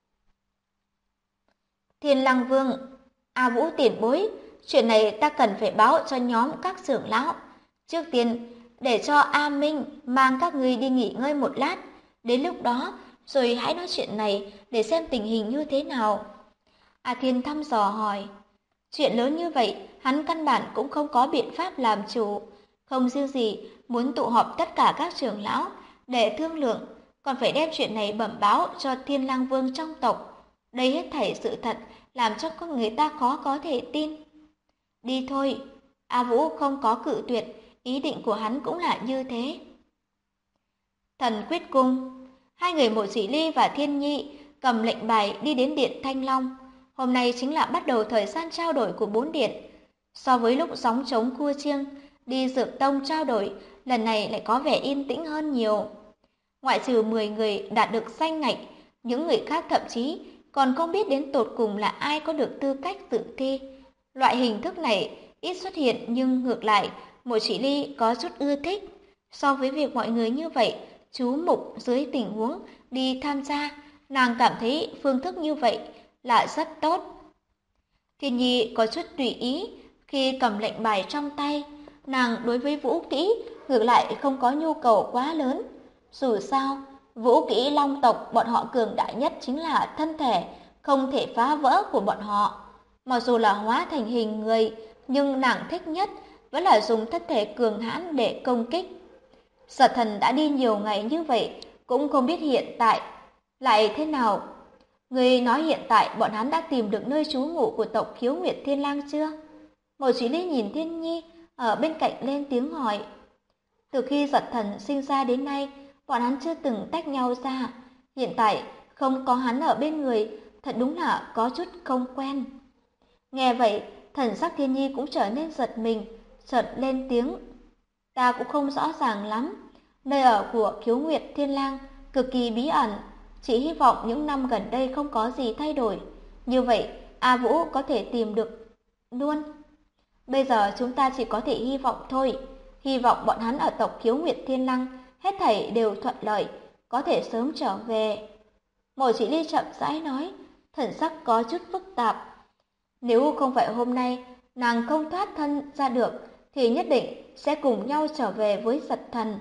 Thiên Lăng Vương, A Vũ tiền bối, chuyện này ta cần phải báo cho nhóm các trưởng lão. Trước tiên, để cho A Minh mang các ngươi đi nghỉ ngơi một lát. Đến lúc đó, rồi hãy nói chuyện này để xem tình hình như thế nào. A Thiên thăm dò hỏi. Chuyện lớn như vậy, hắn căn bản cũng không có biện pháp làm chủ. Không riêng gì, muốn tụ họp tất cả các trưởng lão để thương lượng, còn phải đem chuyện này bẩm báo cho Thiên Lang Vương trong tộc. Đây hết thảy sự thật, làm cho con người ta khó có thể tin. Đi thôi, A Vũ không có cự tuyệt, ý định của hắn cũng là như thế. Thần Quyết Cung, hai người Mộ Chỉ Ly và Thiên Nhi cầm lệnh bài đi đến Điện Thanh Long. Hôm nay chính là bắt đầu thời gian trao đổi của 4 điện. So với lúc gióng trống cua chiêng, đi Dược Tông trao đổi, lần này lại có vẻ yên tĩnh hơn nhiều. Ngoại trừ 10 người đạt được danh ngạch, những người khác thậm chí còn không biết đến tột cùng là ai có được tư cách dự thi. Loại hình thức này ít xuất hiện nhưng ngược lại, Mộ Chỉ Ly có chút ưa thích. So với việc mọi người như vậy, chú mục dưới tình huống đi tham gia, nàng cảm thấy phương thức như vậy là rất tốt. Thiên Nhi có chút tùy ý khi cầm lệnh bài trong tay, nàng đối với vũ kỹ ngược lại không có nhu cầu quá lớn. Dù sao, vũ kỹ Long tộc bọn họ cường đại nhất chính là thân thể không thể phá vỡ của bọn họ. Mặc dù là hóa thành hình người, nhưng nàng thích nhất vẫn là dùng thân thể cường hãn để công kích. Sở Thần đã đi nhiều ngày như vậy, cũng không biết hiện tại lại thế nào. Người nói hiện tại bọn hắn đã tìm được nơi trú ngụ của tộc Khiếu Nguyệt Thiên Lang chưa? Mộ Chỉ Ly nhìn Thiên Nhi ở bên cạnh lên tiếng hỏi. Từ khi Giật Thần sinh ra đến nay, bọn hắn chưa từng tách nhau ra. Hiện tại không có hắn ở bên người, thật đúng là có chút không quen. Nghe vậy, thần sắc Thiên Nhi cũng trở nên giật mình, chợt lên tiếng. Ta cũng không rõ ràng lắm. Nơi ở của Khiếu Nguyệt Thiên Lang cực kỳ bí ẩn, chỉ hy vọng những năm gần đây không có gì thay đổi. Như vậy, A Vũ có thể tìm được luôn. Bây giờ chúng ta chỉ có thể hy vọng thôi. Hy vọng bọn hắn ở tộc Khiếu Nguyệt Thiên Lang hết thảy đều thuận lợi, có thể sớm trở về. Mộ Chỉ Ly chậm rãi nói, thần sắc có chút phức tạp. Nếu không phải hôm nay nàng không thoát thân ra được, thì nhất định sẽ cùng nhau trở về với Giật Thần.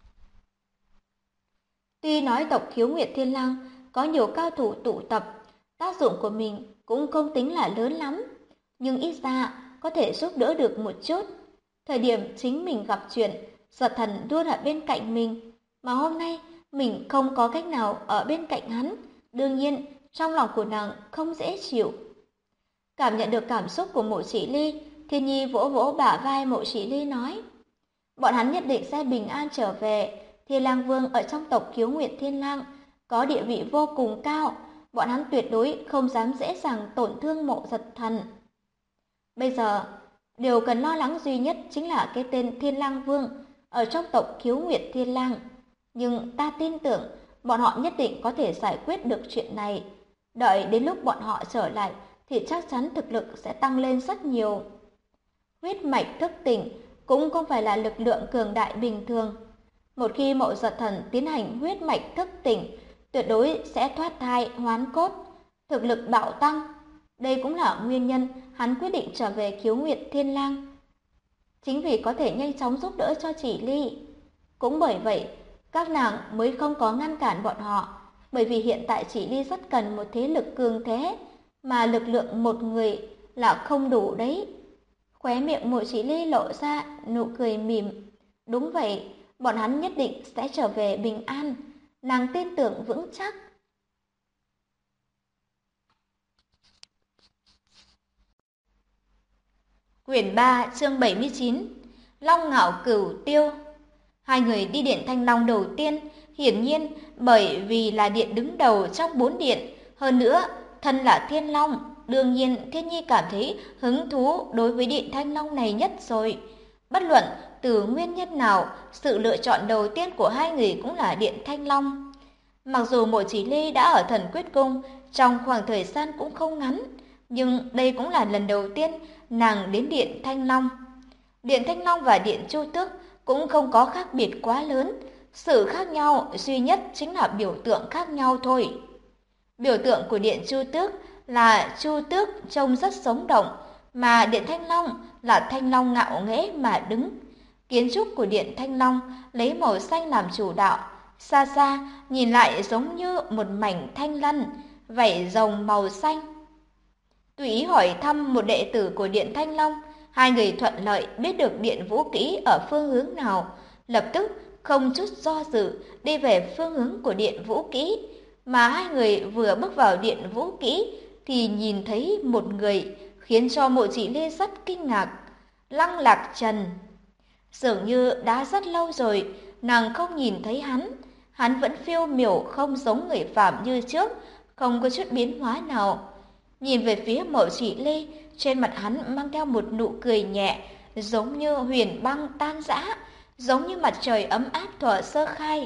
Tuy nói tộc Khiếu Nguyệt Thiên Lang có nhiều cao thủ tụ tập, tác dụng của mình cũng không tính là lớn lắm, nhưng ít ra có thể giúp đỡ được một chút. Thời điểm chính mình gặp chuyện, Giật Thần luôn ở bên cạnh mình, mà hôm nay mình không có cách nào ở bên cạnh hắn, đương nhiên trong lòng của nàng không dễ chịu. Cảm nhận được cảm xúc của Mộ Chỉ Ly, Thiên Nhi vỗ vỗ bả vai Mộ Chỉ Ly nói, bọn hắn nhất định sẽ bình an trở về. Thiên Lang Vương ở trong tộc Khiếu Nguyệt Thiên Lang có địa vị vô cùng cao, bọn hắn tuyệt đối không dám dễ dàng tổn thương Mộ Giật Thần. Bây giờ, điều cần lo lắng duy nhất chính là cái tên Thiên Lang Vương ở trong tộc Khiếu Nguyệt Thiên Lang. Nhưng ta tin tưởng bọn họ nhất định có thể giải quyết được chuyện này. Đợi đến lúc bọn họ trở lại thì chắc chắn thực lực sẽ tăng lên rất nhiều. Huyết mạch thức tỉnh cũng không phải là lực lượng cường đại bình thường. Một khi Mộ Giật Thần tiến hành huyết mạch thức tỉnh, tuyệt đối sẽ thoát thai hoán cốt, thực lực bạo tăng. Đây cũng là nguyên nhân hắn quyết định trở về Khiếu Nguyệt Thiên Lang. Chính vì có thể nhanh chóng giúp đỡ cho Chỉ Ly. Cũng bởi vậy, các nàng mới không có ngăn cản bọn họ, bởi vì hiện tại Chỉ Ly rất cần một thế lực cường thế, mà lực lượng một người là không đủ đấy. Khóe miệng Mộ Chỉ Ly lộ ra nụ cười mỉm. Đúng vậy, bọn hắn nhất định sẽ trở về bình an, nàng tin tưởng vững chắc. Quyển 3 chương 79 Long Ngạo Cửu Tiêu. Hai người đi điện Thanh Long đầu tiên, hiển nhiên bởi vì là điện đứng đầu trong 4 điện, hơn nữa thân là Thiên Long, đương nhiên Thiên Nhi cảm thấy hứng thú đối với điện Thanh Long này nhất rồi. Bất luận từ nguyên nhân nào, sự lựa chọn đầu tiên của hai người cũng là Điện Thanh Long. Mặc dù Mộ Chỉ Ly đã ở Thần Quyết Cung trong khoảng thời gian cũng không ngắn, nhưng đây cũng là lần đầu tiên nàng đến Điện Thanh Long. Điện Thanh Long và Điện Chu Tước cũng không có khác biệt quá lớn, sự khác nhau duy nhất chính là biểu tượng khác nhau thôi. Biểu tượng của Điện Chu Tước là Chu Tước trông rất sống động, mà Điện Thanh Long là Thanh Long ngạo nghễ mà đứng. Kiến trúc của Điện Thanh Long lấy màu xanh làm chủ đạo, xa xa nhìn lại giống như một mảnh thanh lân, vảy rồng màu xanh. Tùy ý hỏi thăm một đệ tử của Điện Thanh Long, hai người thuận lợi biết được Điện Vũ Kỹ ở phương hướng nào, lập tức không chút do dự đi về phương hướng của Điện Vũ Kỹ. Mà hai người vừa bước vào Điện Vũ Kỹ thì nhìn thấy một người khiến cho Mộ Chỉ Ly rất kinh ngạc, Lăng Lạc Trần. Dường như đã rất lâu rồi nàng không nhìn thấy hắn vẫn phiêu miểu không giống người phàm như trước, không có chút biến hóa nào. Nhìn về phía Mộ Chỉ Ly, trên mặt hắn mang theo một nụ cười nhẹ, giống như huyền băng tan rã, giống như mặt trời ấm áp thuở sơ khai.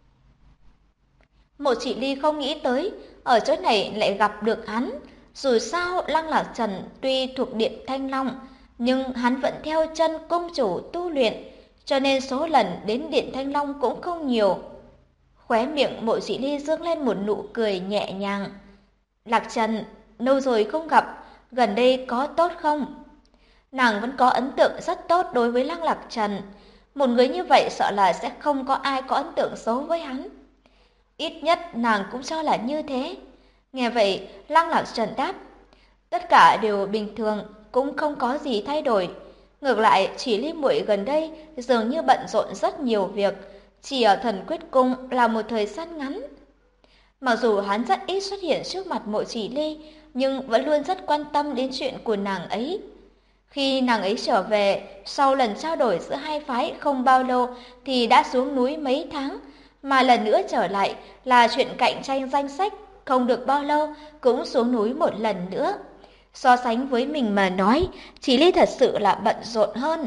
Mộ Chỉ Ly không nghĩ tới ở chỗ này lại gặp được hắn. Dù sao Lăng Lạc Trần tuy thuộc Điện Thanh Long, nhưng hắn vẫn theo chân công chủ tu luyện, cho nên số lần đến Điện Thanh Long cũng không nhiều. Khóe miệng Mộ Chỉ Ly dương lên một nụ cười nhẹ nhàng. Lạc Trần, lâu rồi không gặp, gần đây có tốt không? Nàng vẫn có ấn tượng rất tốt đối với Lăng Lạc Trần. Một người như vậy sợ là sẽ không có ai có ấn tượng xấu với hắn. Ít nhất nàng cũng cho là như thế. Nghe vậy, Lăng Lạc Trần đáp, tất cả đều bình thường, cũng không có gì thay đổi. Ngược lại, Chỉ Ly muội gần đây dường như bận rộn rất nhiều việc, chỉ ở Thần Quyết Cung là một thời gian ngắn. Mặc dù hắn rất ít xuất hiện trước mặt Mộ Chỉ Ly, nhưng vẫn luôn rất quan tâm đến chuyện của nàng ấy. Khi nàng ấy trở về, sau lần trao đổi giữa hai phái không bao lâu thì đã xuống núi mấy tháng, mà lần nữa trở lại là chuyện cạnh tranh danh sách, không được bao lâu cũng xuống núi một lần nữa. So sánh với mình mà nói, Chỉ Ly thật sự là bận rộn hơn.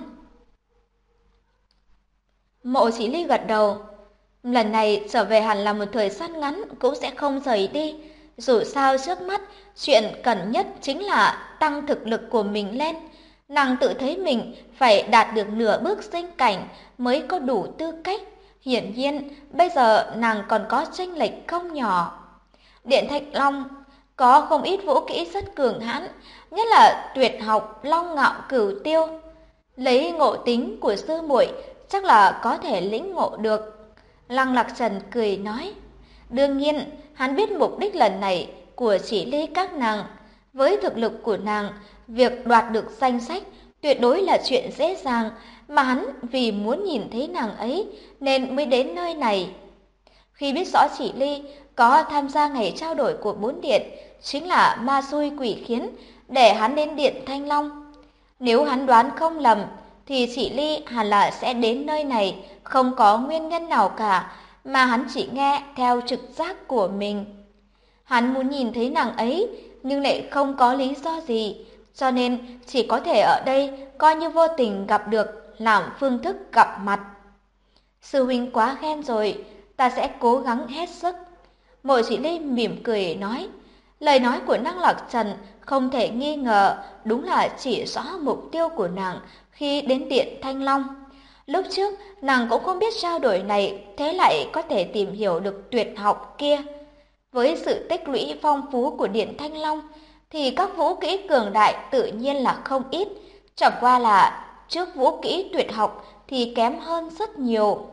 Mộ Chỉ Ly gật đầu. Lần này trở về hẳn là một thời gian ngắn, cũng sẽ không rời đi. Dù sao trước mắt, chuyện cần nhất chính là tăng thực lực của mình lên. Nàng tự thấy mình phải đạt được nửa bước sinh cảnh mới có đủ tư cách. Hiển nhiên, bây giờ nàng còn có chênh lệch không nhỏ. Điện Thanh Long có không ít vũ kỹ rất cường hãn, nhất là tuyệt học Long Ngạo Cửu Tiêu. Lấy ngộ tính của sư muội chắc là có thể lĩnh ngộ được. Lăng Lạc Trần cười nói, đương nhiên hắn biết mục đích lần này của Chỉ Ly các nàng. Với thực lực của nàng, việc đoạt được danh sách tuyệt đối là chuyện dễ dàng, mà hắn vì muốn nhìn thấy nàng ấy nên mới đến nơi này. Khi biết rõ Chỉ Ly có tham gia ngày trao đổi của 4 điện, chính là ma xui quỷ khiến để hắn đến Điện Thanh Long. Nếu hắn đoán không lầm, thì Chỉ Ly hẳn là sẽ đến nơi này không có nguyên nhân nào cả, mà hắn chỉ nghe theo trực giác của mình. Hắn muốn nhìn thấy nàng ấy, nhưng lại không có lý do gì, cho nên chỉ có thể ở đây coi như vô tình gặp được, làm phương thức gặp mặt. Sư huynh quá khen rồi, ta sẽ cố gắng hết sức. Mộ Chỉ Ly mỉm cười nói, lời nói của Lăng Lạc Trần không thể nghi ngờ đúng là chỉ rõ mục tiêu của nàng khi đến Điện Thanh Long. Lúc trước nàng cũng không biết trao đổi này thế lại có thể tìm hiểu được tuyệt học kia. Với sự tích lũy phong phú của Điện Thanh Long thì các vũ kỹ cường đại tự nhiên là không ít, chẳng qua là trước vũ kỹ tuyệt học thì kém hơn rất nhiều.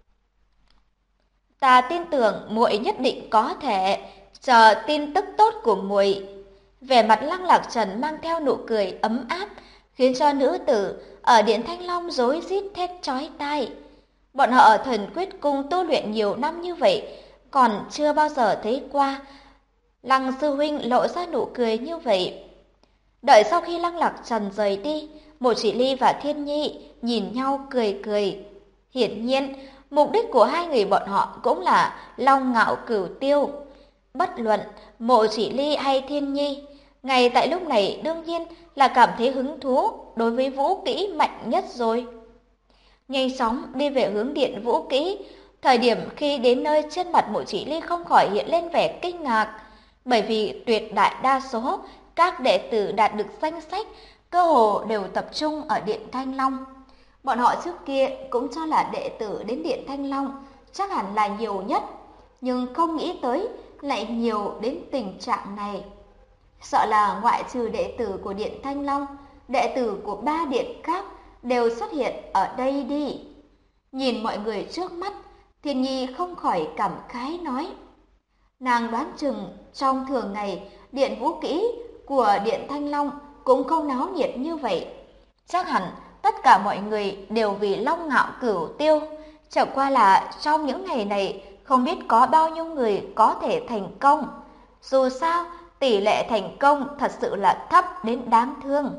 Ta tin tưởng muội nhất định có thể, chờ tin tức tốt của muội. Vẻ mặt Lăng Lạc Trần mang theo nụ cười ấm áp, khiến cho nữ tử ở Điện Thanh Long rối rít thét chói tai. Bọn họ ở Thần Quyết Cung tu luyện nhiều năm như vậy, còn chưa bao giờ thấy qua Lăng sư huynh lộ ra nụ cười như vậy. Đợi sau khi Lăng Lạc Trần rời đi, Mộ Chỉ Ly và Thiên Nhi nhìn nhau cười cười. Hiển nhiên, mục đích của hai người bọn họ cũng là Long Ngạo Cửu Tiêu. Bất luận Mộ Chỉ Ly hay Thiên Nhi, ngay tại lúc này đương nhiên là cảm thấy hứng thú đối với vũ kỹ mạnh nhất rồi. nhanh chóng đi về hướng Điện Vũ Kỹ. Thời điểm khi đến nơi, trên mặt Mộ Chỉ Ly không khỏi hiện lên vẻ kinh ngạc, bởi vì tuyệt đại đa số các đệ tử đạt được danh sách cơ hồ đều tập trung ở Điện Thanh Long. Bọn họ trước kia cũng cho là đệ tử đến Điện Thanh Long chắc hẳn là nhiều nhất, nhưng không nghĩ tới lại nhiều đến tình trạng này. Sợ là ngoại trừ đệ tử của Điện Thanh Long, đệ tử của 3 điện khác đều xuất hiện ở đây đi. Nhìn mọi người trước mắt, Thiên Nhi không khỏi cảm khái nói. Nàng đoán chừng trong thường ngày, Điện Vũ Kỹ của Điện Thanh Long cũng không náo nhiệt như vậy. Chắc hẳn tất cả mọi người đều vì Long Ngạo Cửu Tiêu. Chẳng qua là trong những ngày này không biết có bao nhiêu người có thể thành công. Dù sao, tỷ lệ thành công thật sự là thấp đến đáng thương.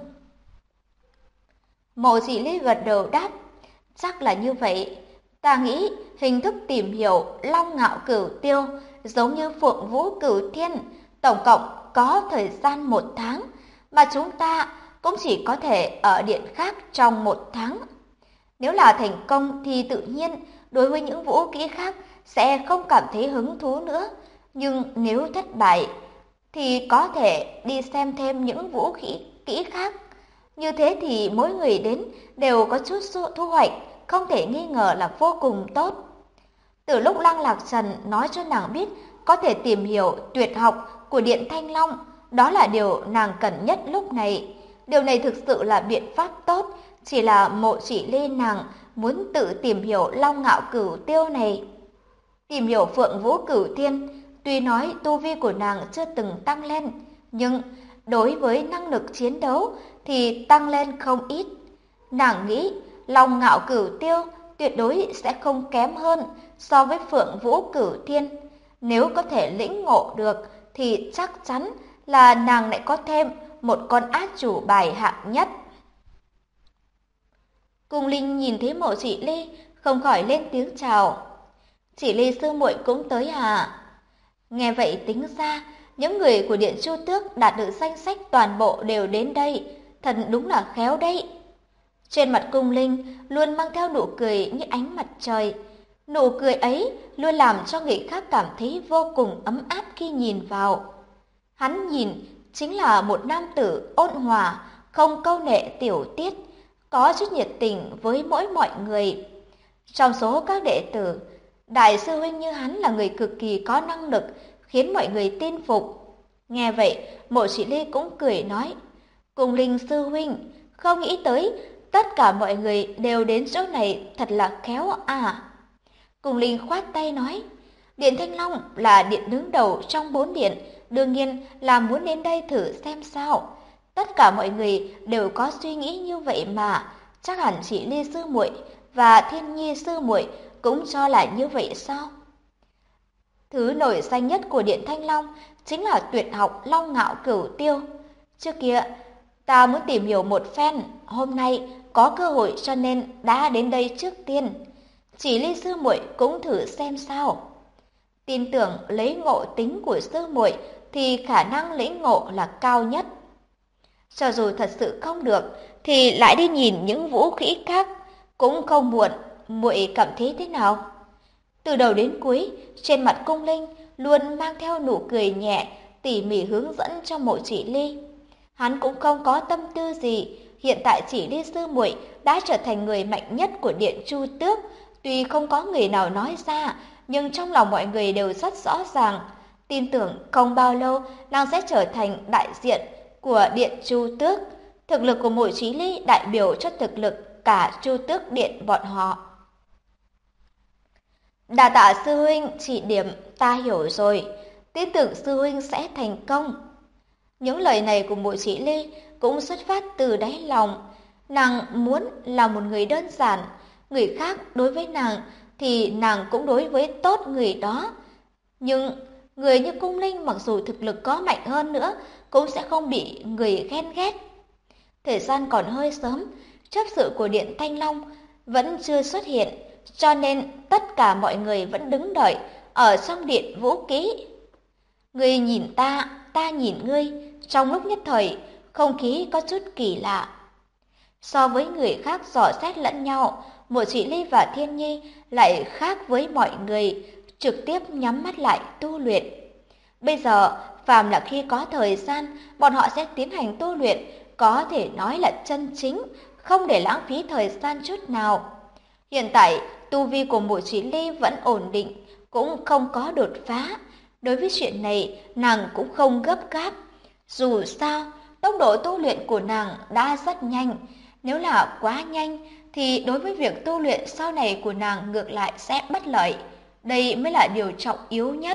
Mộ Chỉ Ly gật đầu đáp, chắc là như vậy. Ta nghĩ hình thức tìm hiểu Long Ngạo Cửu Tiêu giống như Phượng Vũ Cửu Thiên, tổng cộng có thời gian 1 tháng, mà chúng ta cũng chỉ có thể ở điện khác trong 1 tháng. Nếu là thành công thì tự nhiên đối với những vũ kỹ khác sẽ không cảm thấy hứng thú nữa, nhưng nếu thất bại thì có thể đi xem thêm những vũ kỹ khác. Như thế thì mỗi người đến đều có chút thu hoạch, không thể nghi ngờ là vô cùng tốt. Từ lúc Lăng Lạc Trần nói cho nàng biết có thể tìm hiểu tuyệt học của Điện Thanh Long, đó là điều nàng cần nhất lúc này. Điều này thực sự là biện pháp tốt, chỉ là Mộ Chỉ Ly nàng muốn tự tìm hiểu Long Ngạo Cửu Tiêu này. Tìm hiểu Phượng Vũ Cửu Thiên, tuy nói tu vi của nàng chưa từng tăng lên, nhưng đối với năng lực chiến đấu thì tăng lên không ít. Nàng nghĩ Long Ngạo Cửu Tiêu tuyệt đối sẽ không kém hơn so với Phượng Vũ Cửu Thiên. Nếu có thể lĩnh ngộ được thì chắc chắn là nàng lại có thêm một con át chủ bài hạng nhất. Cung Linh nhìn thấy Mộ Chỉ Ly không khỏi lên tiếng chào. Chỉ Ly sư muội cũng tới à? Nghe vậy tính ra những người của Điện Chu Tước đạt được danh sách toàn bộ đều đến đây, thật đúng là khéo đấy. Trên mặt Cung Linh luôn mang theo nụ cười như ánh mặt trời. Nụ cười ấy luôn làm cho người khác cảm thấy vô cùng ấm áp khi nhìn vào. Hắn nhìn chính là một nam tử ôn hòa, không câu nệ tiểu tiết, có chút nhiệt tình với mỗi mọi người. Trong số các đệ tử, đại sư huynh như hắn là người cực kỳ có năng lực, khiến mọi người tin phục. Nghe vậy, Mộ Chỉ Ly cũng cười nói, Cung Linh sư huynh, không nghĩ tới tất cả mọi người đều đến chỗ này, thật là khéo à. Cung Linh khoát tay nói, Điện Thanh Long là điện đứng đầu trong 4 điện, đương nhiên là muốn đến đây thử xem sao. Tất cả mọi người đều có suy nghĩ như vậy mà, chắc hẳn chỉ Ly sư muội và Thiên Nhi sư muội cũng cho là như vậy sao? Thứ nổi danh nhất của Điện Thanh Long chính là tuyệt học Long Ngạo Cửu Tiêu. Trước kia, ta muốn tìm hiểu một phen, hôm nay có cơ hội cho nên đã đến đây trước tiên. Chỉ Ly sư muội cũng thử xem sao. Tin tưởng lấy ngộ tính của sư muội thì khả năng lĩnh ngộ là cao nhất. Cho dù thật sự không được thì lại đi nhìn những vũ khí khác cũng không muộn. Muội cảm thấy thế nào? Từ đầu đến cuối, trên mặt Cung Linh luôn mang theo nụ cười nhẹ, tỉ mỉ hướng dẫn cho Mộ Chỉ Ly. Hắn cũng không có tâm tư gì, hiện tại Chỉ Ly sư muội đã trở thành người mạnh nhất của Điện Chu Tước, tuy không có người nào nói ra, nhưng trong lòng mọi người đều rất rõ ràng, tin tưởng không bao lâu nàng sẽ trở thành đại diện của Điện Chu Tước. Thực lực của Mộ Chí Ly đại biểu cho thực lực cả Chu Tước Điện bọn họ. Đa tạ sư huynh chỉ điểm, ta hiểu rồi, tin tưởng sư huynh sẽ thành công. Những lời này của Mộ Chí Ly cũng xuất phát từ đáy lòng. Nàng muốn là một người đơn giản, người khác đối với nàng thì nàng cũng đối với tốt người đó. Nhưng người như Cung Linh mặc dù thực lực có mạnh hơn nữa cũng sẽ không bị người ghen ghét. Thời gian còn hơi sớm, chấp sự của Điện Thanh Long vẫn chưa xuất hiện, cho nên tất cả mọi người vẫn đứng đợi ở trong điện vũ kỹ. Ngươi nhìn ta, ta nhìn ngươi, trong lúc nhất thời, không khí có chút kỳ lạ. So với người khác dò xét lẫn nhau, Mộ Chỉ Ly và Thiên Nhi lại khác với mọi người, trực tiếp nhắm mắt lại tu luyện. Bây giờ, phàm là khi có thời gian, bọn họ sẽ tiến hành tu luyện, có thể nói là chân chính, không để lãng phí thời gian chút nào. Hiện tại, tu vi của Mộ Chỉ Ly vẫn ổn định, cũng không có đột phá. Đối với chuyện này, nàng cũng không gấp gáp. Dù sao, tốc độ tu luyện của nàng đã rất nhanh. Nếu là quá nhanh, thì đối với việc tu luyện sau này của nàng ngược lại sẽ bất lợi. Đây mới là điều trọng yếu nhất.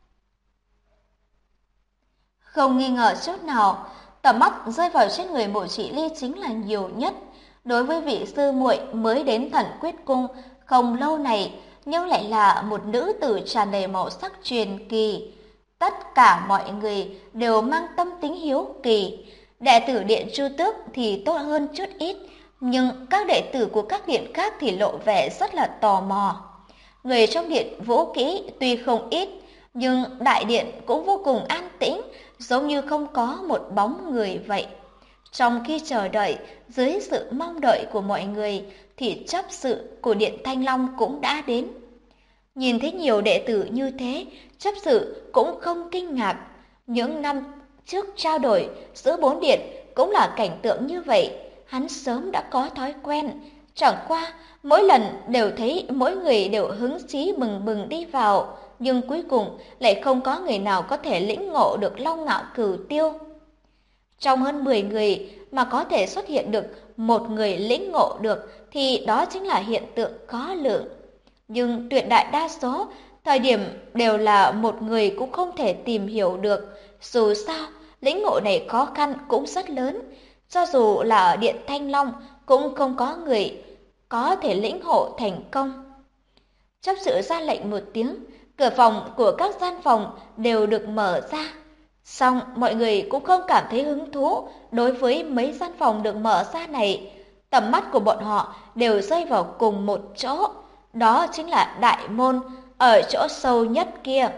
Không nghi ngờ chút nào, tầm mắt rơi vào trên người Mộ Chỉ Ly chính là nhiều nhất. Đối với vị sư muội mới đến Thần Quyết Cung không lâu này, nhưng lại là một nữ tử tràn đầy màu sắc truyền kỳ. Tất cả mọi người đều mang tâm tính hiếu kỳ. Đệ tử Điện Chu Tước thì tốt hơn chút ít, nhưng các đệ tử của các điện khác thì lộ vẻ rất là tò mò. Người trong điện Vũ Kỹ tuy không ít, nhưng đại điện cũng vô cùng an tĩnh, giống như không có một bóng người vậy. Trong khi chờ đợi, dưới sự mong đợi của mọi người, thì chấp sự của Điện Thanh Long cũng đã đến. Nhìn thấy nhiều đệ tử như thế, chấp sự cũng không kinh ngạc. Những năm trước trao đổi giữa bốn điện cũng là cảnh tượng như vậy, hắn sớm đã có thói quen. Chẳng qua, mỗi lần đều thấy mỗi người đều hứng chí bừng bừng đi vào, nhưng cuối cùng lại không có người nào có thể lĩnh ngộ được Long Ngạo Cửu Tiêu. Trong hơn 10 người mà có thể xuất hiện được một người lĩnh ngộ được thì đó chính là hiện tượng khó lượng. Nhưng tuyệt đại đa số thời điểm đều là một người cũng không thể tìm hiểu được. Dù sao, lĩnh ngộ này khó khăn cũng rất lớn. Cho dù là ở Điện Thanh Long cũng không có người có thể lĩnh ngộ thành công. Chấp sự ra lệnh một tiếng, cửa phòng của các gian phòng đều được mở ra. Song mọi người cũng không cảm thấy hứng thú đối với mấy gian phòng được mở ra này. Tầm mắt của bọn họ đều rơi vào cùng một chỗ, đó chính là đại môn ở chỗ sâu nhất kia.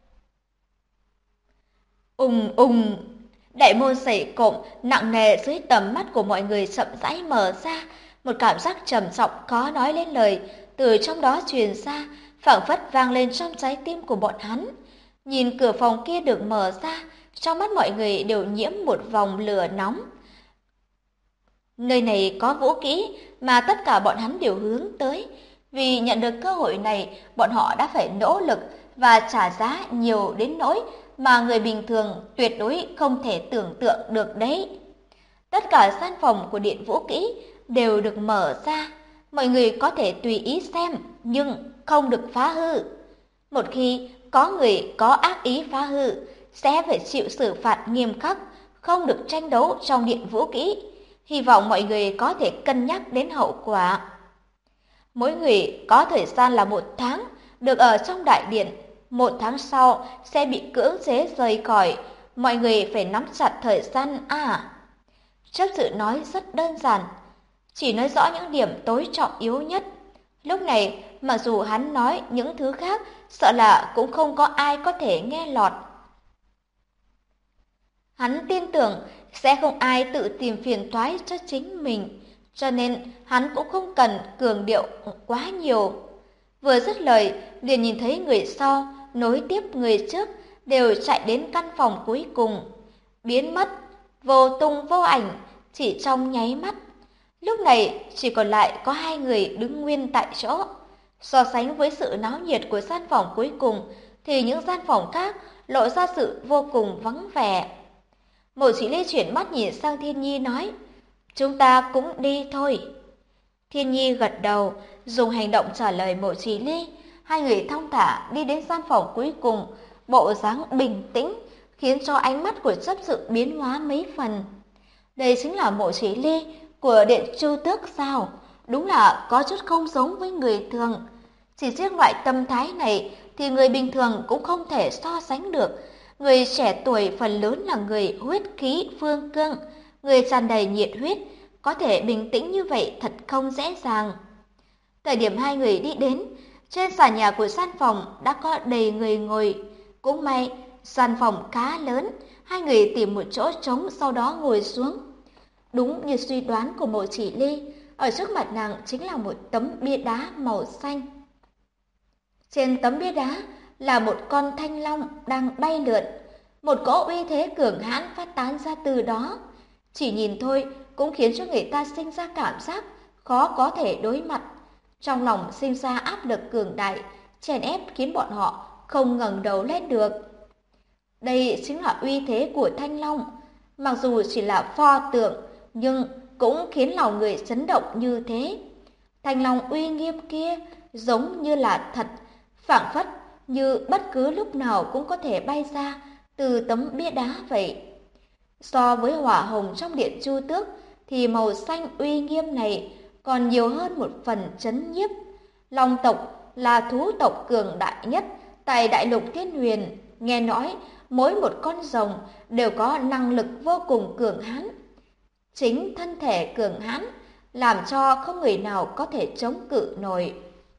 Ùng, đại môn sẩy cộm nặng nề dưới tầm mắt của mọi người chậm rãi mở ra, một cảm giác trầm trọng khó nói lên lời từ trong đó truyền ra, phảng phất vang lên trong trái tim của bọn hắn. Nhìn cửa phòng kia được mở ra, trong mắt mọi người đều nhiễm một vòng lửa nóng. Nơi này có vũ kỹ mà tất cả bọn hắn đều hướng tới. Vì nhận được cơ hội này, bọn họ đã phải nỗ lực và trả giá nhiều đến nỗi mà người bình thường tuyệt đối không thể tưởng tượng được đấy. Tất cả gian phòng của Điện Vũ Kỹ đều được mở ra, mọi người có thể tùy ý xem nhưng không được phá hư. Một khi có người có ác ý phá hư, sẽ phải chịu xử phạt nghiêm khắc, không được tranh đấu trong Điện Vũ Kỹ. Hy vọng mọi người có thể cân nhắc đến hậu quả. Mỗi người có thời gian là 1 tháng, được ở trong đại điện. 1 tháng sau sẽ bị cưỡng chế rời khỏi, mọi người phải nắm chặt thời gian à. Chấp sự nói rất đơn giản, chỉ nói rõ những điểm tối trọng yếu nhất. Lúc này, mặc dù hắn nói những thứ khác, sợ là cũng không có ai có thể nghe lọt. Hắn tin tưởng sẽ không ai tự tìm phiền toái cho chính mình, cho nên hắn cũng không cần cường điệu quá nhiều. Vừa dứt lời, liền nhìn thấy người sau nối tiếp người trước đều chạy đến căn phòng cuối cùng, biến mất vô tung vô ảnh chỉ trong nháy mắt. Lúc này chỉ còn lại có 2 người đứng nguyên tại chỗ. So sánh với sự náo nhiệt của gian phòng cuối cùng thì những gian phòng khác lộ ra sự vô cùng vắng vẻ. Mộ Chỉ Ly chuyển mắt nhìn sang Thiên Nhi nói, chúng ta cũng đi thôi. Thiên Nhi gật đầu, dùng hành động trả lời Mộ Chỉ Ly. 2 người thong thả đi đến gian phòng cuối cùng, bộ dáng bình tĩnh khiến cho ánh mắt của chấp sự biến hóa mấy phần. Đây chính là Mộ Chỉ Ly của Điện Chu Tước sao? Đúng là có chút không giống với người thường. Chỉ riêng loại tâm thái này thì người bình thường cũng không thể so sánh được. Người trẻ tuổi phần lớn là người huyết khí phương cương, người tràn đầy nhiệt huyết, có thể bình tĩnh như vậy thật không dễ dàng. Thời điểm 2 người đi đến, trên sàn nhà của gian phòng đã có đầy người ngồi. Cũng may, gian phòng khá lớn, 2 người tìm một chỗ trống sau đó ngồi xuống. Đúng như suy đoán của Mộ Chỉ Ly, ở trước mặt nàng chính là một tấm bia đá màu xanh. Trên tấm bia đá là một con thanh long đang bay lượn, một cỗ uy thế cường hãn phát tán ra từ đó. Chỉ nhìn thôi cũng khiến cho người ta sinh ra cảm giác khó có thể đối mặt. Trong lòng sinh ra áp lực cường đại, chèn ép khiến bọn họ không ngẩng đầu lên được. Đây chính là uy thế của thanh long, mặc dù chỉ là pho tượng nhưng cũng khiến lòng người chấn động như thế. Thanh long uy nghiêm kia giống như là thật, phảng phất như bất cứ lúc nào cũng có thể bay ra từ tấm bia đá vậy. So với hỏa hồng trong điện Chu Tước thì màu xanh uy nghiêm này còn nhiều hơn một phần chấn nhiếp. Long tộc là thú tộc cường đại nhất tại đại lục Thiên Huyền, nghe nói mỗi một con rồng đều có năng lực vô cùng cường hãn. Chính thân thể cường hãn làm cho không người nào có thể chống cự nổi.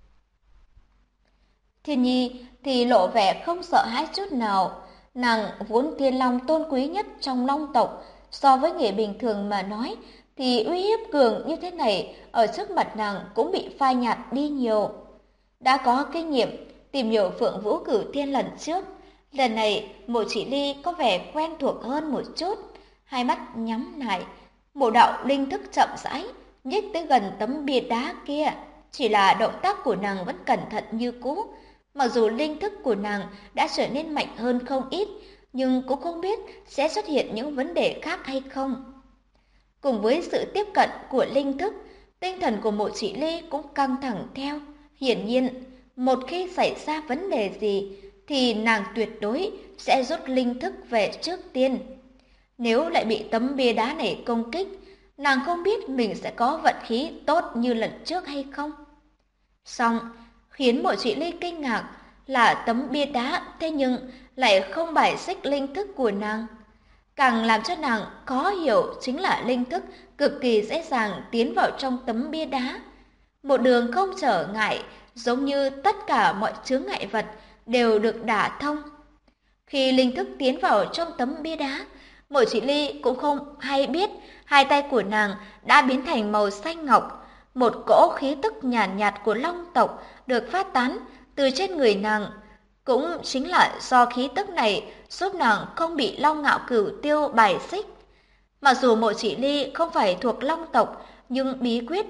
Thiên Nhi thì lộ vẻ không sợ hãi chút nào. Nàng vốn thiên long tôn quý nhất trong long tộc, so với người bình thường mà nói thì uy hiếp cường như thế này ở trước mặt nàng cũng bị phai nhạt đi nhiều. Đã có kinh nghiệm tìm hiểu Phượng Vũ Cửu Thiên lần trước, lần này Mộ Chỉ Ly có vẻ quen thuộc hơn một chút. Hai mắt nhắm lại, một đạo linh thức chậm rãi nhích tới gần tấm bia đá kia. Chỉ là động tác của nàng vẫn cẩn thận như cũ. Mặc dù linh thức của nàng đã trở nên mạnh hơn không ít, nhưng cũng không biết sẽ xuất hiện những vấn đề khác hay không. Cùng với sự tiếp cận của linh thức, tinh thần của Mộ Chỉ Ly cũng căng thẳng theo. Hiển nhiên, một khi xảy ra vấn đề gì thì nàng tuyệt đối sẽ rút linh thức về trước tiên. Nếu lại bị tấm bia đá này công kích, nàng không biết mình sẽ có vận khí tốt như lần trước hay không. Song khiến Mộ Chỉ Ly kinh ngạc là tấm bia đá thế nhưng lại không bài xích linh thức của nàng. Càng làm cho nàng khó hiểu chính là linh thức cực kỳ dễ dàng tiến vào trong tấm bia đá. Một đường không trở ngại, giống như tất cả mọi chướng ngại vật đều được đả thông. Khi linh thức tiến vào trong tấm bia đá, Mộ Chỉ Ly cũng không hay biết hai tay của nàng đã biến thành màu xanh ngọc. Một cỗ khí tức nhàn nhạt của long tộc được phát tán từ trên người nàng. Cũng chính là do khí tức này giúp nàng không bị Long Ngạo Cửu Tiêu bài xích. Mặc dù Mộ Chỉ Ly không phải thuộc long tộc, nhưng bí quyết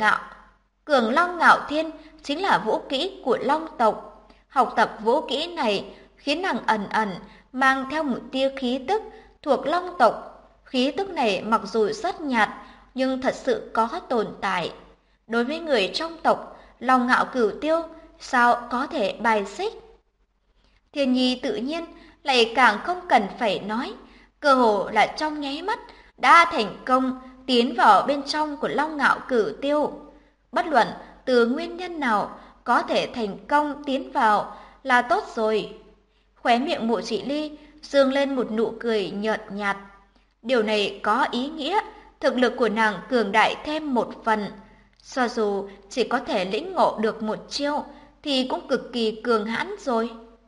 Cường Long Ngạo Thiên chính là vũ kỹ của long tộc. Học tập vũ kỹ này khiến nàng ẩn ẩn mang theo một tia khí tức thuộc long tộc. Khí tức này mặc dù rất nhạt nhưng thật sự có tồn tại. Đối với người trong tộc, Long Ngạo Cửu Tiêu sao có thể bài xích? Thiên Nhi tự nhiên lại càng không cần phải nói, cơ hồ là trong nháy mắt đã thành công tiến vào bên trong của Long Ngạo Cửu Tiêu. Bất luận từ nguyên nhân nào có thể thành công tiến vào là tốt rồi. Khóe miệng Mộ Chỉ Ly dương lên một nụ cười nhợt nhạt. Điều này có ý nghĩa thực lực của nàng cường đại thêm một phần. Cho dù chỉ có thể lĩnh ngộ được một chiêu thì cũng cực kỳ cường hãn rồi.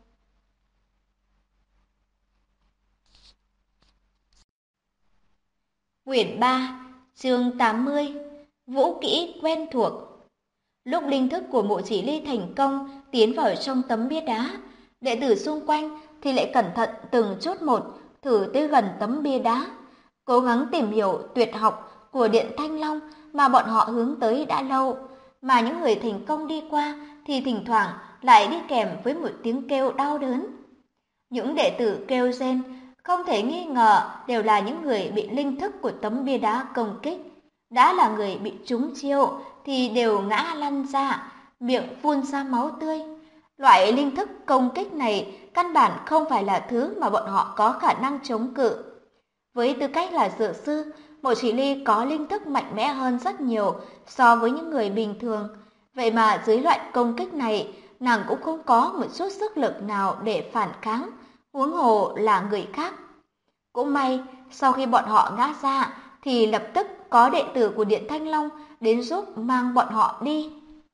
Quyển 3, chương 80, vũ kỹ quen thuộc. Lúc linh thức của Mộ Chỉ Ly thành công tiến vào trong tấm bia đá, đệ tử xung quanh thì lại cẩn thận từng chút một thử tới gần tấm bia đá, cố gắng tìm hiểu tuyệt học của Điện Thanh Long mà bọn họ hướng tới đã lâu, mà những người thành công đi qua thì thỉnh thoảng lại đi kèm với một tiếng kêu đau đớn. Những đệ tử kêu rên không thể nghi ngờ đều là những người bị linh thức của tấm bia đá công kích. Đã là người bị trúng chiêu thì đều ngã lăn ra, miệng phun ra máu tươi. Loại linh thức công kích này căn bản không phải là thứ mà bọn họ có khả năng chống cự. Với tư cách là dược sư, Mộ Chỉ Ly có linh thức mạnh mẽ hơn rất nhiều so với những người bình thường. Vậy mà dưới loại công kích này, nàng cũng không có một chút sức lực nào để phản kháng, huống hồ là người khác. Cũng may, sau khi bọn họ ngã ra, thì lập tức có đệ tử của Điện Thanh Long đến giúp mang bọn họ đi.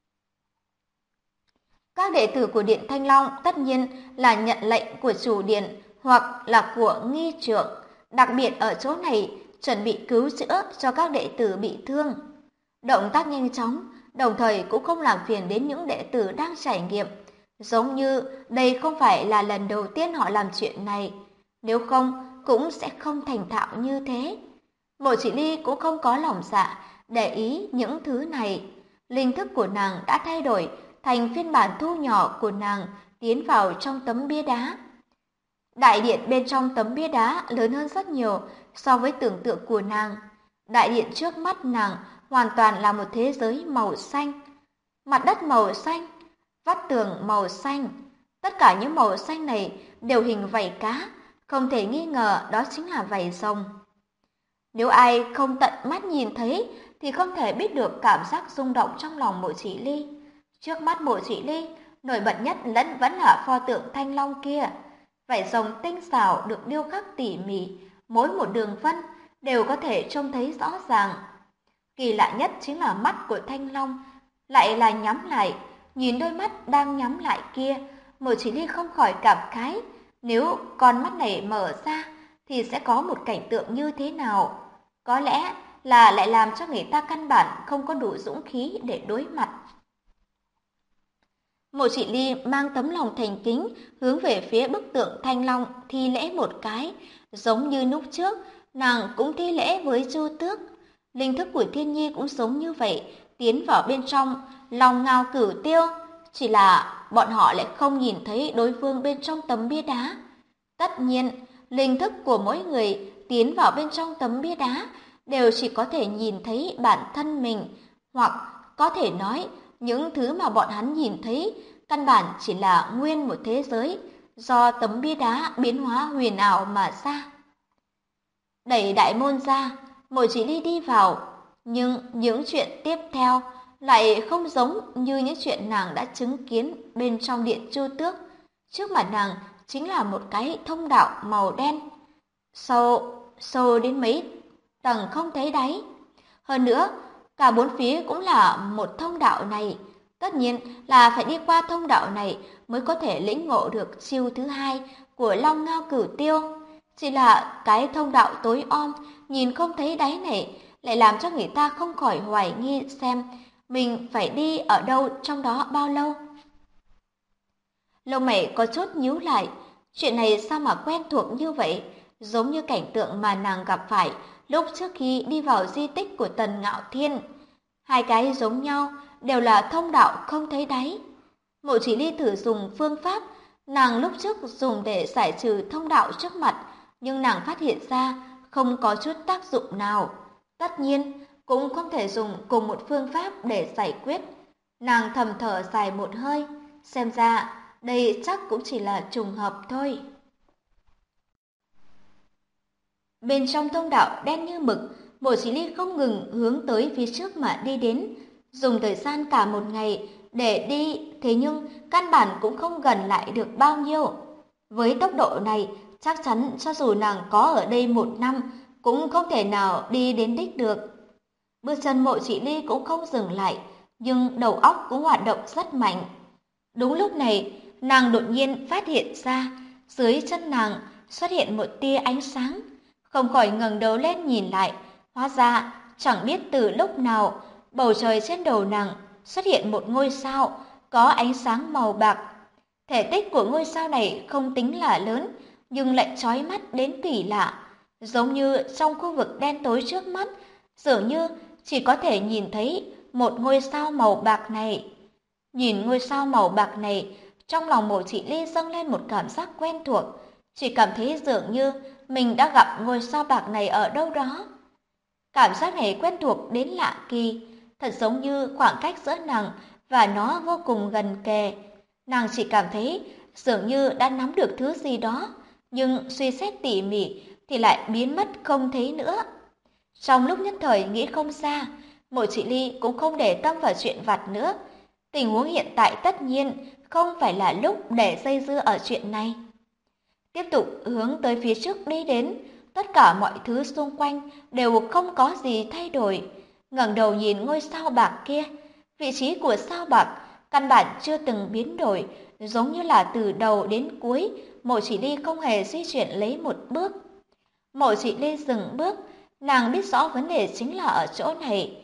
Các đệ tử của Điện Thanh Long tất nhiên là nhận lệnh của chủ điện hoặc là của nghi trượng, đặc biệt ở chỗ này chuẩn bị cứu chữa cho các đệ tử bị thương. Động tác nhanh chóng, đồng thời cũng không làm phiền đến những đệ tử đang trải nghiệm. Giống như đây không phải là lần đầu tiên họ làm chuyện này, nếu không cũng sẽ không thành thạo như thế. Mộ Chỉ Ly cũng không có lòng dạ để ý những thứ này. Linh thức của nàng đã thay đổi thành phiên bản thu nhỏ của nàng tiến vào trong tấm bia đá. Đại điện bên trong tấm bia đá lớn hơn rất nhiều so với tưởng tượng của nàng. Đại điện trước mắt nàng hoàn toàn là một thế giới màu xanh. Mặt đất màu xanh, vách tường màu xanh. Tất cả những màu xanh này đều hình vảy cá, không thể nghi ngờ đó chính là vảy rồng. Nếu ai không tận mắt nhìn thấy thì không thể biết được cảm giác rung động trong lòng Mộ Chỉ Ly. Trước mắt Mộ Chỉ Ly, nổi bật nhất vẫn là pho tượng thanh long kia. Vảy rồng tinh xảo được điêu khắc tỉ mỉ, mỗi một đường vân đều có thể trông thấy rõ ràng. Kỳ lạ nhất chính là mắt của thanh long lại là nhắm lại, nhìn đôi mắt đang nhắm lại kia, Mộ Chỉ Ly không khỏi cảm khái, nếu con mắt này mở ra thì sẽ có một cảnh tượng như thế nào? Có lẽ là lại làm cho người ta căn bản không có đủ dũng khí để đối mặt. Mộ Chỉ Ly mang tấm lòng thành kính hướng về phía bức tượng thanh long thi lễ một cái, giống như lúc trước, nàng cũng thi lễ với Chu Tước. Linh thức của Thiên Nhi cũng giống như vậy, tiến vào bên trong lòng ngao cửu tiêu, chỉ là bọn họ lại không nhìn thấy đối phương bên trong tấm bia đá. Tất nhiên, linh thức của mỗi người tiến vào bên trong tấm bia đá đều chỉ có thể nhìn thấy bản thân mình, hoặc có thể nói những thứ mà bọn hắn nhìn thấy căn bản chỉ là nguyên một thế giới do tấm bia đá biến hóa huyền ảo mà ra. Đẩy đại môn ra, Mộ Chỉ Ly đi vào, nhưng những chuyện tiếp theo lại không giống như những chuyện nàng đã chứng kiến bên trong điện Chu Tước. Trước mặt nàng chính là một cái thông đạo màu đen, sâu đến mấy tầng không thấy đáy. Hơn nữa, cả bốn phía cũng là một thông đạo này. Tất nhiên là phải đi qua thông đạo này mới có thể lĩnh ngộ được chiêu thứ hai của Long Ngao Cửu Tiêu. Chỉ là cái thông đạo tối om, nhìn không thấy đáy này, lại làm cho người ta không khỏi hoài nghi xem mình phải đi ở đâu trong đó bao lâu. Lông mày có chút nhíu lại, chuyện này sao mà quen thuộc như vậy, giống như cảnh tượng mà nàng gặp phải lúc trước khi đi vào di tích của Tần Ngạo Thiên. Hai cái giống nhau, đều là thông đạo không thấy đáy. Mộ Chỉ Ly thử dùng phương pháp nàng lúc trước dùng để giải trừ thông đạo trước mặt, nhưng nàng phát hiện ra không có chút tác dụng nào. Tất nhiên, cũng không thể dùng cùng một phương pháp để giải quyết. Nàng thầm thở dài một hơi, xem ra đây chắc cũng chỉ là trùng hợp thôi. Bên trong thông đạo đen như mực, Mộ Chỉ Ly không ngừng hướng tới phía trước mà đi đến, dùng thời gian cả một ngày để đi, thế nhưng căn bản cũng không gần lại được bao nhiêu. Với tốc độ này, chắc chắn cho dù nàng có ở đây 1 năm, cũng không thể nào đi đến đích được. Bước chân Mộ Chỉ Ly cũng không dừng lại, nhưng đầu óc cũng hoạt động rất mạnh. Đúng lúc này, nàng đột nhiên phát hiện ra, dưới chân nàng xuất hiện một tia ánh sáng, không khỏi ngẩng đầu lên nhìn lại, hóa ra chẳng biết từ lúc nào, bầu trời trên đầu nàng xuất hiện một ngôi sao có ánh sáng màu bạc. Thể tích của ngôi sao này không tính là lớn, nhưng lại chói mắt đến kỳ lạ, giống như trong khu vực đen tối trước mắt, dường như chỉ có thể nhìn thấy một ngôi sao màu bạc này. Nhìn ngôi sao màu bạc này, trong lòng Mộ Chỉ Ly dâng lên một cảm giác quen thuộc, chỉ cảm thấy dường như mình đã gặp ngôi sao bạc này ở đâu đó. Cảm giác này quen thuộc đến lạ kỳ, thật giống như khoảng cách giữa nàng và nó vô cùng gần kề. Nàng chỉ cảm thấy dường như đã nắm được thứ gì đó, nhưng suy xét tỉ mỉ thì lại biến mất không thấy nữa. Trong lúc nhất thời nghĩ không ra, Mộ Chỉ Ly cũng không để tâm vào chuyện vặt nữa. Tình huống hiện tại tất nhiên không phải là lúc để dây dưa ở chuyện này. Tiếp tục hướng tới phía trước đi đến, tất cả mọi thứ xung quanh đều không có gì thay đổi. Ngẩng đầu nhìn ngôi sao bạc kia, vị trí của sao bạc căn bản chưa từng biến đổi, giống như là từ đầu đến cuối, Mộ Chỉ Ly không hề di chuyển lấy một bước. Mộ Chỉ Ly dừng bước, nàng biết rõ vấn đề chính là ở chỗ này.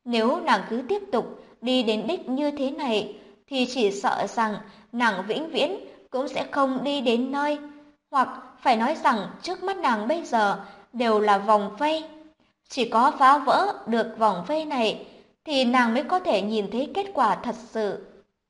Nếu nàng cứ tiếp tục đi đến đích như thế này, thì chỉ sợ rằng nàng vĩnh viễn cũng sẽ không đi đến nơi, hoặc phải nói rằng trước mắt nàng bây giờ đều là vòng vây. Chỉ có phá vỡ được vòng vây này, thì nàng mới có thể nhìn thấy kết quả thật sự.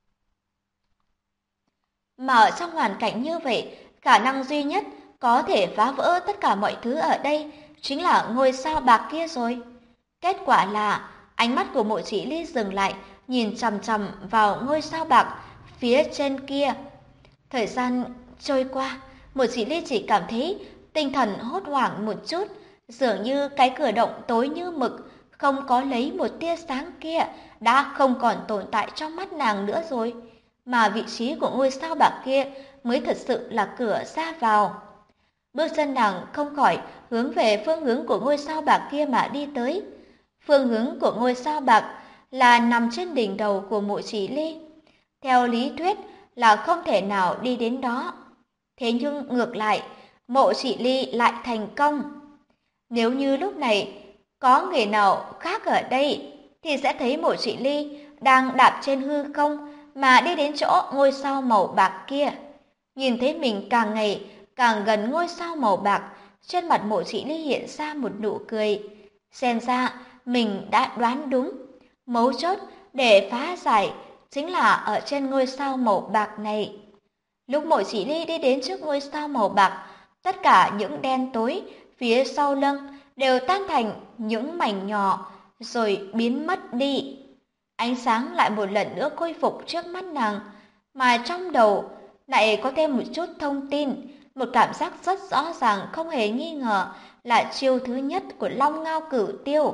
Mà ở trong hoàn cảnh như vậy, khả năng duy nhất có thể phá vỡ tất cả mọi thứ ở đây chính là ngôi sao bạc kia rồi. Kết quả là ánh mắt của Mộ Chỉ Ly dừng lại, nhìn chằm chằm vào ngôi sao bạc phía trên kia. Thời gian trôi qua, Mộ Chỉ Ly chỉ cảm thấy tinh thần hốt hoảng một chút, dường như cái cửa động tối như mực, không có lấy một tia sáng kia đã không còn tồn tại trong mắt nàng nữa rồi, mà vị trí của ngôi sao bạc kia mới thật sự là cửa ra vào. Bước chân nàng không khỏi hướng về phương hướng của ngôi sao bạc kia mà đi tới. Phương hướng của ngôi sao bạc là nằm trên đỉnh đầu của Mộ Chỉ Ly. Theo lý thuyết là không thể nào đi đến đó. Thế nhưng ngược lại, Mộ Chỉ Ly lại thành công. Nếu như lúc này có người nào khác ở đây, thì sẽ thấy Mộ Chỉ Ly đang đạp trên hư không mà đi đến chỗ ngôi sao màu bạc kia. Nhìn thấy mình càng ngày càng gần ngôi sao màu bạc, trên mặt Mộ Chỉ Ly hiện ra một nụ cười. Xem ra mình đã đoán đúng. Mấu chốt để phá giải chính là ở trên ngôi sao màu bạc này. Lúc Mộ Chỉ Ly đi đến trước ngôi sao màu bạc, tất cả những đen tối phía sau lưng đều tan thành những mảnh nhỏ rồi biến mất đi. Ánh sáng lại một lần nữa khôi phục trước mắt nàng, mà trong đầu lại có thêm một chút thông tin, một cảm giác rất rõ ràng không hề nghi ngờ là chiêu thứ nhất của Long Ngao Cửu Tiêu.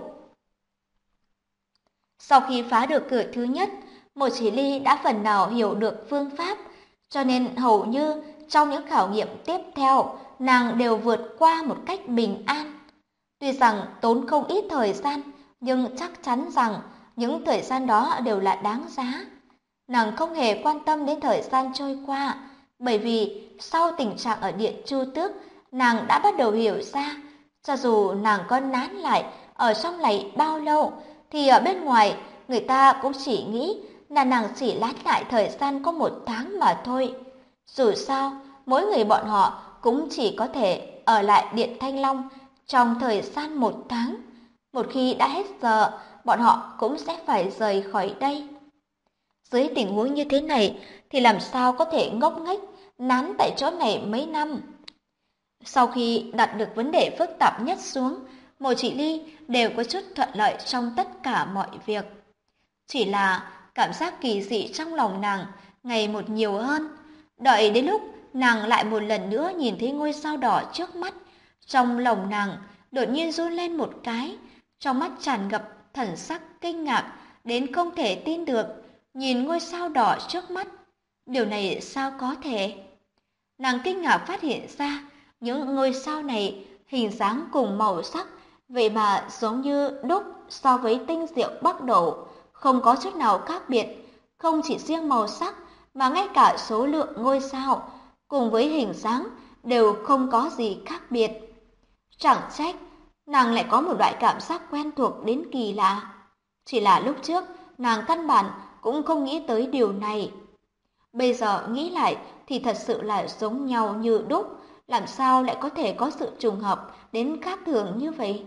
Sau khi phá được cửa thứ nhất, Mộ Chỉ Ly đã phần nào hiểu được phương pháp, cho nên hầu như trong những khảo nghiệm tiếp theo, nàng đều vượt qua một cách bình an. Tuy rằng tốn không ít thời gian, nhưng chắc chắn rằng những thời gian đó đều là đáng giá. Nàng không hề quan tâm đến thời gian trôi qua, bởi vì sau tình trạng ở Điện Chu Tước, nàng đã bắt đầu hiểu ra, cho dù nàng có nán lại ở trong này bao lâu, thì ở bên ngoài người ta cũng chỉ nghĩ là nàng chỉ lát lại thời gian có 1 tháng mà thôi. Dù sao, mỗi người bọn họ cũng chỉ có thể ở lại Điện Thanh Long trong thời gian 1 tháng. Một khi đã hết giờ, bọn họ cũng sẽ phải rời khỏi đây. Dưới tình huống như thế này thì làm sao có thể ngốc nghếch nán tại chỗ này mấy năm. Sau khi đặt được vấn đề phức tạp nhất xuống, Mộ Chỉ Ly đều có chút thuận lợi trong tất cả mọi việc. Chỉ là cảm giác kỳ dị trong lòng nàng ngày một nhiều hơn. Đợi đến lúc nàng lại một lần nữa nhìn thấy ngôi sao đỏ trước mắt, trong lòng nàng đột nhiên run lên một cái, trong mắt tràn ngập thần sắc kinh ngạc đến không thể tin được, nhìn ngôi sao đỏ trước mắt. Điều này sao có thể? Nàng kinh ngạc phát hiện ra những ngôi sao này hình dáng cùng màu sắc, vậy mà giống như đúc so với tinh diệu Bắc Đổ, không có chút nào khác biệt. Không chỉ riêng màu sắc mà ngay cả số lượng ngôi sao cùng với hình dáng đều không có gì khác biệt. Chẳng trách nàng lại có một loại cảm giác quen thuộc đến kỳ lạ. Chỉ là lúc trước nàng căn bản cũng không nghĩ tới điều này. Bây giờ nghĩ lại thì thật sự là giống nhau như đúc, làm sao lại có thể có sự trùng hợp đến khác thường như vậy?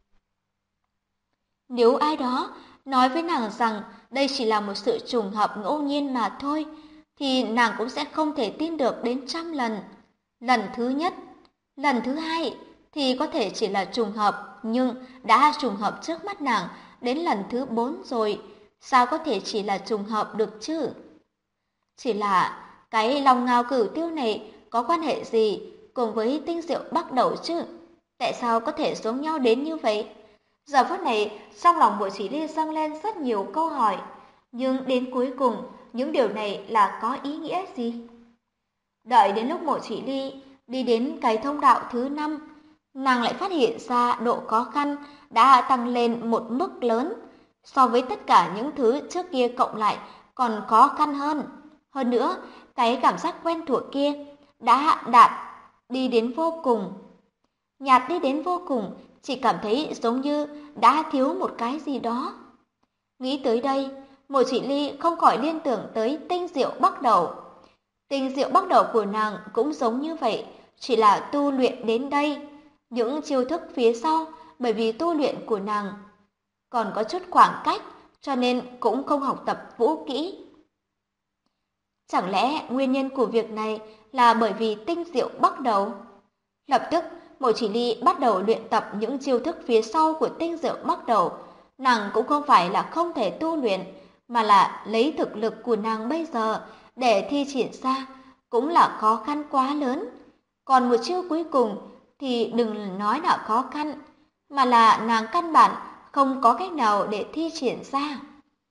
Nếu ai đó nói với nàng rằng đây chỉ là một sự trùng hợp ngẫu nhiên mà thôi, thì nàng cũng sẽ không thể tin được đến 100 lần. Lần thứ nhất, lần thứ hai thì có thể chỉ là trùng hợp, nhưng đã trùng hợp trước mắt nàng đến lần thứ 4 rồi, sao có thể chỉ là trùng hợp được chứ? Chỉ là cái Long Ngao Cửu Tiêu này có quan hệ gì cùng với tinh diệu Bắc Đẩu chứ? Tại sao có thể giống nhau đến như vậy? Giờ phút này, trong lòng Mộ Chỉ Ly dâng lên rất nhiều câu hỏi, nhưng đến cuối cùng, những điều này là có ý nghĩa gì? Đợi đến lúc Mộ Chỉ Ly đi đến cái thông đạo thứ 5, nàng lại phát hiện ra độ khó khăn đã tăng lên một mức lớn, so với tất cả những thứ trước kia cộng lại còn khó khăn hơn. Hơn nữa, cái cảm giác quen thuộc kia đã đạt đi đến vô cùng. Nhạt đi đến vô cùng, chỉ cảm thấy giống như đã thiếu một cái gì đó. Nghĩ tới đây, Mộ Chỉ Ly không khỏi liên tưởng tới tinh diệu bắt đầu. Tinh diệu bắt đầu của nàng cũng giống như vậy, chỉ là tu luyện đến đây. Những chiêu thức phía sau, bởi vì tu luyện của nàng còn có chút khoảng cách, cho nên cũng không học tập vũ kỹ. Chẳng lẽ nguyên nhân của việc này là bởi vì tinh diệu bắt đầu? Lập tức, Mộ Chỉ Ly bắt đầu luyện tập những chiêu thức phía sau của tinh diệu bắt đầu. Nàng cũng không phải là không thể tu luyện, mà là lấy thực lực của nàng bây giờ để thi triển ra cũng là khó khăn quá lớn. Còn một chiêu cuối cùng thì đừng nói là khó khăn, mà là nàng căn bản không có cách nào để thi triển ra.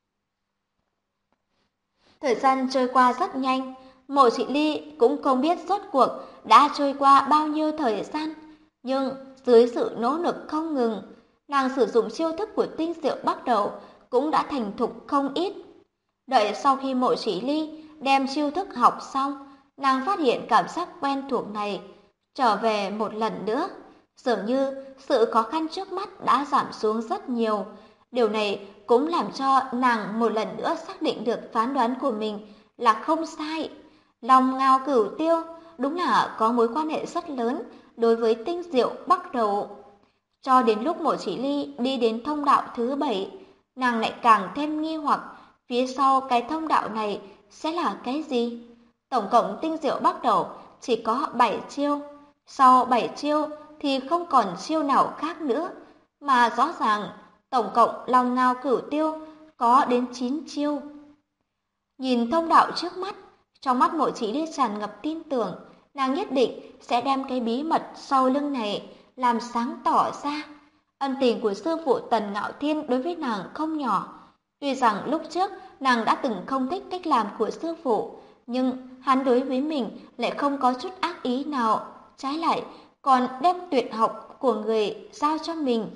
Thời gian trôi qua rất nhanh, Mộ Chỉ Ly cũng không biết rốt cuộc đã trôi qua bao nhiêu thời gian, nhưng dưới sự nỗ lực không ngừng, nàng sử dụng chiêu thức của tinh diệu bắt đầu cũng đã thành thục không ít. Đợi sau khi Mộ Chỉ Ly đem chiêu thức học xong, nàng phát hiện cảm giác quen thuộc này trở về một lần nữa, dường như sự khó khăn trước mắt đã giảm xuống rất nhiều. Điều này cũng làm cho nàng một lần nữa xác định được phán đoán của mình là không sai. Long Ngao Cửu Tiêu đúng là có mối quan hệ rất lớn đối với tinh diệu bắt đầu. Cho đến lúc Mộ Chỉ Ly đi đến thông đạo thứ 7, nàng lại càng thêm nghi hoặc phía sau cái thông đạo này sẽ là cái gì. Tổng cộng tinh diệu bắt đầu chỉ có 7 chiêu, sau 7 chiêu thì không còn chiêu nào khác nữa, mà rõ ràng tổng cộng Long Ngao Cửu Tiêu có đến 9 chiêu. Nhìn thông đạo trước mắt, trong mắt Mộ Chỉ Ly tràn ngập tin tưởng, nàng nhất định sẽ đem cái bí mật sau lưng này làm sáng tỏ ra. Ân tình của sư phụ Tần Ngạo Thiên đối với nàng không nhỏ. Tuy rằng lúc trước nàng đã từng không thích cách làm của sư phụ, nhưng hắn đối với mình lại không có chút ác ý nào, trái lại còn đem tuyệt học của người giao cho mình.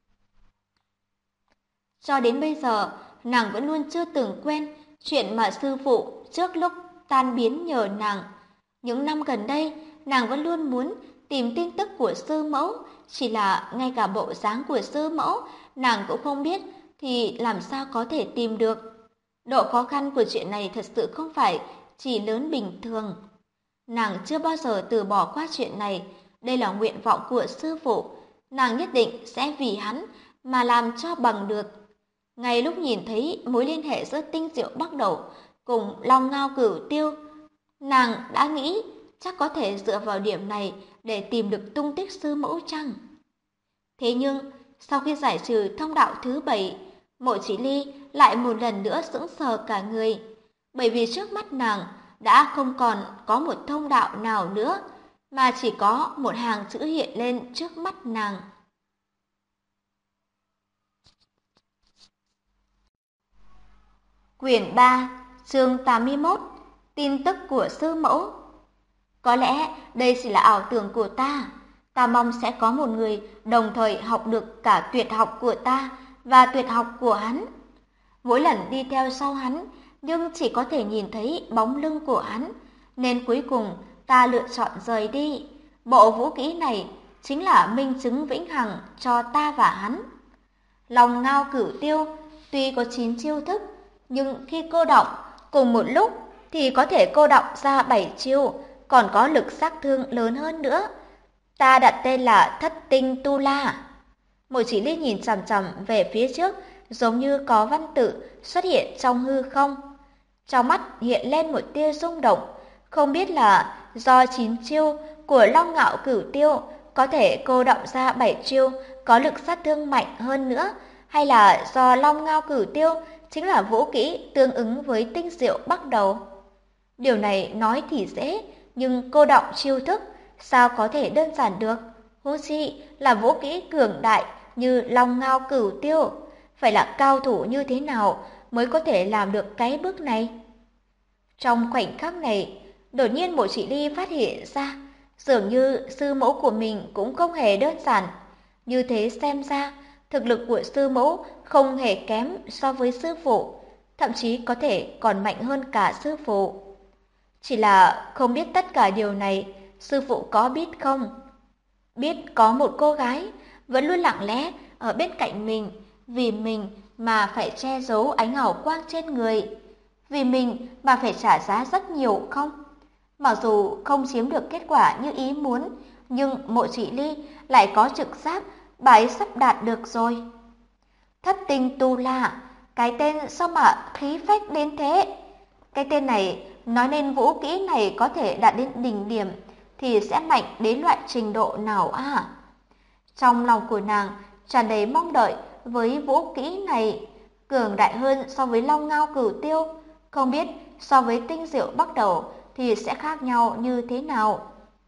Cho đến bây giờ, nàng vẫn luôn chưa từng quên chuyện mà sư phụ trước lúc tan biến nhờ nàng. Những năm gần đây, nàng vẫn luôn muốn tìm tin tức của sư mẫu, chỉ là ngay cả bộ dáng của sư mẫu nàng cũng không biết thì làm sao có thể tìm được. Độ khó khăn của chuyện này thật sự không phải chỉ lớn bình thường. Nàng chưa bao giờ từ bỏ qua chuyện này, đây là nguyện vọng của sư phụ, nàng nhất định sẽ vì hắn mà làm cho bằng được. Ngay lúc nhìn thấy mối liên hệ giữa tinh diệu bắt đầu cùng Long Ngao Cửu Tiêu, nàng đã nghĩ chắc có thể dựa vào điểm này để tìm được tung tích sư mẫu chăng. Thế nhưng, sau khi giải trừ thông đạo thứ 7, Mộ Chỉ Ly lại một lần nữa sững sờ cả người, bởi vì trước mắt nàng đã không còn có một thông đạo nào nữa, mà chỉ có một hàng chữ hiện lên trước mắt nàng. Quyển 3, chương 81, tin tức của sư mẫu. Có lẽ đây chỉ là ảo tưởng của ta. Ta mong sẽ có một người đồng thời học được cả tuyệt học của ta và tuyệt học của hắn. Mỗi lần đi theo sau hắn, nhưng chỉ có thể nhìn thấy bóng lưng của hắn, nên cuối cùng ta lựa chọn rời đi. Bộ vũ kỹ này chính là minh chứng vĩnh hằng cho ta và hắn. Long Ngao Cửu Tiêu tuy có 9 chiêu thức, nhưng khi cô động cùng một lúc thì có thể cô động ra 7 chiêu, còn có lực sát thương lớn hơn nữa. Ta đặt tên là Thất Tinh Tu La. Mộ Chỉ Ly nhìn chằm chằm về phía trước, giống như có văn tự xuất hiện trong hư không. Trong mắt hiện lên một tia rung động, không biết là do 9 chiêu của Long Ngạo Cửu Tiêu có thể cô động ra 7 chiêu có lực sát thương mạnh hơn nữa, hay là do Long Ngao Cửu Tiêu chính là vũ kỹ tương ứng với tinh diệu bắt đầu. Điều này nói thì dễ, nhưng cô động chiêu thức sao có thể đơn giản được? Huống chi là vũ kỹ cường đại như Long Ngao Cửu Tiêu, phải là cao thủ như thế nào mới có thể làm được cái bước này? Trong khoảnh khắc này, đột nhiên Mộ Chỉ Ly phát hiện ra, dường như sư mẫu của mình cũng không hề đơn giản. Như thế xem ra, thực lực của sư mẫu không hề kém so với sư phụ, thậm chí có thể còn mạnh hơn cả sư phụ. Chỉ là không biết tất cả điều này sư phụ có biết không? Biết có một cô gái vẫn luôn lặng lẽ ở bên cạnh mình, vì mình mà phải che giấu ánh hào quang trên người? Vì mình mà phải trả giá rất nhiều không? Mặc dù không chiếm được kết quả như ý muốn, nhưng Mộ Chỉ Ly lại có trực giác bà ấy sắp đạt được rồi. Thất tinh tu la, cái tên sao mà khí phách đến thế? Cái tên này nói nên vũ kỹ này có thể đạt đến đỉnh điểm thì sẽ mạnh đến loại trình độ nào à? Trong lòng của nàng tràn đầy mong đợi với vũ kỹ này, cường đại hơn so với Long Ngao Cửu Tiêu, không biết so với tinh diệu bắt đầu thì sẽ khác nhau như thế nào.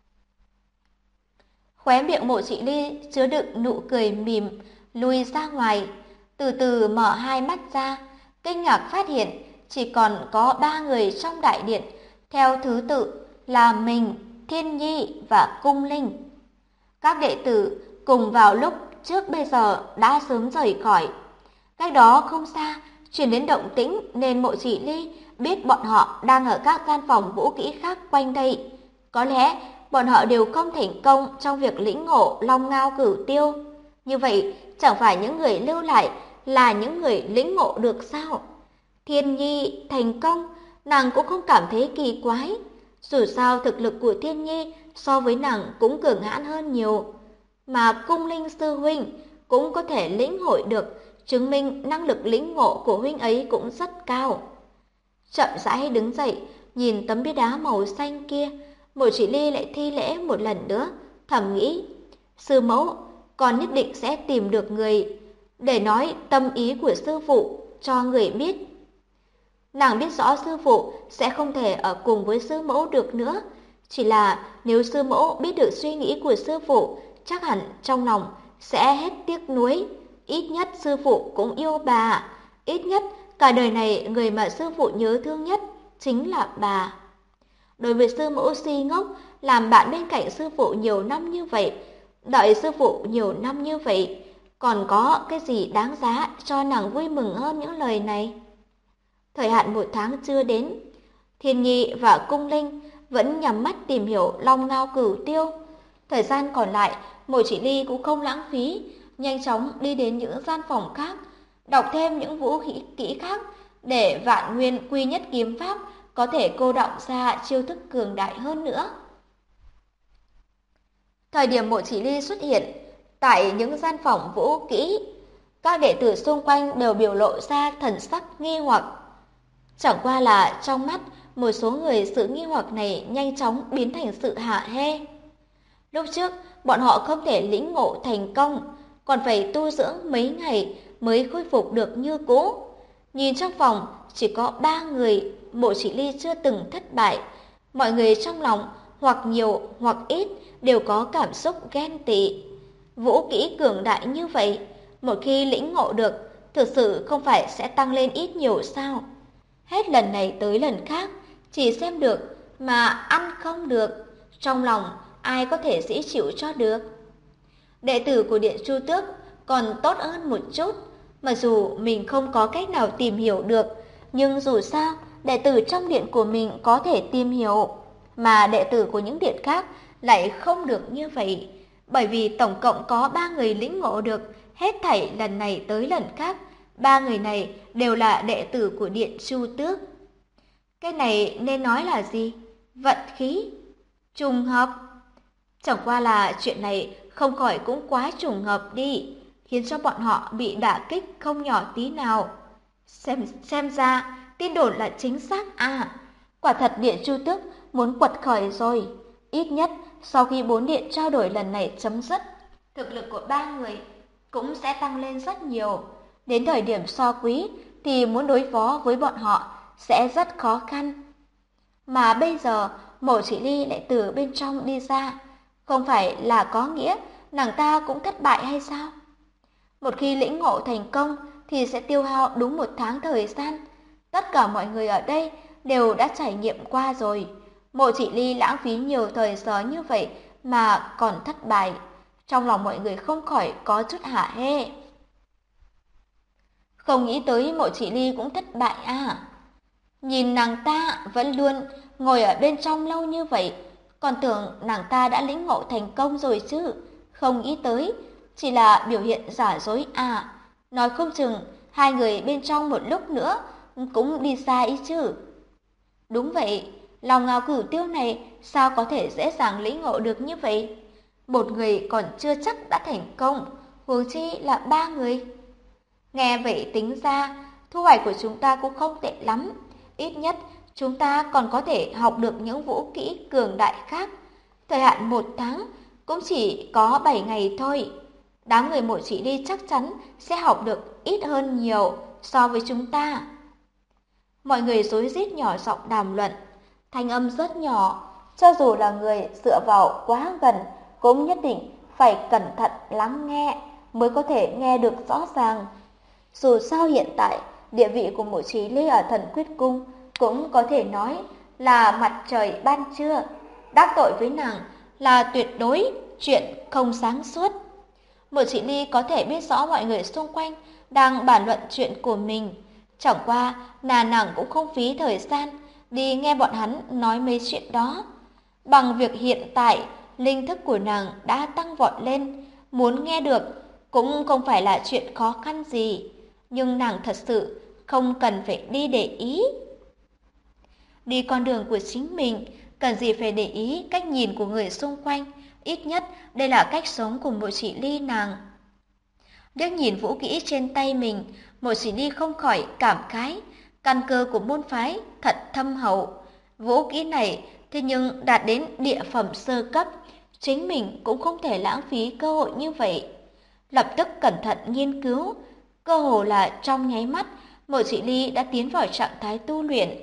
Khóe miệng Mộ Chỉ Ly chứa đựng nụ cười mỉm, lùi ra ngoài, từ từ mở hai mắt ra, kinh ngạc phát hiện chỉ còn có 3 người trong đại điện, theo thứ tự là mình, Thiên Nhi và Cung Linh. Các đệ tử cùng vào lúc trước bây giờ đã sớm rời khỏi. Cách đó không xa, truyền đến động tĩnh nên Mộ Chỉ Ly biết bọn họ đang ở các gian phòng vũ kỹ khác quanh đây. Có lẽ bọn họ đều không thành công trong việc lĩnh ngộ Long Ngao Cửu Tiêu. Như vậy, chẳng phải những người lưu lại là những người lĩnh ngộ được sao? Thiên Nhi thành công, nàng cũng không cảm thấy kỳ quái. Dù sao thực lực của Thiên Nhi so với nàng cũng cường hãn hơn nhiều. Mà Cung Linh sư huynh cũng có thể lĩnh hội được, chứng minh năng lực lĩnh ngộ của huynh ấy cũng rất cao. Chậm rãi đứng dậy, nhìn tấm bia đá màu xanh kia, Mộ Chỉ Ly lại thi lễ một lần nữa, thầm nghĩ, sư mẫu còn nhất định sẽ tìm được người để nói tâm ý của sư phụ cho người biết. Nàng biết rõ sư phụ sẽ không thể ở cùng với sư mẫu được nữa, chỉ là nếu sư mẫu biết được suy nghĩ của sư phụ, chắc hẳn trong lòng sẽ hết tiếc nuối. Ít nhất sư phụ cũng yêu bà, ít nhất cả đời này người mà sư phụ nhớ thương nhất chính là bà. Đối với sư mẫu si ngốc, làm bạn bên cạnh sư phụ nhiều năm như vậy, đợi sư phụ nhiều năm như vậy, còn có cái gì đáng giá cho nàng vui mừng hơn những lời này? Thời hạn 1 tháng chưa đến, Thiên Nhi và Cung Linh vẫn nhắm mắt tìm hiểu Long Ngao Cửu Tiêu. Thời gian còn lại, Mộ Chỉ Ly cũng không lãng phí, nhanh chóng đi đến những gian phòng khác, đọc thêm những vũ khí kỹ khác để Vạn Nguyên Quy Nhất Kiếm Pháp có thể cô đọng ra chiêu thức cường đại hơn nữa. Thời điểm Mộ Chỉ Ly xuất hiện tại những gian phòng vũ kỹ, các đệ tử xung quanh đều biểu lộ ra thần sắc nghi hoặc. Chẳng qua là trong mắt một số người, sự nghi hoặc này nhanh chóng biến thành sự hả hê. Lúc trước, bọn họ không thể lĩnh ngộ thành công, còn phải tu dưỡng mấy ngày mới khôi phục được như cũ. Nhìn trong phòng, chỉ có 3 người, Mộ Chỉ Ly chưa từng thất bại. Mọi người trong lòng, hoặc nhiều hoặc ít, đều có cảm xúc ghen tị. Vũ kỹ cường đại như vậy, một khi lĩnh ngộ được, thực sự không phải sẽ tăng lên ít nhiều sao? Hết lần này tới lần khác, chỉ xem được mà ăn không được, trong lòng ai có thể dễ chịu cho được. Đệ tử của Điện Chu Tước còn tốt hơn một chút, mặc dù mình không có cách nào tìm hiểu được, nhưng dù sao, đệ tử trong điện của mình có thể tìm hiểu, mà đệ tử của những điện khác lại không được như vậy, bởi vì tổng cộng có 3 người lĩnh ngộ được, hết thảy lần này tới lần khác, 3 người này đều là đệ tử của Điện Chu Tước. Cái này nên nói là gì? Vận khí? Trùng hợp? Chẳng qua là chuyện này không khỏi cũng quá trùng hợp đi, khiến cho bọn họ bị đả kích không nhỏ tí nào. Xem ra tin đồn là chính xác à. Quả thật Điện Chu Tước muốn quật khởi rồi. Ít nhất sau khi 4 điện trao đổi lần này chấm dứt, thực lực của 3 người cũng sẽ tăng lên rất nhiều. Đến thời điểm so quý thì muốn đối phó với bọn họ sẽ rất khó khăn. Mà bây giờ Mộ Chỉ Ly lại từ bên trong đi ra, không phải là có nghĩa nàng ta cũng thất bại hay sao? Một khi lĩnh ngộ thành công thì sẽ tiêu hao đúng 1 tháng thời gian. Tất cả mọi người ở đây đều đã trải nghiệm qua rồi. Mộ Chỉ Ly lãng phí nhiều thời giờ như vậy mà còn thất bại. Trong lòng mọi người không khỏi có chút hả hê. Không nghĩ tới Mộ Chỉ Ly cũng thất bại à? Nhìn nàng ta vẫn luôn ngồi ở bên trong lâu như vậy, còn tưởng nàng ta đã lĩnh ngộ thành công rồi chứ. Không nghĩ tới, chỉ là biểu hiện giả dối à. Nói không chừng hai người bên trong một lúc nữa cũng đi xa ý chứ. Đúng vậy, lòng ngao cửu tiêu này sao có thể dễ dàng lĩnh ngộ được như vậy? Một người còn chưa chắc đã thành công, huống chi là ba người. Nghe vậy tính ra, thu hoạch của chúng ta cũng không tệ lắm. Ít nhất, chúng ta còn có thể học được những vũ kỹ cường đại khác. Thời hạn 1 tháng cũng chỉ có 7 ngày thôi. Đám người Mộ Chỉ Ly chắc chắn sẽ học được ít hơn nhiều so với chúng ta. Mọi người rối rít nhỏ giọng đàm luận, thanh âm rất nhỏ, cho dù là người dựa vào quá gần cũng nhất định phải cẩn thận lắng nghe mới có thể nghe được rõ ràng. Dù sao hiện tại, địa vị của Mộ Chí Ly ở Thần Quyết Cung cũng có thể nói là mặt trời ban trưa, đắc tội với nàng là tuyệt đối chuyện không sáng suốt. Mộ Chí Ly có thể biết rõ mọi người xung quanh đang bàn luận chuyện của mình, chẳng qua nàng cũng không phí thời gian đi nghe bọn hắn nói mấy chuyện đó. Bằng việc hiện tại linh thức của nàng đã tăng vọt lên, muốn nghe được cũng không phải là chuyện khó khăn gì, nhưng nàng thật sự không cần phải đi để ý. Đi con đường của chính mình, cần gì phải để ý cách nhìn của người xung quanh, ít nhất đây là cách sống của Mộ Chỉ Ly nàng. Liếc nhìn vũ kỹ trên tay mình, Mộ Chỉ Ly không khỏi cảm khái, căn cơ của môn phái thật thâm hậu. Vũ kỹ này thế nhưng đạt đến địa phẩm sơ cấp, chính mình cũng không thể lãng phí cơ hội như vậy. Lập tức cẩn thận nghiên cứu, cơ hồ là trong nháy mắt, Mộ Chỉ Ly đã tiến vào trạng thái tu luyện.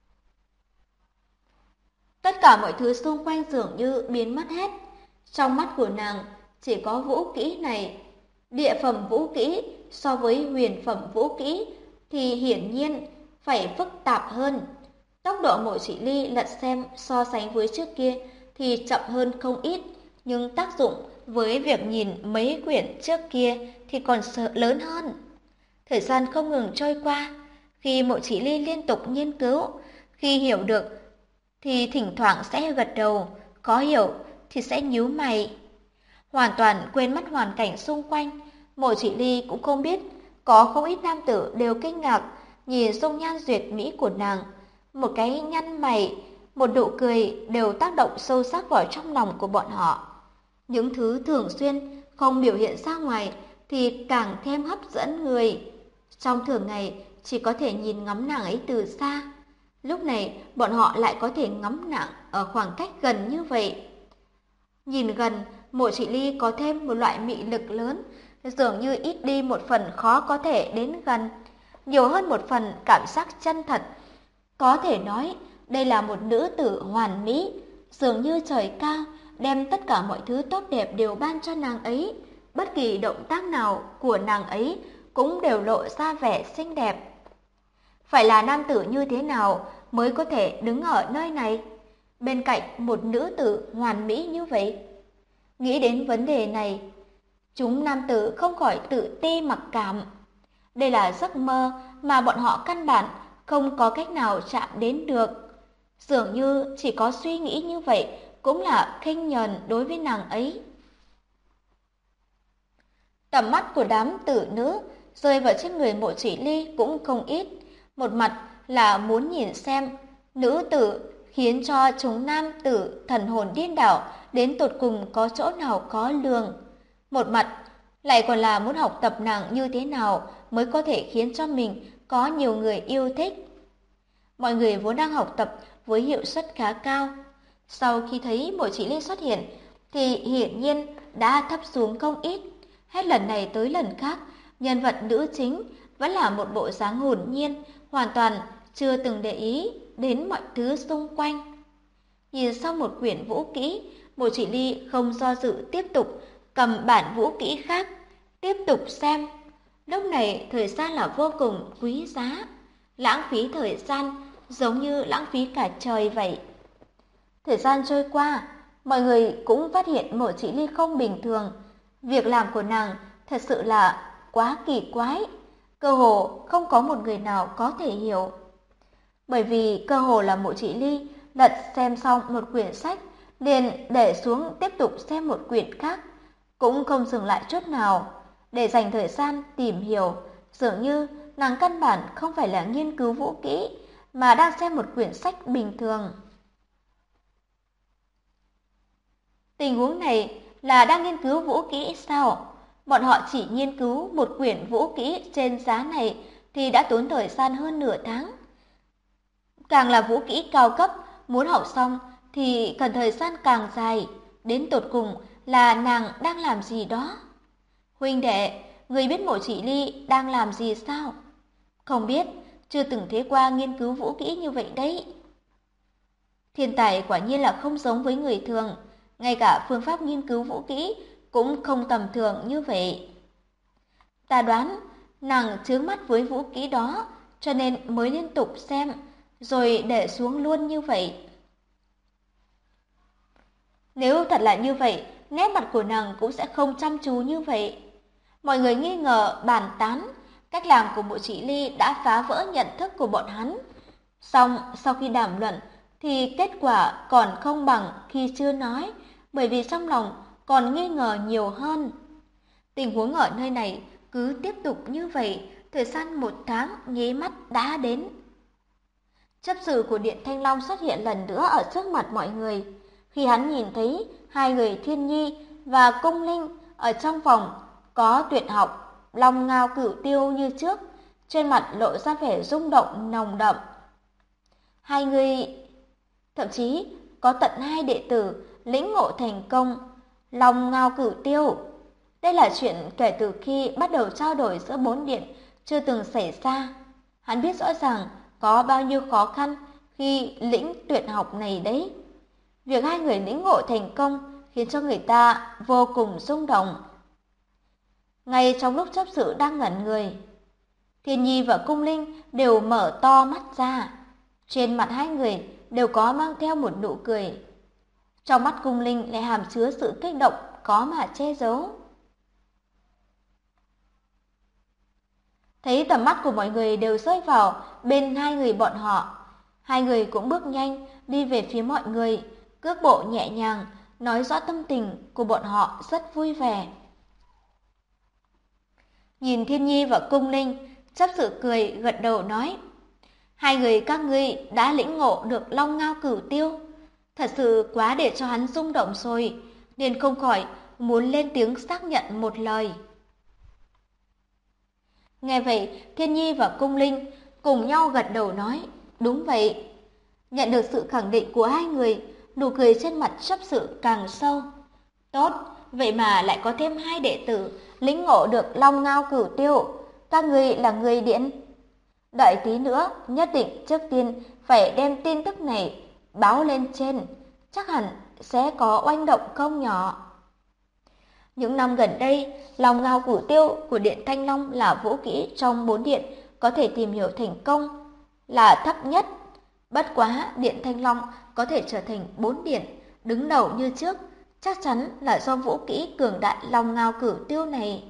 Tất cả mọi thứ xung quanh dường như biến mất hết. Trong mắt của nàng chỉ có vũ kỹ này. Địa phẩm vũ kỹ so với huyền phẩm vũ kỹ thì hiển nhiên phải phức tạp hơn. Tốc độ Mộ Chỉ Ly lật xem so sánh với trước kia thì chậm hơn không ít, nhưng tác dụng với việc nhìn mấy quyển trước kia thì còn sợ lớn hơn. Thời gian không ngừng trôi qua, khi Mộ Chỉ Ly liên tục nghiên cứu, khi hiểu được thì thỉnh thoảng sẽ gật đầu, khó hiểu thì sẽ nhíu mày. Hoàn toàn quên mất hoàn cảnh xung quanh, Mộ Chỉ Ly cũng không biết có không ít nam tử đều kinh ngạc nhìn dung nhan duyệt mỹ của nàng. Một cái nhăn mày, một nụ cười đều tác động sâu sắc vào trong lòng của bọn họ. Những thứ thường xuyên không biểu hiện ra ngoài thì càng thêm hấp dẫn người. Trong thường ngày chỉ có thể nhìn ngắm nàng ấy từ xa, lúc này bọn họ lại có thể ngắm nàng ở khoảng cách gần như vậy. Nhìn gần, Mộ Chỉ Ly có thêm một loại mị lực lớn, dường như ít đi một phần khó có thể đến gần, nhiều hơn một phần cảm giác chân thật. Có thể nói, đây là một nữ tử hoàn mỹ, dường như trời cao đem tất cả mọi thứ tốt đẹp đều ban cho nàng ấy. Bất kỳ động tác nào của nàng ấy cũng đều lộ ra vẻ xinh đẹp. Phải là nam tử như thế nào mới có thể đứng ở nơi này, bên cạnh một nữ tử hoàn mỹ như vậy? Nghĩ đến vấn đề này, chúng nam tử không khỏi tự ti mặc cảm. Đây là giấc mơ mà bọn họ căn bản không có cách nào chạm đến được. Dường như chỉ có suy nghĩ như vậy cũng là khinh nhờn đối với nàng ấy. Tầm mắt của đám tử nữ rơi vào trên người Mộ Chỉ Ly cũng không ít. Một mặt là muốn nhìn xem nữ tử khiến cho chúng nam tử thần hồn điên đảo đến tột cùng có chỗ nào khó lường. Một mặt lại còn là muốn học tập nàng như thế nào mới có thể khiến cho mình có nhiều người yêu thích. Mọi người vốn đang học tập với hiệu suất khá cao. Sau khi thấy Mộ Chỉ Ly xuất hiện thì hiển nhiên đã thấp xuống không ít. Hết lần này tới lần khác, nhân vật nữ chính vẫn là một bộ dáng hồn nhiên, hoàn toàn chưa từng để ý đến mọi thứ xung quanh. Nhìn xong một quyển vũ kỹ, Mộ Chỉ Ly không do dự tiếp tục cầm bản vũ kỹ khác, tiếp tục xem. Lúc này thời gian là vô cùng quý giá, lãng phí thời gian giống như lãng phí cả trời vậy. Thời gian trôi qua, mọi người cũng phát hiện Mộ Chỉ Ly không bình thường. Việc làm của nàng thật sự là quá kỳ quái, cơ hồ không có một người nào có thể hiểu. Bởi vì cơ hồ là Mộ Chỉ Ly lật xem xong một quyển sách, liền để xuống tiếp tục xem một quyển khác, cũng không dừng lại chút nào. Để dành thời gian tìm hiểu, dường như nàng căn bản không phải là nghiên cứu vũ kỹ, mà đang xem một quyển sách bình thường. Tình huống này là đang nghiên cứu vũ kỹ sao? Bọn họ chỉ nghiên cứu một quyển vũ kỹ trên giá này thì đã tốn thời gian hơn nửa tháng. Càng là vũ kỹ cao cấp, muốn học xong thì cần thời gian càng dài. Đến tột cùng là nàng đang làm gì đó? Huynh đệ, người biết Mộ Chỉ Ly đang làm gì sao? Không biết, chưa từng thấy qua nghiên cứu vũ kỹ như vậy đấy. Thiên tài quả nhiên là không giống với người thường, ngay cả phương pháp nghiên cứu vũ kỹ cũng không tầm thường như vậy. Ta đoán nàng chướng mắt với vũ kỹ đó, cho nên mới liên tục xem, rồi để xuống luôn như vậy. Nếu thật là như vậy, nét mặt của nàng cũng sẽ không chăm chú như vậy. Mọi người nghi ngờ bàn tán, cách làm của Mộ Chỉ Ly đã phá vỡ nhận thức của bọn hắn. Song sau khi đàm luận thì kết quả còn không bằng khi chưa nói, bởi vì trong lòng còn nghi ngờ nhiều hơn. Tình huống ở nơi này cứ tiếp tục như vậy, thời gian 1 tháng nháy mắt đã đến. Chấp sự của Điện Thanh Long xuất hiện lần nữa ở trước mặt mọi người. Khi hắn nhìn thấy hai người Thiên Nhi và Cung Linh ở trong phòng có tuyệt học Long Ngao Cửu Tiêu như trước, trên mặt lộ ra vẻ rung động nồng đậm. Hai người, thậm chí có tận 2 đệ tử lĩnh ngộ thành công Long Ngao Cửu Tiêu. Đây là chuyện kể từ khi bắt đầu trao đổi giữa 4 điện chưa từng xảy ra. Hắn biết rõ ràng có bao nhiêu khó khăn khi lĩnh tuyệt học này đấy. Việc hai người lĩnh ngộ thành công khiến cho người ta vô cùng rung động. Ngay trong lúc chấp sự đang ngẩn người, Thiên Nhi và Cung Linh đều mở to mắt ra. Trên mặt hai người đều có mang theo một nụ cười. Trong mắt Cung Linh lại hàm chứa sự kích động khó mà che giấu. Thấy tầm mắt của mọi người đều rơi vào bên hai người bọn họ, hai người cũng bước nhanh đi về phía mọi người, cước bộ nhẹ nhàng, nói rõ tâm tình của bọn họ rất vui vẻ. Nhìn Thiên Nhi và Cung Linh, chấp sự cười gật đầu nói: hai người các ngươi đã lĩnh ngộ được Long Ngao Cửu Tiêu, thật sự quá để cho hắn rung động rồi, nên không khỏi muốn lên tiếng xác nhận một lời. Nghe vậy, Thiên Nhi và Cung Linh cùng nhau gật đầu nói: đúng vậy. Nhận được sự khẳng định của hai người, nụ cười trên mặt chấp sự càng sâu. Tốt, vậy mà lại có thêm 2 đệ tử lĩnh ngộ được Long Ngao Cửu Tiêu. Các ngươi là người Điện. Đợi tí nữa, nhất định trước tiên phải đem tin tức này báo lên trên, chắc hẳn sẽ có oanh động không nhỏ. Những năm gần đây, Long Ngao Cửu Tiêu của Điện Thanh Long là vũ kỹ trong 4 điện có thể tìm hiểu thành công là thấp nhất. Bất quá, Điện Thanh Long có thể trở thành 4 điện đứng đầu như trước, chắc chắn là do vũ kỹ cường đại Long Ngao Cửu Tiêu này.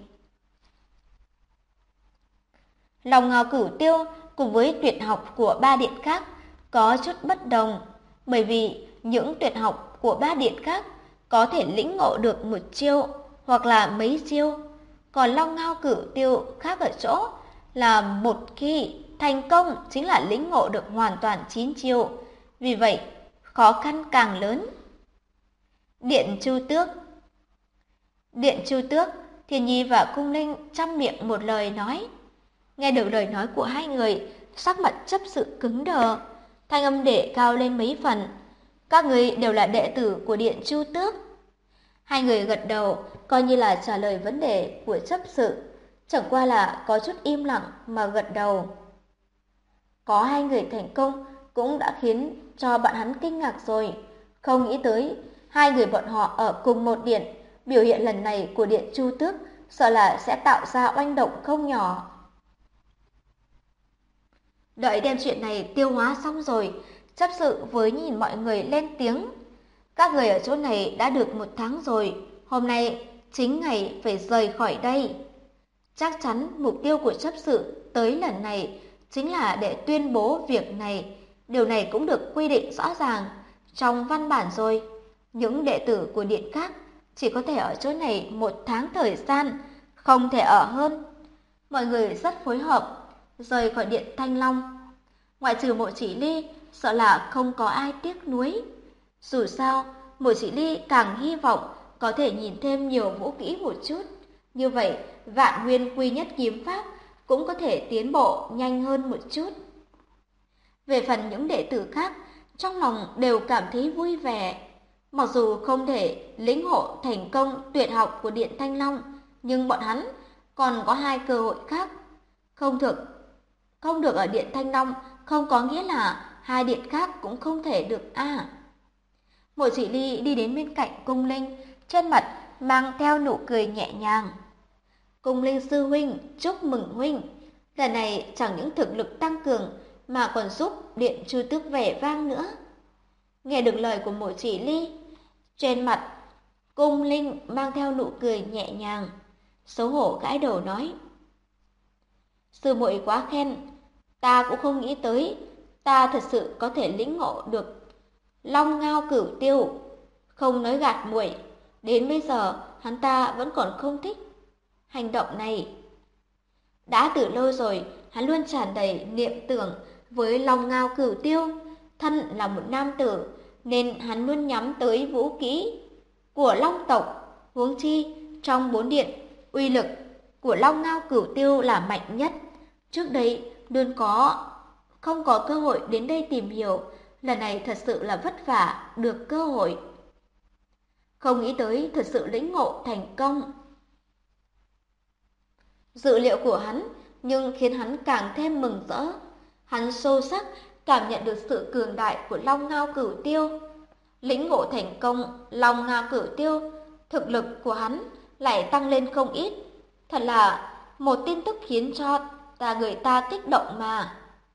Long Ngao Cửu Tiêu cùng với tuyệt học của 3 điện khác có chút bất đồng, bởi vì những tuyệt học của 3 điện khác có thể lĩnh ngộ được một chiêu hoặc là mấy chiêu, còn Long Ngao Cửu Tiêu khác ở chỗ là một khi thành công chính là lĩnh ngộ được hoàn toàn 9 chiêu, vì vậy khó khăn càng lớn. Điện Chu Tước, Thiên Nhi và Cung Linh trăm miệng một lời nói. Nghe được lời nói của hai người, sắc mặt chấp sự cứng đờ, thanh âm đệ cao lên mấy phần. Các người đều là đệ tử của Điện Chu Tước. Hai người gật đầu, coi như là trả lời vấn đề của chấp sự, chẳng qua là có chút im lặng mà gật đầu. Có 2 người thành công cũng đã khiến cho bạn hắn kinh ngạc rồi, không nghĩ tới 2 người bọn họ ở cùng một điện, biểu hiện lần này của Điện Chu Tước sợ là sẽ tạo ra oanh động không nhỏ. Đợi đem chuyện này tiêu hóa xong rồi, chấp sự với nhìn mọi người lên tiếng. Các người ở chỗ này đã được 1 tháng rồi, hôm nay chính ngày phải rời khỏi đây. Chắc chắn mục tiêu của chấp sự tới lần này chính là để tuyên bố việc này. Điều này cũng được quy định rõ ràng trong văn bản rồi. Những đệ tử của điện khác chỉ có thể ở chỗ này 1 tháng thời gian, không thể ở hơn. Mọi người rất phối hợp, rời khỏi Điện Thanh Long. Ngoại trừ Mộ Chỉ Ly, sợ là không có ai tiếc nuối. Dù sao, Mộ Chỉ Ly càng hy vọng có thể nhìn thêm nhiều vũ kỹ một chút. Như vậy, Vạn Nguyên Quy Nhất kiếm pháp cũng có thể tiến bộ nhanh hơn một chút. Về phần những đệ tử khác, trong lòng đều cảm thấy vui vẻ. Mặc dù không thể lĩnh ngộ thành công tuyệt học của Điện Thanh Long, nhưng bọn hắn còn có 2 cơ hội khác. Không được ở Điện Thanh Long không có nghĩa là 2 điện khác cũng không thể được a. Mộ Chỉ Ly đi đến bên cạnh Cung Linh, trên mặt mang theo nụ cười nhẹ nhàng. Cung Linh sư huynh, chúc mừng huynh. Lần này chẳng những thực lực tăng cường mà còn giúp Điện Chu Tước vẻ vang nữa. Nghe được lời của Mộ Chỉ Ly, trên mặt Cung Linh mang theo nụ cười nhẹ nhàng, xấu hổ gãi đầu nói: Sư muội quá khen, ta cũng không nghĩ tới, ta thật sự có thể lĩnh ngộ được Long Ngao Cửu Tiêu. Không nói gạt muội, đến bây giờ hắn ta vẫn còn không thích hành động này. Đã từ lâu rồi, hắn luôn tràn đầy niệm tưởng với Long Ngao Cửu Tiêu, thân là một nam tử nên hắn luôn nhắm tới vũ kỹ của Long tộc. Huống chi trong 4 điện, uy lực của Long Ngao Cửu Tiêu là mạnh nhất. Trước đây luôn không có cơ hội đến đây tìm hiểu, lần này thật sự là vất vả được cơ hội. Không nghĩ tới thật sự lĩnh ngộ thành công. Dự liệu của hắn nhưng khiến hắn càng thêm mừng rỡ. Hắn sâu sắc cảm nhận được sự cường đại của Long Ngao Cửu Tiêu. Lĩnh ngộ thành công Long Ngao Cửu Tiêu, thực lực của hắn lại tăng lên không ít. Thật là một tin tức khiến cho người ta kích động mà.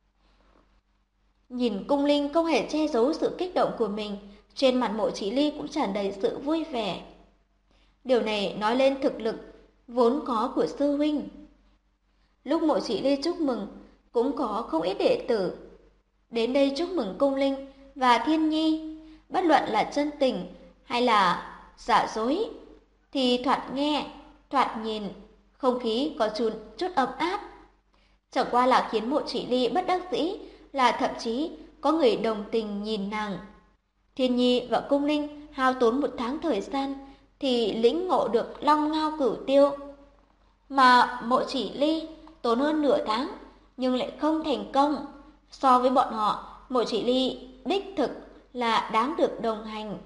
Nhìn Cung Linh không hề che giấu sự kích động của mình, trên mặt Mộ Chỉ Ly cũng tràn đầy sự vui vẻ. Điều này nói lên thực lực vốn có của sư huynh. Lúc Mộ Chỉ Ly chúc mừng, cũng có không ít đệ tử đến đây chúc mừng Cung Linh và Thiên Nhi. Bất luận là chân tình hay là giả dối, thì thoạt nghe, thoạt nhìn, không khí có chút ấm áp. Chẳng qua là khiến Mộ Chỉ Ly bất đắc dĩ là thậm chí có người đồng tình nhìn nàng. Thiên Nhi và Cung Linh hao tốn 1 tháng thời gian thì lĩnh ngộ được Long Ngao Cửu Tiêu, mà Mộ Chỉ Ly tốn hơn nửa tháng nhưng lại không thành công. So với bọn họ, Mộ Chỉ Ly đích thực là đáng được đồng hành.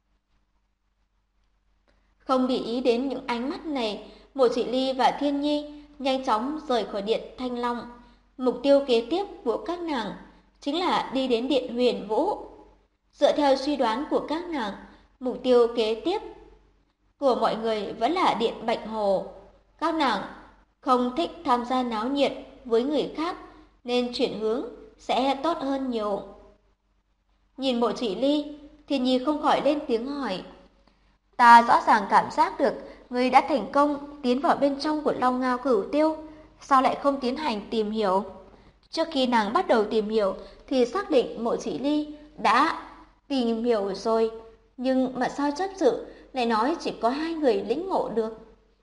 Không để ý đến những ánh mắt này, Mộ Chỉ Ly và Thiên Nhi nhanh chóng rời khỏi Điện Thanh Long. Mục tiêu kế tiếp của các nàng chính là đi đến Điện Huyền Vũ. Dựa theo suy đoán của các nàng, mục tiêu kế tiếp của mọi người vẫn là Điện Bạch Hồ. Các nàng không thích tham gia náo nhiệt với người khác nên chuyển hướng sẽ tốt hơn nhiều. Nhìn Mộ Chỉ Ly, Thiên Nhi không khỏi lên tiếng hỏi: Ta rõ ràng cảm giác được ngươi đã thành công tiến vào bên trong của Long Ngao Cửu Tiêu, sao lại không tiến hành tìm hiểu? Trước khi nàng bắt đầu tìm hiểu thì xác định Mộ Chỉ Ly đã tìm hiểu rồi, nhưng mà sao chấp sự lại nói chỉ có 2 người lĩnh ngộ được?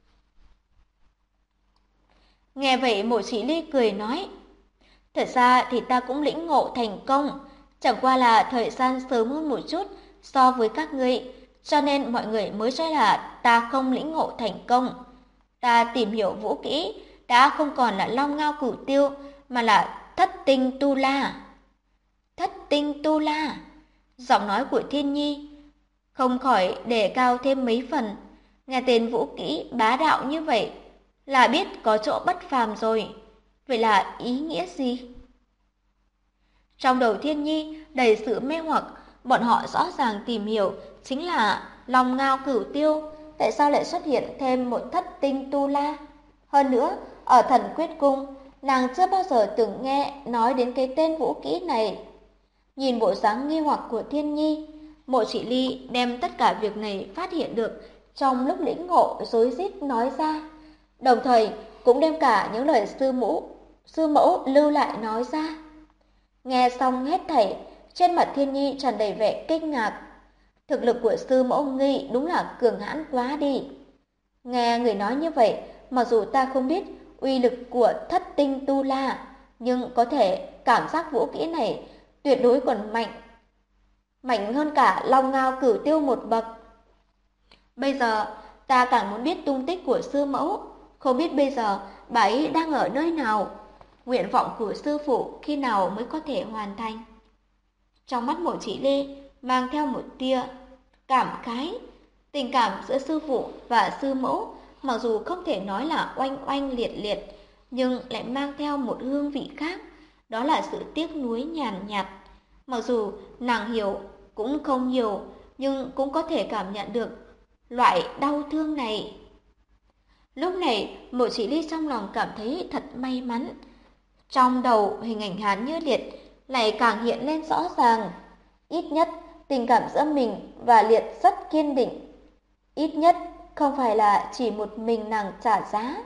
Nghe vậy Mộ Chỉ Ly cười nói: Thật ra thì ta cũng lĩnh ngộ thành công, chẳng qua là thời gian sớm hơn một chút so với các ngươi, cho nên mọi người mới cho là ta không lĩnh ngộ thành công. Ta tìm hiểu vũ kỹ đã không còn là Long Ngao Cửu Tiêu mà là Thất Tinh Tu La. Thất Tinh Tu La. Giọng nói của Thiên Nhi không khỏi đề cao thêm mấy phần. Nghe tên vũ kỹ bá đạo như vậy là biết có chỗ bất phàm rồi. Vậy là ý nghĩa gì? Trong đầu Thiên Nhi đầy sự mê hoặc, bọn họ rõ ràng tìm hiểu chính là Long Ngao Cửu Tiêu, tại sao lại xuất hiện thêm một Thất Tinh Tu La? Hơn nữa, ở Thần Quyết Cung, nàng chưa bao giờ từng nghe nói đến cái tên vũ kỹ này. Nhìn bộ dáng nghi hoặc của Thiên Nhi, Mộ Chỉ Ly đem tất cả việc này phát hiện được trong lúc lĩnh ngộ rối rít nói ra, đồng thời cũng đem cả những lời sư mẫu lưu lại nói ra. Nghe xong hết thảy, trên mặt Thiên Nhi tràn đầy vẻ kinh ngạc. Thực lực của sư mẫu Nghi đúng là cường hãn quá đi. Nghe người nói như vậy, mặc dù ta không biết uy lực của Thất Tinh Tu La, nhưng có thể cảm giác vũ kỹ này tuyệt đối còn mạnh hơn cả Long Ngao Cửu Tiêu một bậc. Bây giờ ta càng muốn biết tung tích của sư mẫu, không biết bây giờ bà ấy đang ở nơi nào, nguyện vọng của sư phụ khi nào mới có thể hoàn thành. Trong mắt Mộ Chỉ Lê mang theo một tia cảm khái, tình cảm giữa sư phụ và sư mẫu mặc dù không thể nói là oanh oanh liệt liệt, nhưng lại mang theo một hương vị khác, đó là sự tiếc nuối nhàn nhạt. Mặc dù nàng hiểu cũng không nhiều, nhưng cũng có thể cảm nhận được loại đau thương này. Lúc này, Mộ Chỉ Ly trong lòng cảm thấy thật may mắn. Trong đầu hình ảnh Hàn Như Liệt lại càng hiện lên rõ ràng. Ít nhất, tình cảm giữa mình và Liệt rất kiên định. Ít nhất, không phải là chỉ một mình nàng trả giá.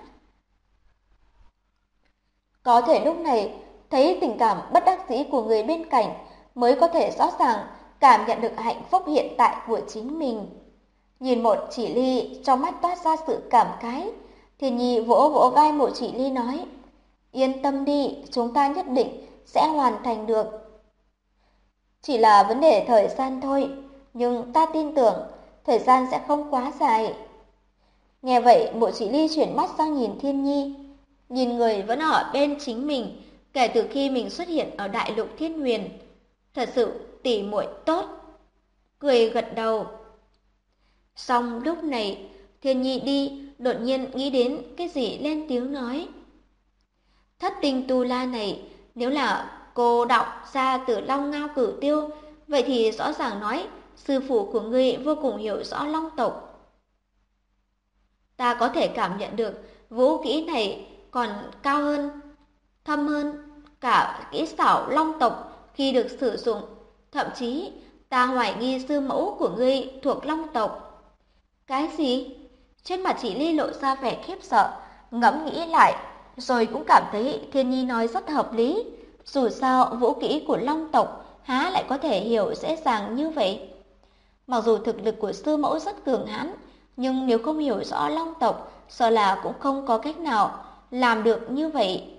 Có thể lúc này, thấy tình cảm bất đắc dĩ của người bên cạnh mới có thể rõ ràng cảm nhận được hạnh phúc hiện tại của chính mình. Nhìn Mộ Chỉ Ly trong mắt toát ra sự cảm khái, Thiên Nhi vỗ vỗ vai Mộ Chỉ Ly nói, yên tâm đi, chúng ta nhất định sẽ hoàn thành được. Chỉ là vấn đề thời gian thôi, nhưng ta tin tưởng thời gian sẽ không quá dài. Nghe vậy, Mộ Chỉ Ly chuyển mắt sang nhìn Thiên Nhi, nhìn người vẫn ở bên chính mình kể từ khi mình xuất hiện ở Đại Lục Thiên Huyền. Thật sự tỉ muội tốt. Cười gật đầu. Xong lúc này, Thiên Nhi đi, đột nhiên nghĩ đến cái gì lên tiếng nói. Thất tinh tu la này, nếu là cô đọng ra từ Long Ngao Cửu Tiêu, vậy thì rõ ràng nói, sư phụ của ngươi vô cùng hiểu rõ Long tộc. Ta có thể cảm nhận được vũ kỹ này còn cao hơn, thâm hơn cả kỹ xảo Long tộc khi được sử dụng. Thậm chí, ta hoài nghi sư mẫu của ngươi thuộc Long tộc. Cái gì? Trên mặt Chỉ Ly lộ ra vẻ khiếp sợ, ngẫm nghĩ lại, rồi cũng cảm thấy Thiên Nhi nói rất hợp lý. Dù sao, vũ kỹ của Long tộc há lại có thể hiểu dễ dàng như vậy. Mặc dù thực lực của sư mẫu rất cường hãn, nhưng nếu không hiểu rõ Long tộc, sợ là cũng không có cách nào làm được như vậy.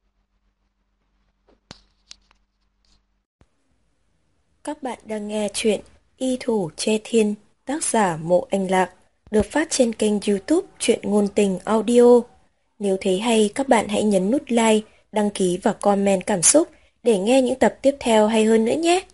Các bạn đang nghe chuyện Y Thủ Che Thiên, tác giả Mộ Anh Lạc, được phát trên kênh YouTube Truyện Ngôn Tình Audio. Nếu thấy hay, các bạn hãy nhấn nút like, đăng ký và comment cảm xúc để nghe những tập tiếp theo hay hơn nữa nhé.